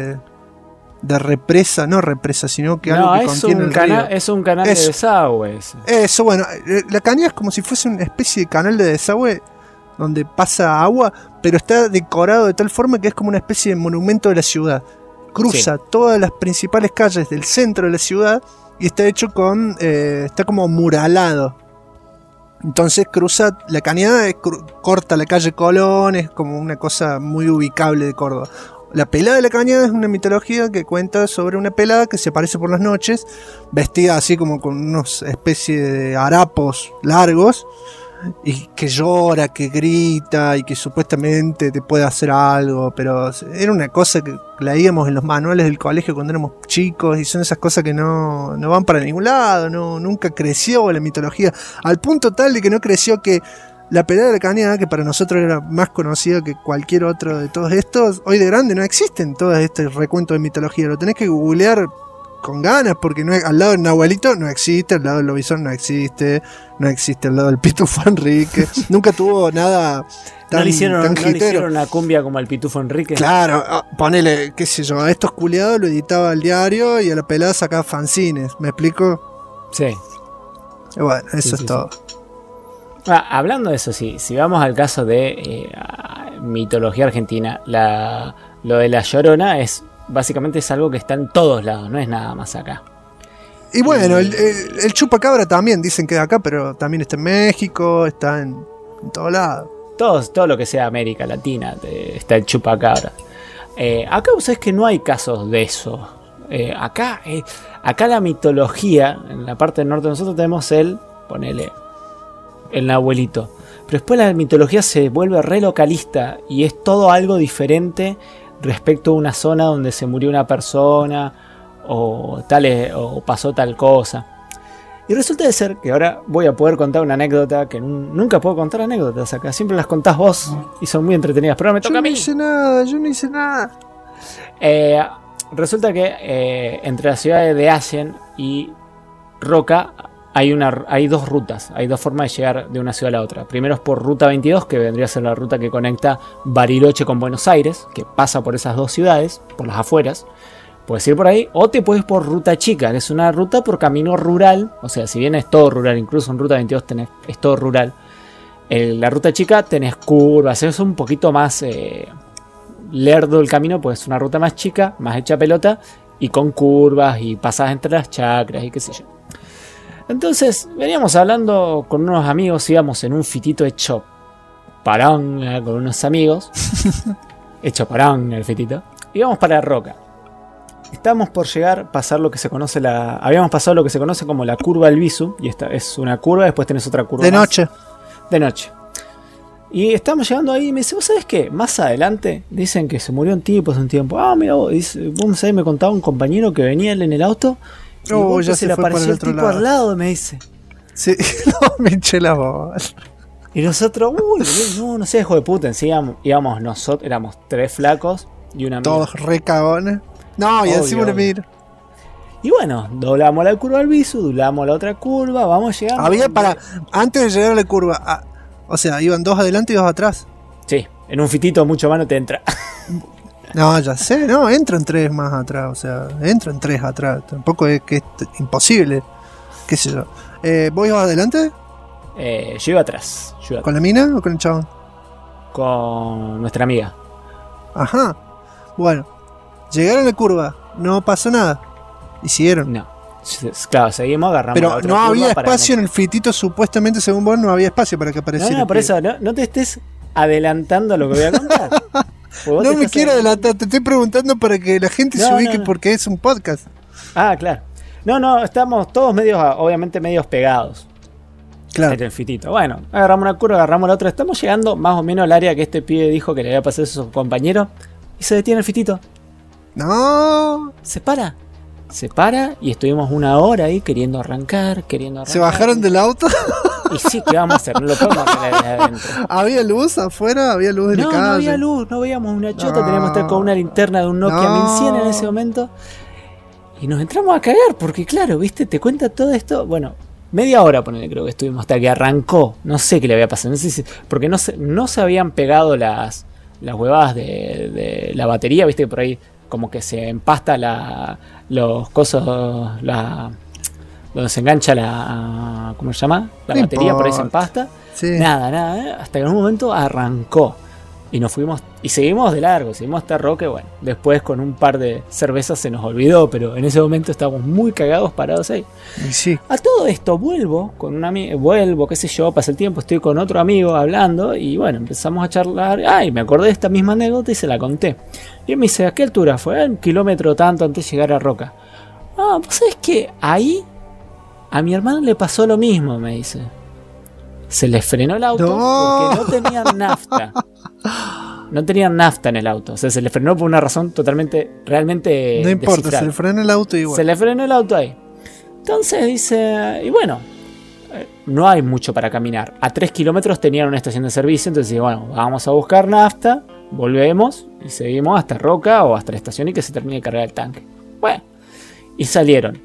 de represa, no represa, sino que algo que contiene el río. Es un canal de desagüe. Eso, bueno, la cañada es como si fuese una especie de canal de desagüe donde pasa agua, pero está decorado de tal forma que es como una especie de monumento de la ciudad. Cruza todas las principales calles del centro de la ciudad y está hecho está como muralado. Entonces cruza la cañada, corta la calle Colón, es como una cosa muy ubicable de Córdoba. La pelada de la cañada es una mitología que cuenta sobre una pelada que se aparece por las noches, vestida así como con unos especies de harapos largos, y que llora, que grita y que supuestamente te puede hacer algo, pero era una cosa que leíamos en los manuales del colegio cuando éramos chicos, y son esas cosas que no van para ningún lado. Nunca creció la mitología, al punto tal de que no creció que la pelada de la cañada, que para nosotros era más conocida que cualquier otro de todos estos, hoy de grande no existen todos estos recuentos de mitología, lo tenés que googlear con ganas, porque al lado del Nahuelito no existe, al lado del Lobizón no existe al lado del Pitufo Enrique, nunca tuvo nada tan, ¿No le hicieron hitero. una cumbia como al Pitufo Enrique? Claro, ponele, qué sé yo, a estos culiados lo editaba al diario y a la pelada sacaba fanzines, ¿me explico? Sí. Y bueno, eso es todo. Hablando de eso, si vamos al caso de mitología argentina, lo de La Llorona básicamente es algo que está en todos lados, no es nada más acá. Y bueno, el chupacabra también dicen que es acá, pero también está en México, está en todos lados. Todo lo que sea América Latina está el chupacabra. Acá vos sabés que no hay casos de eso. Acá la mitología, en la parte del norte de nosotros tenemos el abuelito. Pero después la mitología se vuelve re localista y es todo algo diferente respecto a una zona donde se murió una persona o pasó tal cosa. Y resulta de ser que ahora voy a poder contar una anécdota que nunca puedo contar anécdotas acá. Siempre las contás vos y son muy entretenidas. Pero ahora me toca a mí. Yo no hice nada. Resulta que entre la ciudad de Ashen y Roca hay dos rutas. Hay dos formas de llegar de una ciudad a la otra. Primero es por ruta 22, que vendría a ser la ruta que conecta Bariloche con Buenos Aires, que pasa por esas dos ciudades, por las afueras. Puedes ir por ahí, o te puedes por ruta chica, que es una ruta por camino rural. O sea, si bien es todo rural, incluso en ruta 22 es todo rural. La ruta chica tenés curvas, es un poquito más lerdo el camino, pues es una ruta más chica, más hecha pelota, y con curvas y pasadas entre las chacras y qué sé yo. Entonces, veníamos hablando con unos amigos, íbamos en un fitito hecho parón con unos amigos. Hecho parón el fitito. Íbamos para Roca. Estamos por llegar, habíamos pasado lo que se conoce como la curva Albizu. Y esta es una curva, después tenés otra curva de más. noche. De noche. Y estamos llegando ahí y me dice, ¿vos sabés qué? Más adelante dicen que se murió un tipo hace un tiempo. Ah, mira, vos sabés, me contaba un compañero que venía él en el auto. Y ya se le apareció el tipo al lado, me dice. Sí, no, me eché la voz. Y nosotros, no sé, hijo de puta. Encima íbamos nosotros, éramos 3 flacos y una amiga. Todos re cagones. No, y encima le miro. Y bueno, doblamos la curva al Albizu, doblamos la otra curva, vamos llegando. Antes de llegar a la curva, o sea, iban 2 adelante y 2 atrás. Sí, en un fitito mucho más no te entra. No, ya sé, no, entran 3 más atrás, o sea, entran 3 atrás. Tampoco es que es imposible, qué sé yo. ¿Vos ibas adelante? Yo iba atrás. ¿Con la mina o con el chabón? Con nuestra amiga. Ajá, bueno, llegaron a la curva, no pasó nada. ¿Y siguieron? No, claro, seguimos, agarramos. Pero la otra no había curva espacio en el fitito, supuestamente, según vos, no había espacio para que apareciera. No, por eso, no te estés adelantando a lo que voy a contar. No me quiero adelantar, te estoy preguntando para que la gente se ubique porque es un podcast. Ah, claro. No, estamos todos obviamente medios pegados. Claro. En el fitito. Bueno, agarramos una curva, agarramos la otra. Estamos llegando más o menos al área que este pibe dijo que le había pasado a su compañero. Y se detiene el fitito. No. Se para y estuvimos 1 hora ahí queriendo arrancar. ¿Se bajaron del auto? Y sí, ¿qué vamos a hacer? No lo podemos hacer desde adentro. ¿Había luz afuera? ¿Había luz en la calle? No había luz, no veíamos una chota. Teníamos que estar con una linterna de un Nokia 1100 en ese momento. Y nos entramos a cagar porque, claro, ¿viste? Te cuenta todo esto. Bueno, media hora, creo que estuvimos hasta que arrancó. No sé qué le había pasado. No sé si, porque no se habían pegado las huevadas de la batería, ¿viste? Por ahí como que se empasta los cosos, donde se engancha ¿cómo se llama? La no batería, importa. por ahí se empasta. Sí. Nada, hasta que en un momento arrancó. Y nos fuimos, y seguimos de largo, seguimos hasta Roque. Bueno, después con un par de cervezas se nos olvidó, pero en ese momento estábamos muy cagados parados ahí. Y sí. A todo esto vuelvo con un amigo, qué sé yo, pasa el tiempo, estoy con otro amigo hablando y bueno, empezamos a charlar. Y me acordé de esta misma anécdota y se la conté. Y él me dice, ¿a qué altura fue? 1 kilómetro tanto antes de llegar a Roca. Pues sabes que ahí a mi hermano le pasó lo mismo, me dice. Se les frenó el auto porque no tenían nafta. No tenían nafta en el auto. O sea, se les frenó por una razón realmente no importa, descifrada. se le frenó el auto igual. Se le frenó el auto ahí. Entonces dice, y bueno, no hay mucho para caminar. A 3 kilómetros tenían una estación de servicio. Entonces dice, bueno, vamos a buscar nafta, volvemos y seguimos hasta Roca o hasta la estación y que se termine de cargar el tanque. Bueno, y salieron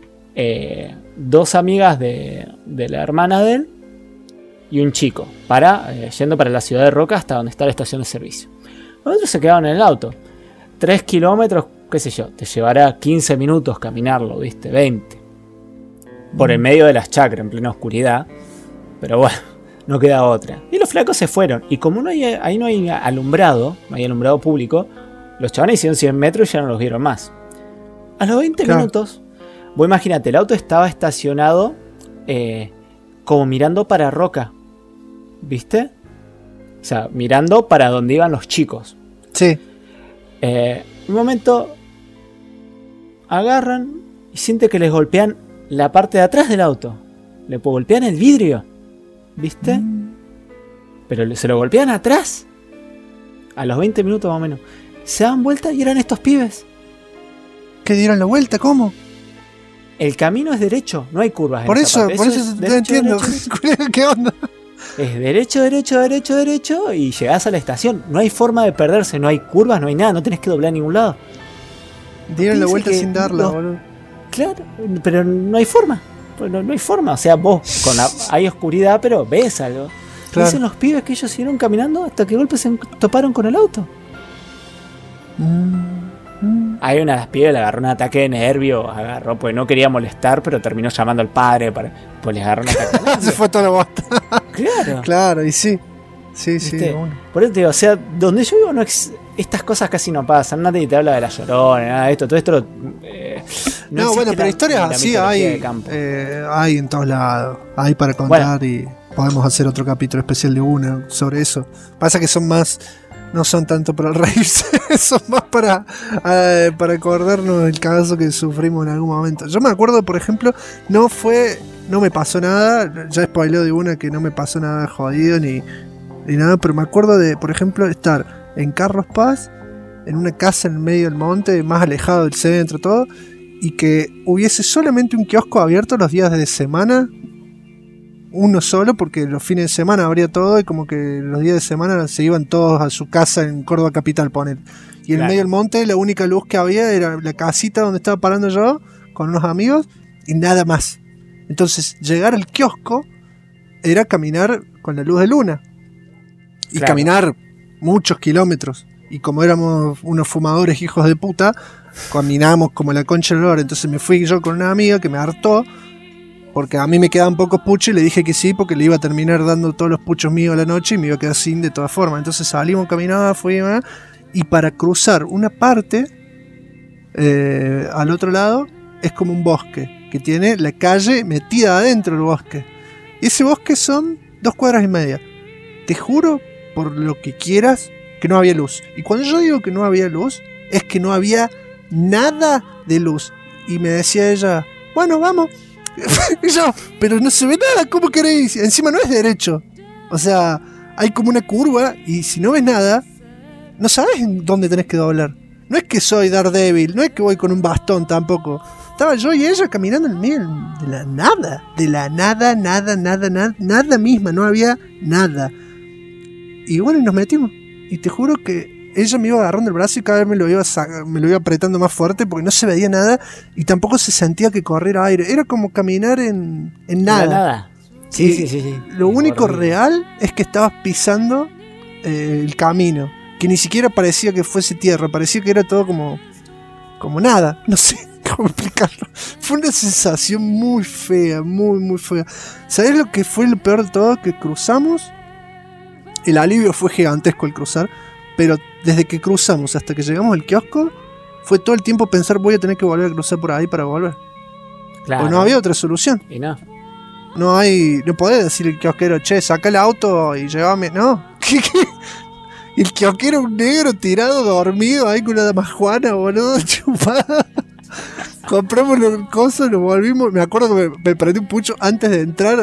2 amigas de la hermana de él y un chico, yendo para la ciudad de Roca hasta donde está la estación de servicio. Los otros se quedaron en el auto. 3 kilómetros, qué sé yo, te llevará 15 minutos caminarlo, ¿viste? 20. Por el medio de las chacras, en plena oscuridad. Pero bueno, no queda otra. Y los flacos se fueron. Y como ahí no hay alumbrado, no hay alumbrado público, los chavales hicieron 100 metros y ya no los vieron más. A los 20 minutos, vos imagínate, el auto estaba estacionado como mirando para Roca. ¿Viste? O sea, mirando para donde iban los chicos. Sí. un momento agarran y siente que les golpean la parte de atrás del auto. Le golpean el vidrio, ¿viste? Pero se lo golpean atrás. A los 20 minutos más o menos. Se dan vuelta y eran estos pibes. ¿Qué dieron la vuelta? ¿Cómo? El camino es derecho, no hay curvas. Por eso no entiendo. ¿Qué onda? Es derecho, derecho, derecho, derecho y llegás a la estación. No hay forma de perderse, no hay curvas, no hay nada, no tenés que doblar a ningún lado. Dieron la vuelta sin darla, boludo. Claro, pero no hay forma. No hay forma, o sea, vos hay oscuridad, pero ves algo. Claro. Dicen los pibes que ellos siguieron caminando hasta que de golpe se toparon con el auto. Hay una de las pibes, le agarró un ataque de nervio, pues no quería molestar, pero terminó llamando al padre, pues le agarró un ataque de nervio. Se fue toda la bosta. Claro. Claro, y sí. Sí. Bueno. Por eso te digo, o sea, donde yo vivo estas cosas casi no pasan, nadie te habla de la Llorona, nada de esto, todo esto... no bueno, pero historias así hay en todos lados, hay para contar y podemos hacer otro capítulo especial de una sobre eso. Pasa que son más... No son tanto para reírse, son más para acordarnos del cagazo que sufrimos en algún momento. Yo me acuerdo, por ejemplo, no me pasó nada, ya spoileo de una que no me pasó nada jodido ni nada, pero me acuerdo de, por ejemplo, estar en Carlos Paz, en una casa en el medio del monte, más alejado del centro, todo, y que hubiese solamente un kiosco abierto los días de semana, uno solo, porque los fines de semana abría todo y como que los días de semana se iban todos a su casa en Córdoba capital, poner. Y en el medio del monte la única luz que había era la casita donde estaba parando yo con unos amigos y nada más. Entonces llegar al kiosco era caminar con la luz de luna y caminar muchos kilómetros. Y como éramos unos fumadores hijos de puta, caminamos como la concha del loro. Entonces me fui yo con una amiga que me hartó, porque a mí me quedaban pocos puchos y le dije que sí, porque le iba a terminar dando todos los puchos míos a la noche y me iba a quedar sin de todas formas. Entonces salimos, caminamos, fuimos, y para cruzar una parte, al otro lado, es como un bosque, que tiene la calle metida adentro del bosque. Y ese bosque son 2 cuadras y media. Te juro, por lo que quieras, que no había luz. Y cuando yo digo que no había luz, es que no había nada de luz. Y me decía ella, bueno, vamos. Y yo, pero no se ve nada, ¿cómo queréis? Encima no es derecho. O sea, hay como una curva y si no ves nada, no sabes en dónde tenés que doblar. No es que soy Daredevil, no es que voy con un bastón tampoco. Estaba yo y ella caminando en el medio de la nada. De la nada, nada misma, no había nada. Y bueno, y nos metimos. Y te juro que ella me iba agarrando el brazo y cada vez me lo iba apretando más fuerte porque no se veía nada y tampoco se sentía que corriera aire. Era como caminar en nada. Sí. Lo único real es que estabas pisando el camino, que ni siquiera parecía que fuese tierra, parecía que era todo como nada. No sé cómo explicarlo. Fue una sensación muy fea, muy fea. ¿Sabés lo que fue lo peor de todo? Que cruzamos. El alivio fue gigantesco al cruzar. Pero desde que cruzamos hasta que llegamos al kiosco, fue todo el tiempo pensar, voy a tener que volver a cruzar por ahí para volver. Claro. Porque no había otra solución. Y no. No podés decir el kiosquero, che, saca el auto y llévame. No. ¿Qué? El kiosquero un negro tirado, dormido ahí con una damajuana, boludo, chupada. Compramos las cosas, nos volvimos. Me acuerdo que me prendí un pucho antes de entrar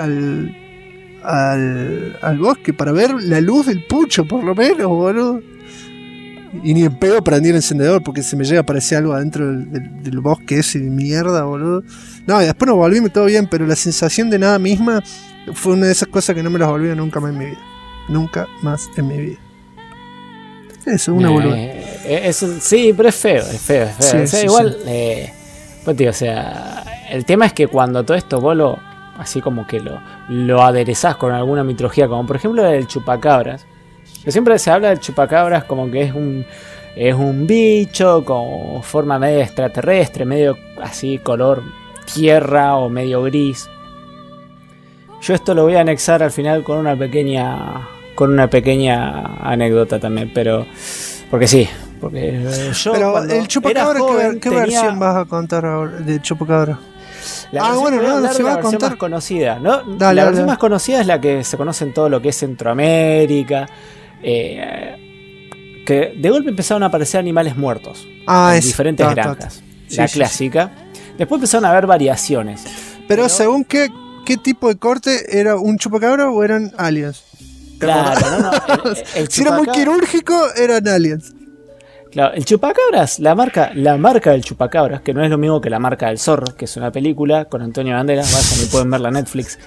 al bosque para ver la luz del pucho, por lo menos, boludo. Y ni en pedo prendí el encendedor porque se me llega a aparecer algo adentro del bosque ese de mierda, boludo. No, y después nos volvimos todo bien, pero la sensación de nada misma fue una de esas cosas que no me las olvido nunca más en mi vida. Nunca más en mi vida. Eso, una boluda. Sí, pero es feo. Sí, o sea, igual, sí. Pues tío, o sea, el tema es que cuando todo esto vos así como que lo aderezás con alguna mitología, como por ejemplo el chupacabras. Que siempre se habla del chupacabras como que es un bicho con forma medio extraterrestre, medio así color tierra o medio gris. Yo esto lo voy a anexar al final con una pequeña anécdota también, pero porque sí, porque yo pero el chupacabra joven, ¿qué versión vas a contar ahora de chupacabra? La versión más conocida, ¿no? La versión más conocida es la que se conoce en todo lo que es Centroamérica, que de golpe empezaron a aparecer animales muertos en diferentes granjas. La clásica. Después empezaron a haber variaciones. Pero según qué tipo de corte, ¿era un chupacabra o eran aliens? Claro, no. Si era muy quirúrgico, eran aliens. Claro, el chupacabras, la marca del chupacabras, que no es lo mismo que la marca del zorro, que es una película con Antonio Banderas, vayan y pueden verla en Netflix.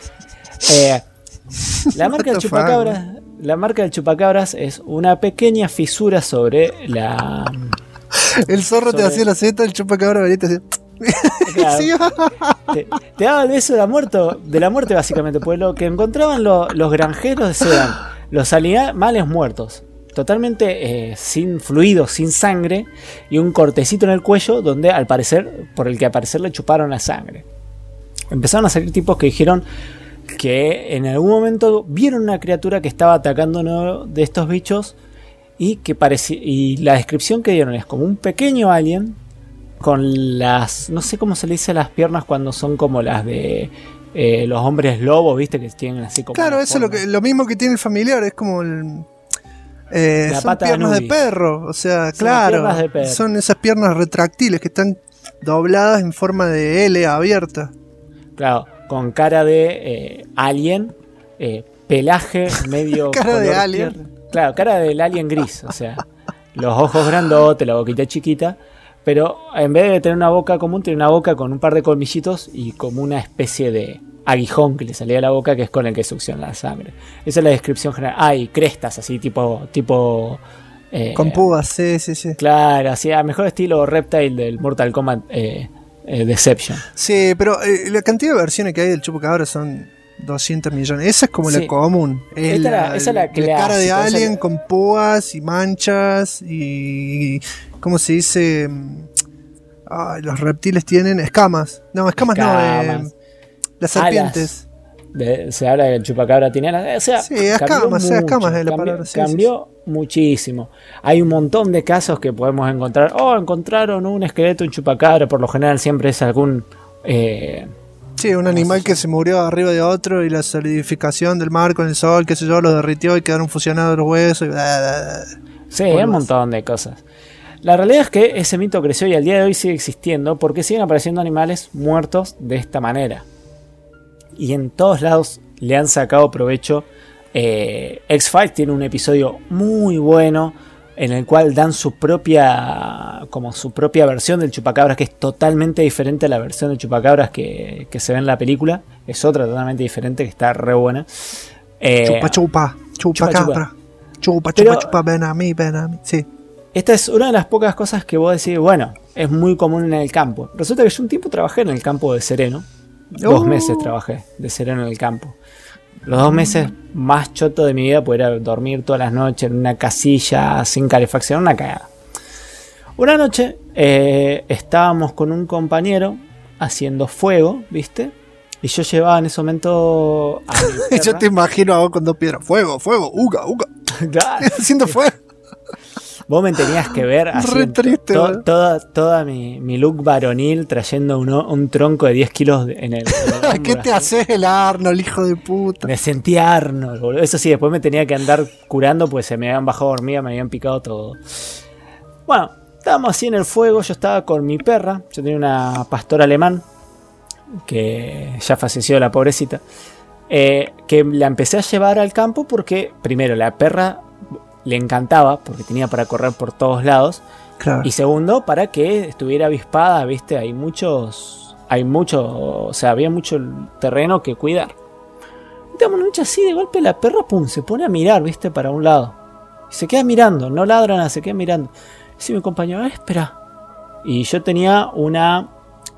La marca del chupacabras es una pequeña fisura sobre la... El zorro te hacía la Z, el chupacabra venía y te hacía... Claro. Te daba el beso de la muerte básicamente, pues lo que encontraban los granjeros eran los animales muertos, totalmente sin fluidos, sin sangre, y un cortecito en el cuello donde por el que al parecer le chuparon la sangre. Empezaron a salir tipos que dijeron que en algún momento vieron una criatura que estaba atacando uno de estos bichos y la descripción que dieron es como un pequeño alien con las, no sé cómo se le dice a las piernas cuando son como las de los hombres lobos, viste, que tienen así como... Claro, eso es lo mismo que tiene el familiar, es como son piernas de perro, o sea, claro, son esas piernas retráctiles que están dobladas en forma de L abierta. Claro, con cara de alien, pelaje medio... cara de alien. Claro, cara del alien gris, o sea, los ojos grandotes, la boquita chiquita, pero en vez de tener una boca común, tiene una boca con un par de colmillitos y como una especie de aguijón que le salía de la boca, que es con el que succiona la sangre. Esa es la descripción general. Y crestas así, tipo con púas, sí. Claro, así a mejor estilo Reptile del Mortal Kombat Deception. Sí, pero la cantidad de versiones que hay del chupacabra son 200 millones. Esa es como la común. Esa es la cara de alien con púas y manchas y... ¿Cómo se dice? Los reptiles tienen escamas. No, escamas. No. Las serpientes. Se habla de que el chupacabra tiene alas. O sea, sí, escamas es la palabra. Cambió muchísimo. Hay un montón de casos que podemos encontrar. Encontraron un esqueleto, un chupacabra. Por lo general siempre es algún... sí, un animal que se murió arriba de otro y la solidificación del mar con el sol, qué sé yo, lo derritió y quedaron fusionados los huesos. Sí, hay un montón de cosas. La realidad es que ese mito creció y al día de hoy sigue existiendo porque siguen apareciendo animales muertos de esta manera. Y en todos lados le han sacado provecho. X-Files tiene un episodio muy bueno en el cual dan su propia versión del chupacabras, que es totalmente diferente a la versión del chupacabras que se ve en la película. Es otra totalmente diferente que está re buena. Chupacabra. Chupa, ven a mí. Sí. Esta es una de las pocas cosas que vos decís, bueno, es muy común en el campo. Resulta que yo un tiempo trabajé en el campo de Sereno. 2 meses trabajé de Sereno en el campo. Los 2 meses más chotos de mi vida, poder dormir todas las noches en una casilla sin calefacción, una cagada. Una noche estábamos con un compañero haciendo fuego, ¿viste? Y yo llevaba en ese momento a mi perra. Yo te imagino a vos con 2 piedras. Fuego, uga. Claro. Haciendo fuego. Vos me tenías que ver haciendo toda mi look varonil trayendo un tronco de 10 kilos en el ¿Qué te haces el Arnold, hijo de puta? Me sentía Arnold, boludo. Eso sí, después me tenía que andar curando pues se me habían bajado hormigas, me habían picado todo. Bueno, estábamos así en el fuego, yo estaba con mi perra. Yo tenía una pastora alemán que ya falleció, la pobrecita, que la empecé a llevar al campo porque primero la perra le encantaba porque tenía para correr por todos lados. Claro. Y segundo, para que estuviera avispada, ¿viste? Había mucho terreno que cuidar. Estamos una noche así, de golpe la perra, se pone a mirar, ¿viste? Para un lado. Y se queda mirando, no ladra nada, se queda mirando. Y mi compañero, espera. Y yo tenía una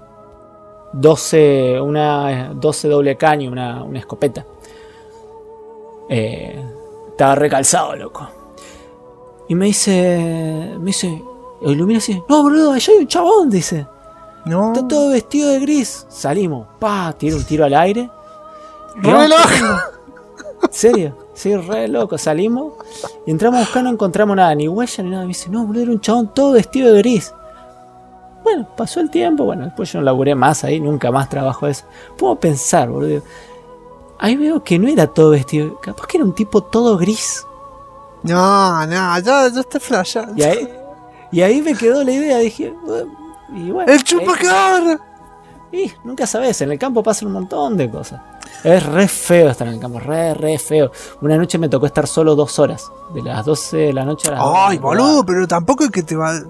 12 doble caño, una escopeta. Estaba recalzado, loco. Y me dice, ilumina así, no, boludo, allá hay un chabón, dice. No. Está todo vestido de gris. Salimos, tira un tiro al aire. ¡Re loco! ¿En serio? Sí, re loco. Salimos y entramos a buscar, no encontramos nada, ni huella ni nada. Me dice, no, boludo, era un chabón todo vestido de gris. Bueno, pasó el tiempo, después yo no laburé más ahí, nunca más trabajo eso. Puedo pensar, boludo. Ahí veo que no era todo vestido, capaz que era un tipo todo gris. No, ya está flashando. Y ahí me quedó la idea, dije, y bueno. ¡El chupacabra! Y nunca sabes, en el campo pasan un montón de cosas. Es re feo estar en el campo, re feo. Una noche me tocó estar solo 2 horas, de las 12 de la noche a las 2. Ay, boludo, pero tampoco es que te va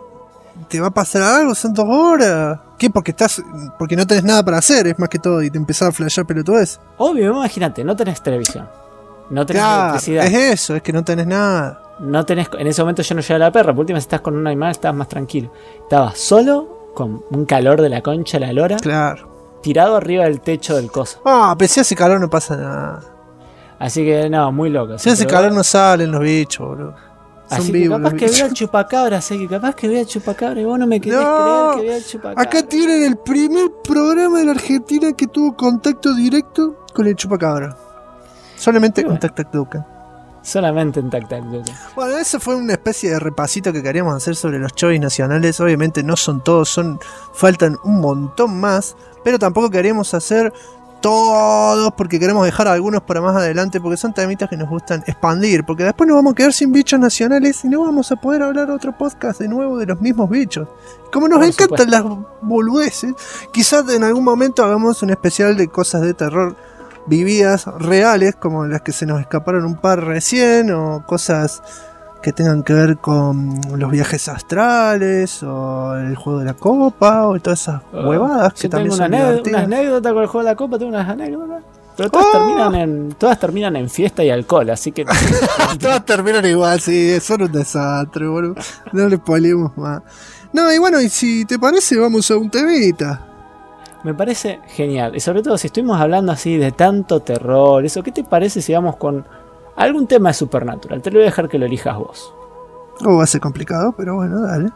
a pasar algo, son 2 horas. ¿Qué? Porque no tenés nada para hacer, es más que todo, y te empezás a flashear pelotudes. Obvio, imagínate, no tenés televisión, no tenés electricidad. Es eso, es que no tenés nada. No tenés, en ese momento yo no llevaba la perra, por última si estás con un animal estás más tranquilo. Estaba solo, con un calor de la concha de la lora. Claro. Tirado arriba del techo del coso. Pero si hace calor no pasa nada. Así que no, muy loco. Si hace calor no salen los bichos, boludo. Son así vivos. Que capaz que vea el chupacabra, capaz que vea el chupacabra y vos no me querés creer que vea el chupacabra. Acá tienen el primer programa de la Argentina que tuvo contacto directo con el chupacabra. Solamente contacto. Solamente en Tac Tac. Bueno, eso fue una especie de repasito que queríamos hacer sobre los chovis nacionales. Obviamente no son todos, faltan un montón más, pero tampoco queremos hacer todos porque queremos dejar algunos para más adelante porque son temitas que nos gustan expandir, porque después nos vamos a quedar sin bichos nacionales y no vamos a poder hablar otro podcast de nuevo de los mismos bichos. Como nos encantan las boludeces, quizás en algún momento hagamos un especial de cosas de terror vividas reales, como las que se nos escaparon un par recién, o cosas que tengan que ver con los viajes astrales, o el juego de la copa, o todas esas huevadas que también son divertidas. Una anécdota con el juego de la copa, tengo unas anécdotas. Pero todas terminan en fiesta y alcohol, así que... Todas terminan igual, sí, son un desastre, boludo. No le spoilemos más. No, y bueno, y si te parece, vamos a un temita. Me parece genial. Y sobre todo si estuvimos hablando así de tanto terror, eso, ¿qué te parece si vamos con algún tema de Supernatural? Te lo voy a dejar que lo elijas vos. Va a ser complicado, pero bueno, dale.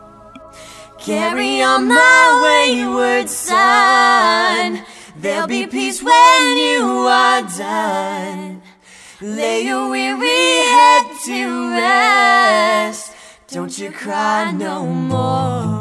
Carry on my wayward son. There'll be peace when you are done. Lay your weary head to rest. Don't you cry no more.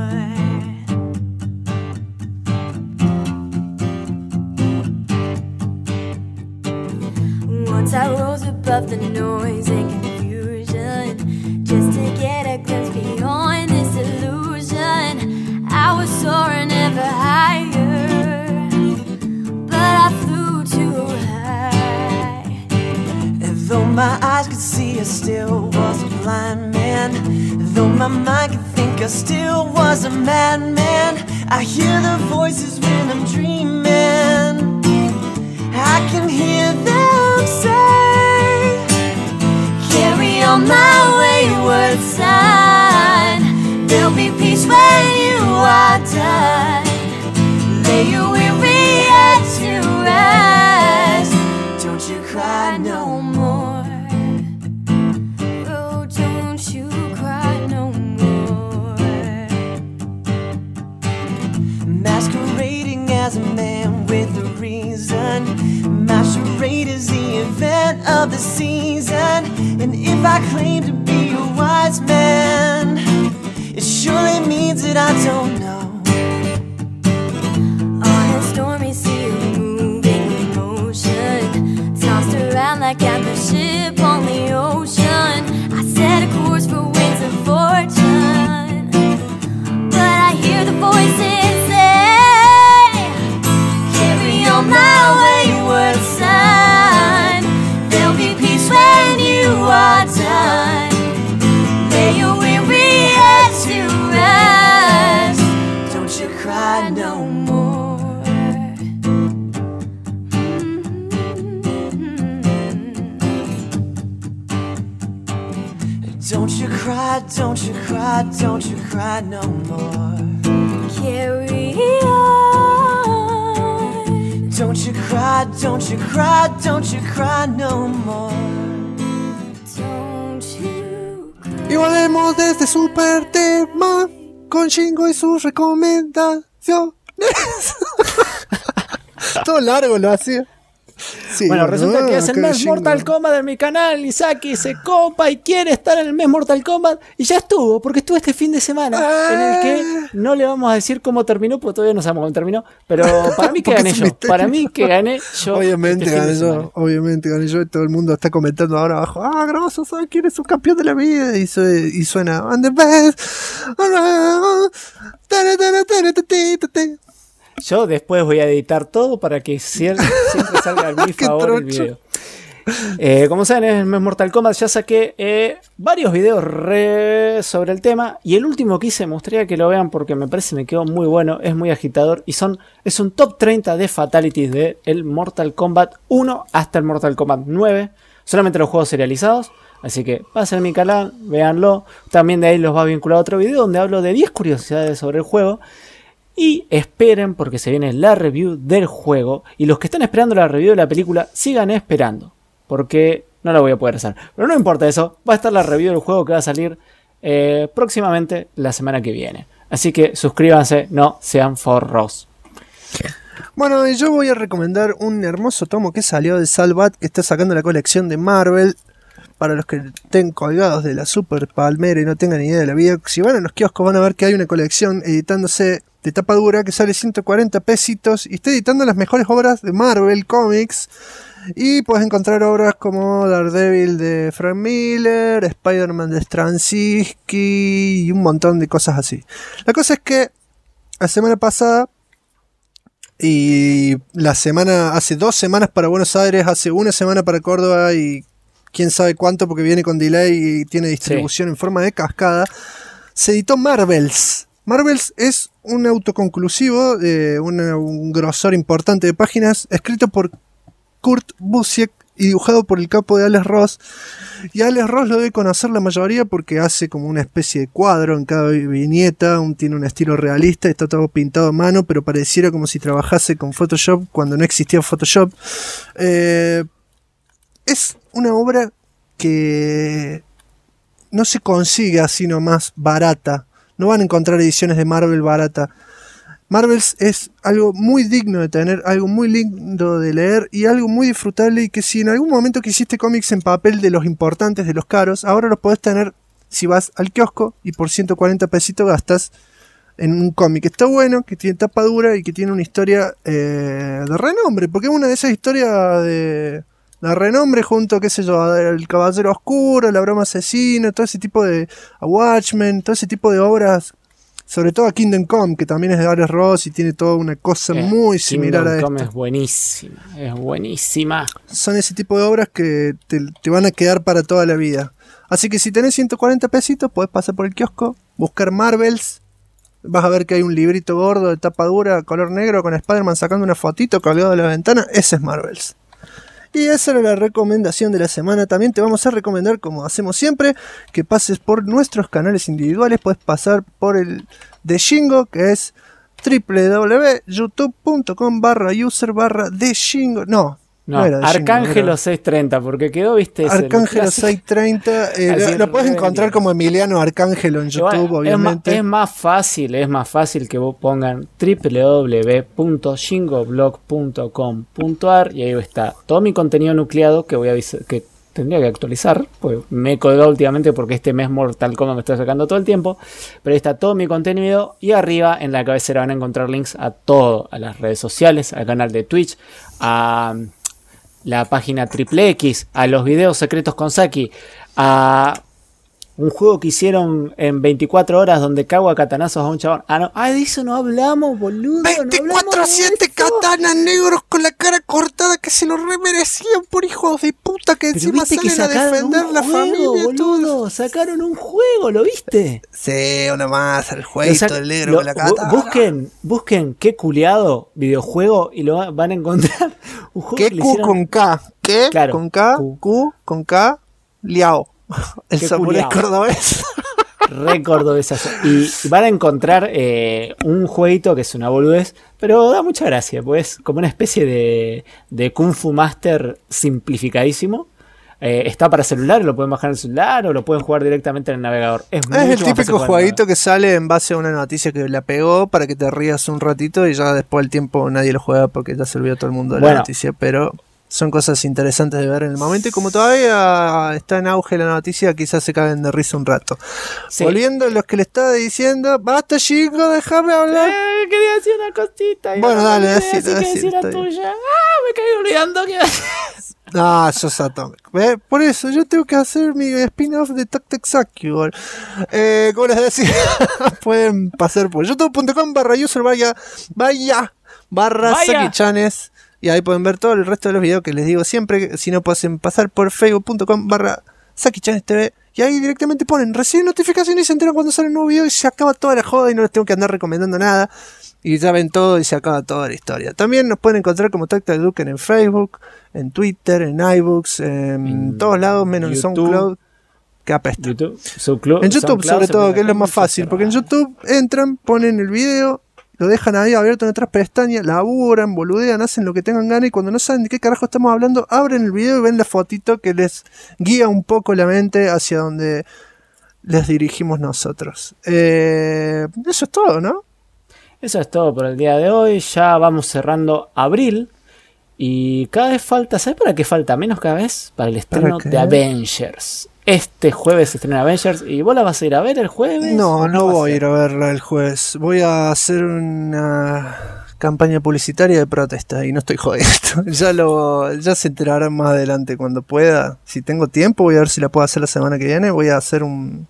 Once I rose above the noise and confusion, just to get a glimpse beyond this illusion. I was soaring ever higher, but I flew too high. And though my eyes could see, I still was a blind man. Though my mind could think, I still was a madman. I hear the voices when I'm dreaming. I can hear them say, carry on my wayward son. There'll be peace when you are done. Lay your weary head to rest. Don't you cry no more. Oh, don't you cry no more. Masquerading as a man with a reason. My charade is the event of the season. And if I claim to be a wise man, it surely means that I don't know. On a stormy sea of moving emotion, tossed around like I'm a ship on the ocean. I set a course for winds of fortune, but I hear the voices say, carry on my wayward son. There'll be peace when you are done. Lay your weary head to rest. Don't you cry no more. Don't you cry, don't you cry, don't you cry no more. Carry on. Don't you cry, don't you cry, don't you cry no more. Don't you cry. Y volvemos de este super tema con Shingo y sus recomendaciones. Todo largo lo hacía. Sí, Bueno, resulta que es el acá mes Shingo. Mortal Kombat de mi canal. Isaki se copa y quiere estar en el mes Mortal Kombat. Y ya estuvo, porque estuvo este fin de semana en el que no le vamos a decir cómo terminó, porque todavía no sabemos cómo terminó. Pero para mí que Porque gané es un yo. misterio. Para mí que gané yo. Obviamente este fin de gané semana. yo, obviamente gané yo, y todo el mundo está comentando ahora abajo, grosso, ¿sabes quién es un campeón de la vida? Y suena, "I'm the best around". Yo después voy a editar todo para que siempre salga a mi Qué favor el trocho. video. Como saben, en el mes Mortal Kombat ya saqué varios videos sobre el tema. Y el último que hice, me gustaría que lo vean porque me parece que me quedó muy bueno. Es muy agitador. Y es un top 30 de fatalities de el Mortal Kombat 1 hasta el Mortal Kombat 9. Solamente los juegos serializados. Así que pasen a mi canal, véanlo. También de ahí los va a vincular a otro video donde hablo de 10 curiosidades sobre el juego. Y esperen porque se viene la review del juego. Y los que están esperando la review de la película, sigan esperando. Porque no la voy a poder hacer. Pero no importa eso. Va a estar la review del juego que va a salir próximamente la semana que viene. Así que suscríbanse, no sean forros. Bueno, y yo voy a recomendar un hermoso tomo que salió de Salvat, que está sacando la colección de Marvel. Para los que estén colgados de la super palmera y no tengan idea de la vida, si van a los kioscos van a ver que hay una colección editándose de tapa dura que sale 140 pesitos y está editando las mejores obras de Marvel Comics. Y puedes encontrar obras como Daredevil de Frank Miller, Spider-Man de Straczynski y un montón de cosas así. La cosa es que la semana pasada y hace 2 semanas para Buenos Aires, hace 1 semana para Córdoba y quién sabe cuánto porque viene con delay y tiene distribución en forma de cascada, se editó Marvels. Marvels es un autoconclusivo de un grosor importante de páginas, escrito por Kurt Busiek y dibujado por el capo de Alex Ross. Y Alex Ross lo debe conocer la mayoría porque hace como una especie de cuadro en cada viñeta, tiene un estilo realista, está todo pintado a mano, pero pareciera como si trabajase con Photoshop cuando no existía Photoshop. Es una obra que no se consigue así nomás barata. No van a encontrar ediciones de Marvel barata. Marvels es algo muy digno de tener, algo muy lindo de leer y algo muy disfrutable, y que si en algún momento quisiste cómics en papel de los importantes, de los caros, ahora los podés tener si vas al kiosco y por 140 pesitos gastas en un cómic que está bueno, que tiene tapa dura y que tiene una historia de renombre, porque es una de esas historias de renombre junto, qué sé yo, El Caballero Oscuro, La Broma Asesina, todo ese tipo de Watchmen, todo ese tipo de obras, sobre todo a Kingdom Come, que también es de Alex Ross y tiene toda una cosa muy similar a Kingdom Come esto. es buenísima, es buenísima. Son ese tipo de obras que te van a quedar para toda la vida. Así que si tenés 140 pesitos, podés pasar por el kiosco, buscar Marvels. Vas a ver que hay un librito gordo de tapa dura, color negro, con Spider-Man sacando una fotito colgado de la ventana. Ese es Marvels. Y esa era la recomendación de la semana. También te vamos a recomendar, como hacemos siempre, que pases por nuestros canales individuales. Puedes pasar por el de Shingo, que es www.youtube.com/user/de Shingo. No era de Arcángelo Shingo, era 630, porque quedó, viste. Arcángelo 630. Así Lo puedes re encontrar bien. como Emiliano Arcángelo en YouTube, Igual, obviamente. es más fácil que vos pongan www.shingoblog.com.ar y ahí está todo mi contenido nucleado que voy a que tendría que actualizar, pues me he colgado últimamente porque este mes Mortal Kombat me está sacando todo el tiempo, pero ahí está todo mi contenido y arriba en la cabecera van a encontrar links a todo, a las redes sociales, al canal de Twitch, a la página Triple X, a los videos secretos con Saki, a un juego que hicieron en 24 horas donde cago a catanazos a un chabón. De eso no hablamos, boludo. 24/7 katanas negros con la cara cortada que se lo remerecían por hijos de puta que Pero encima viste que salen a sacaron defender un la juego, familia. boludo. Sacaron un juego, ¿lo viste? Sí, una más, el jueguito del negro con la katana. Busquen qué culiado videojuego y lo van a encontrar. Un juego ¿Qué que le Q hicieron- con K? ¿Qué Claro, con K? Q. Q con K, liao. El Qué samurái culiao. cordobés. Récord de esas. Y van a encontrar un jueguito que es una boludez, pero da mucha gracia, pues como una especie de Kung Fu Master simplificadísimo. Está para celular, lo pueden bajar en el celular o lo pueden jugar directamente en el navegador. Es Es el mucho más fácil típico jugar en el jueguito que sale en base a una noticia que la pegó para que te rías un ratito y ya después del tiempo nadie lo juega porque ya se olvidó todo el mundo de la Bueno. noticia, pero son cosas interesantes de ver en el momento. Y como todavía está en auge la noticia, quizás se caguen de risa un rato. Sí. Volviendo a los que le estaba diciendo, basta chicos, déjame hablar. Quería decir una cosita. Bueno, dale, decir la está bien. tuya. Me caí olvidando que... Ah, sos atómico. Por eso yo tengo que hacer mi spin-off de Tactexacu. Como les decía, pueden pasar por youtube.com/user /vaya Saki-chanes. Y ahí pueden ver todo el resto de los videos que les digo siempre. Si no, pueden pasar por facebook.com/Saki-chanes TV. Y ahí directamente ponen reciben notificaciones y se enteran cuando sale un nuevo video. Y se acaba toda la joda y no les tengo que andar recomendando nada. Y ya ven todo y se acaba toda la historia. También nos pueden encontrar como Tactal Duken en Facebook, en Twitter, en iBooks, en todos lados, menos en SoundCloud, que apesta. En YouTube sobre todo, que es lo más fácil, porque en YouTube entran, ponen el video, lo dejan ahí abierto en otras pestañas, laburan, boludean, hacen lo que tengan ganas y cuando no saben de qué carajo estamos hablando, abren el video y ven la fotito que les guía un poco la mente hacia donde les dirigimos nosotros. Eso es todo, ¿no? Eso es todo por el día de hoy. Ya vamos cerrando abril. Y cada vez falta... ¿Sabes para qué falta menos cada vez? Para el estreno de Avengers. Este jueves se estrena Avengers. ¿Y vos la vas a ir a ver el jueves? No voy a ir a verla el jueves. Voy a hacer una campaña publicitaria de protesta y no estoy jodiendo. Ya se enterarán más adelante cuando pueda. Si tengo tiempo voy a ver si la puedo hacer la semana que viene. Voy a hacer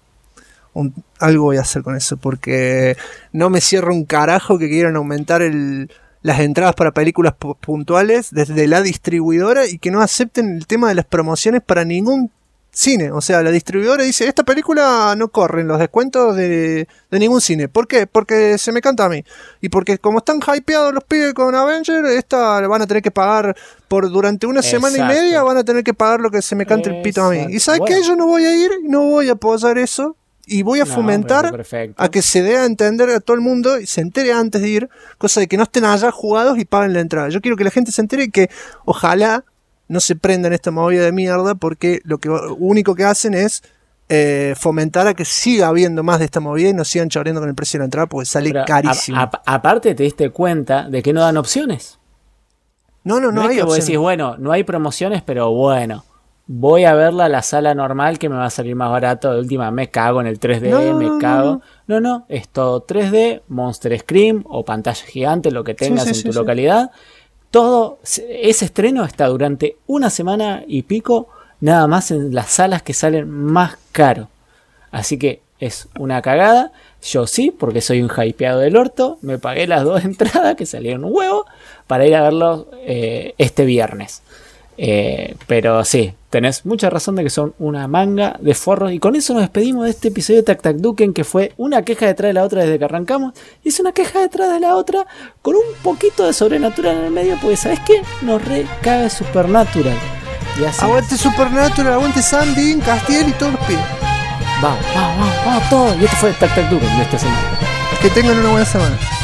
algo voy a hacer con eso, porque no me cierro un carajo que quieran aumentar las entradas para películas puntuales desde la distribuidora y que no acepten el tema de las promociones para ningún cine. O sea, la distribuidora dice, esta película no corre en los descuentos de ningún cine. ¿Por qué? Porque se me canta a mí. Y porque como están hypeados los pibes con Avengers, esta van a tener que pagar durante una semana y media, van a tener que pagar lo que se me cante el pito a mí. ¿Y sabes qué? Yo no voy a ir, no voy a apoyar eso. Y voy a fomentar a que se dé a entender a todo el mundo y se entere antes de ir, cosa de que no estén allá jugados y paguen la entrada. Yo quiero que la gente se entere y que ojalá no se prendan esta movida de mierda, porque lo único que hacen es fomentar a que siga habiendo más de esta movida y no sigan choreando con el precio de la entrada porque sale carísimo. Aparte te diste cuenta de que no dan opciones. No hay opciones. Vos decís, bueno, no hay promociones, pero bueno, voy a verla a la sala normal que me va a salir más barato. De última me cago en el 3D, me cago. No, es todo 3D, Monster Scream o pantalla gigante, lo que tengas en tu localidad. Todo ese estreno está durante una semana y pico, nada más en las salas que salen más caro. Así que es una cagada. Yo sí, porque soy un hypeado del orto, me pagué las 2 entradas que salieron un huevo para ir a verlo este viernes. Pero sí, tenés mucha razón de que son una manga de forros. Y con eso nos despedimos de este episodio de Tac Tac Duken, que fue una queja detrás de la otra desde que arrancamos. Y es una queja detrás de la otra con un poquito de sobrenatural en el medio, porque ¿sabes qué? Nos recabe Supernatural. Y así aguante Supernatural, aguante Sam, Dean, Castiel y todos los pibes. Vamos todos. Y esto fue Tac Tac Duken de esta semana. Que tengan una buena semana.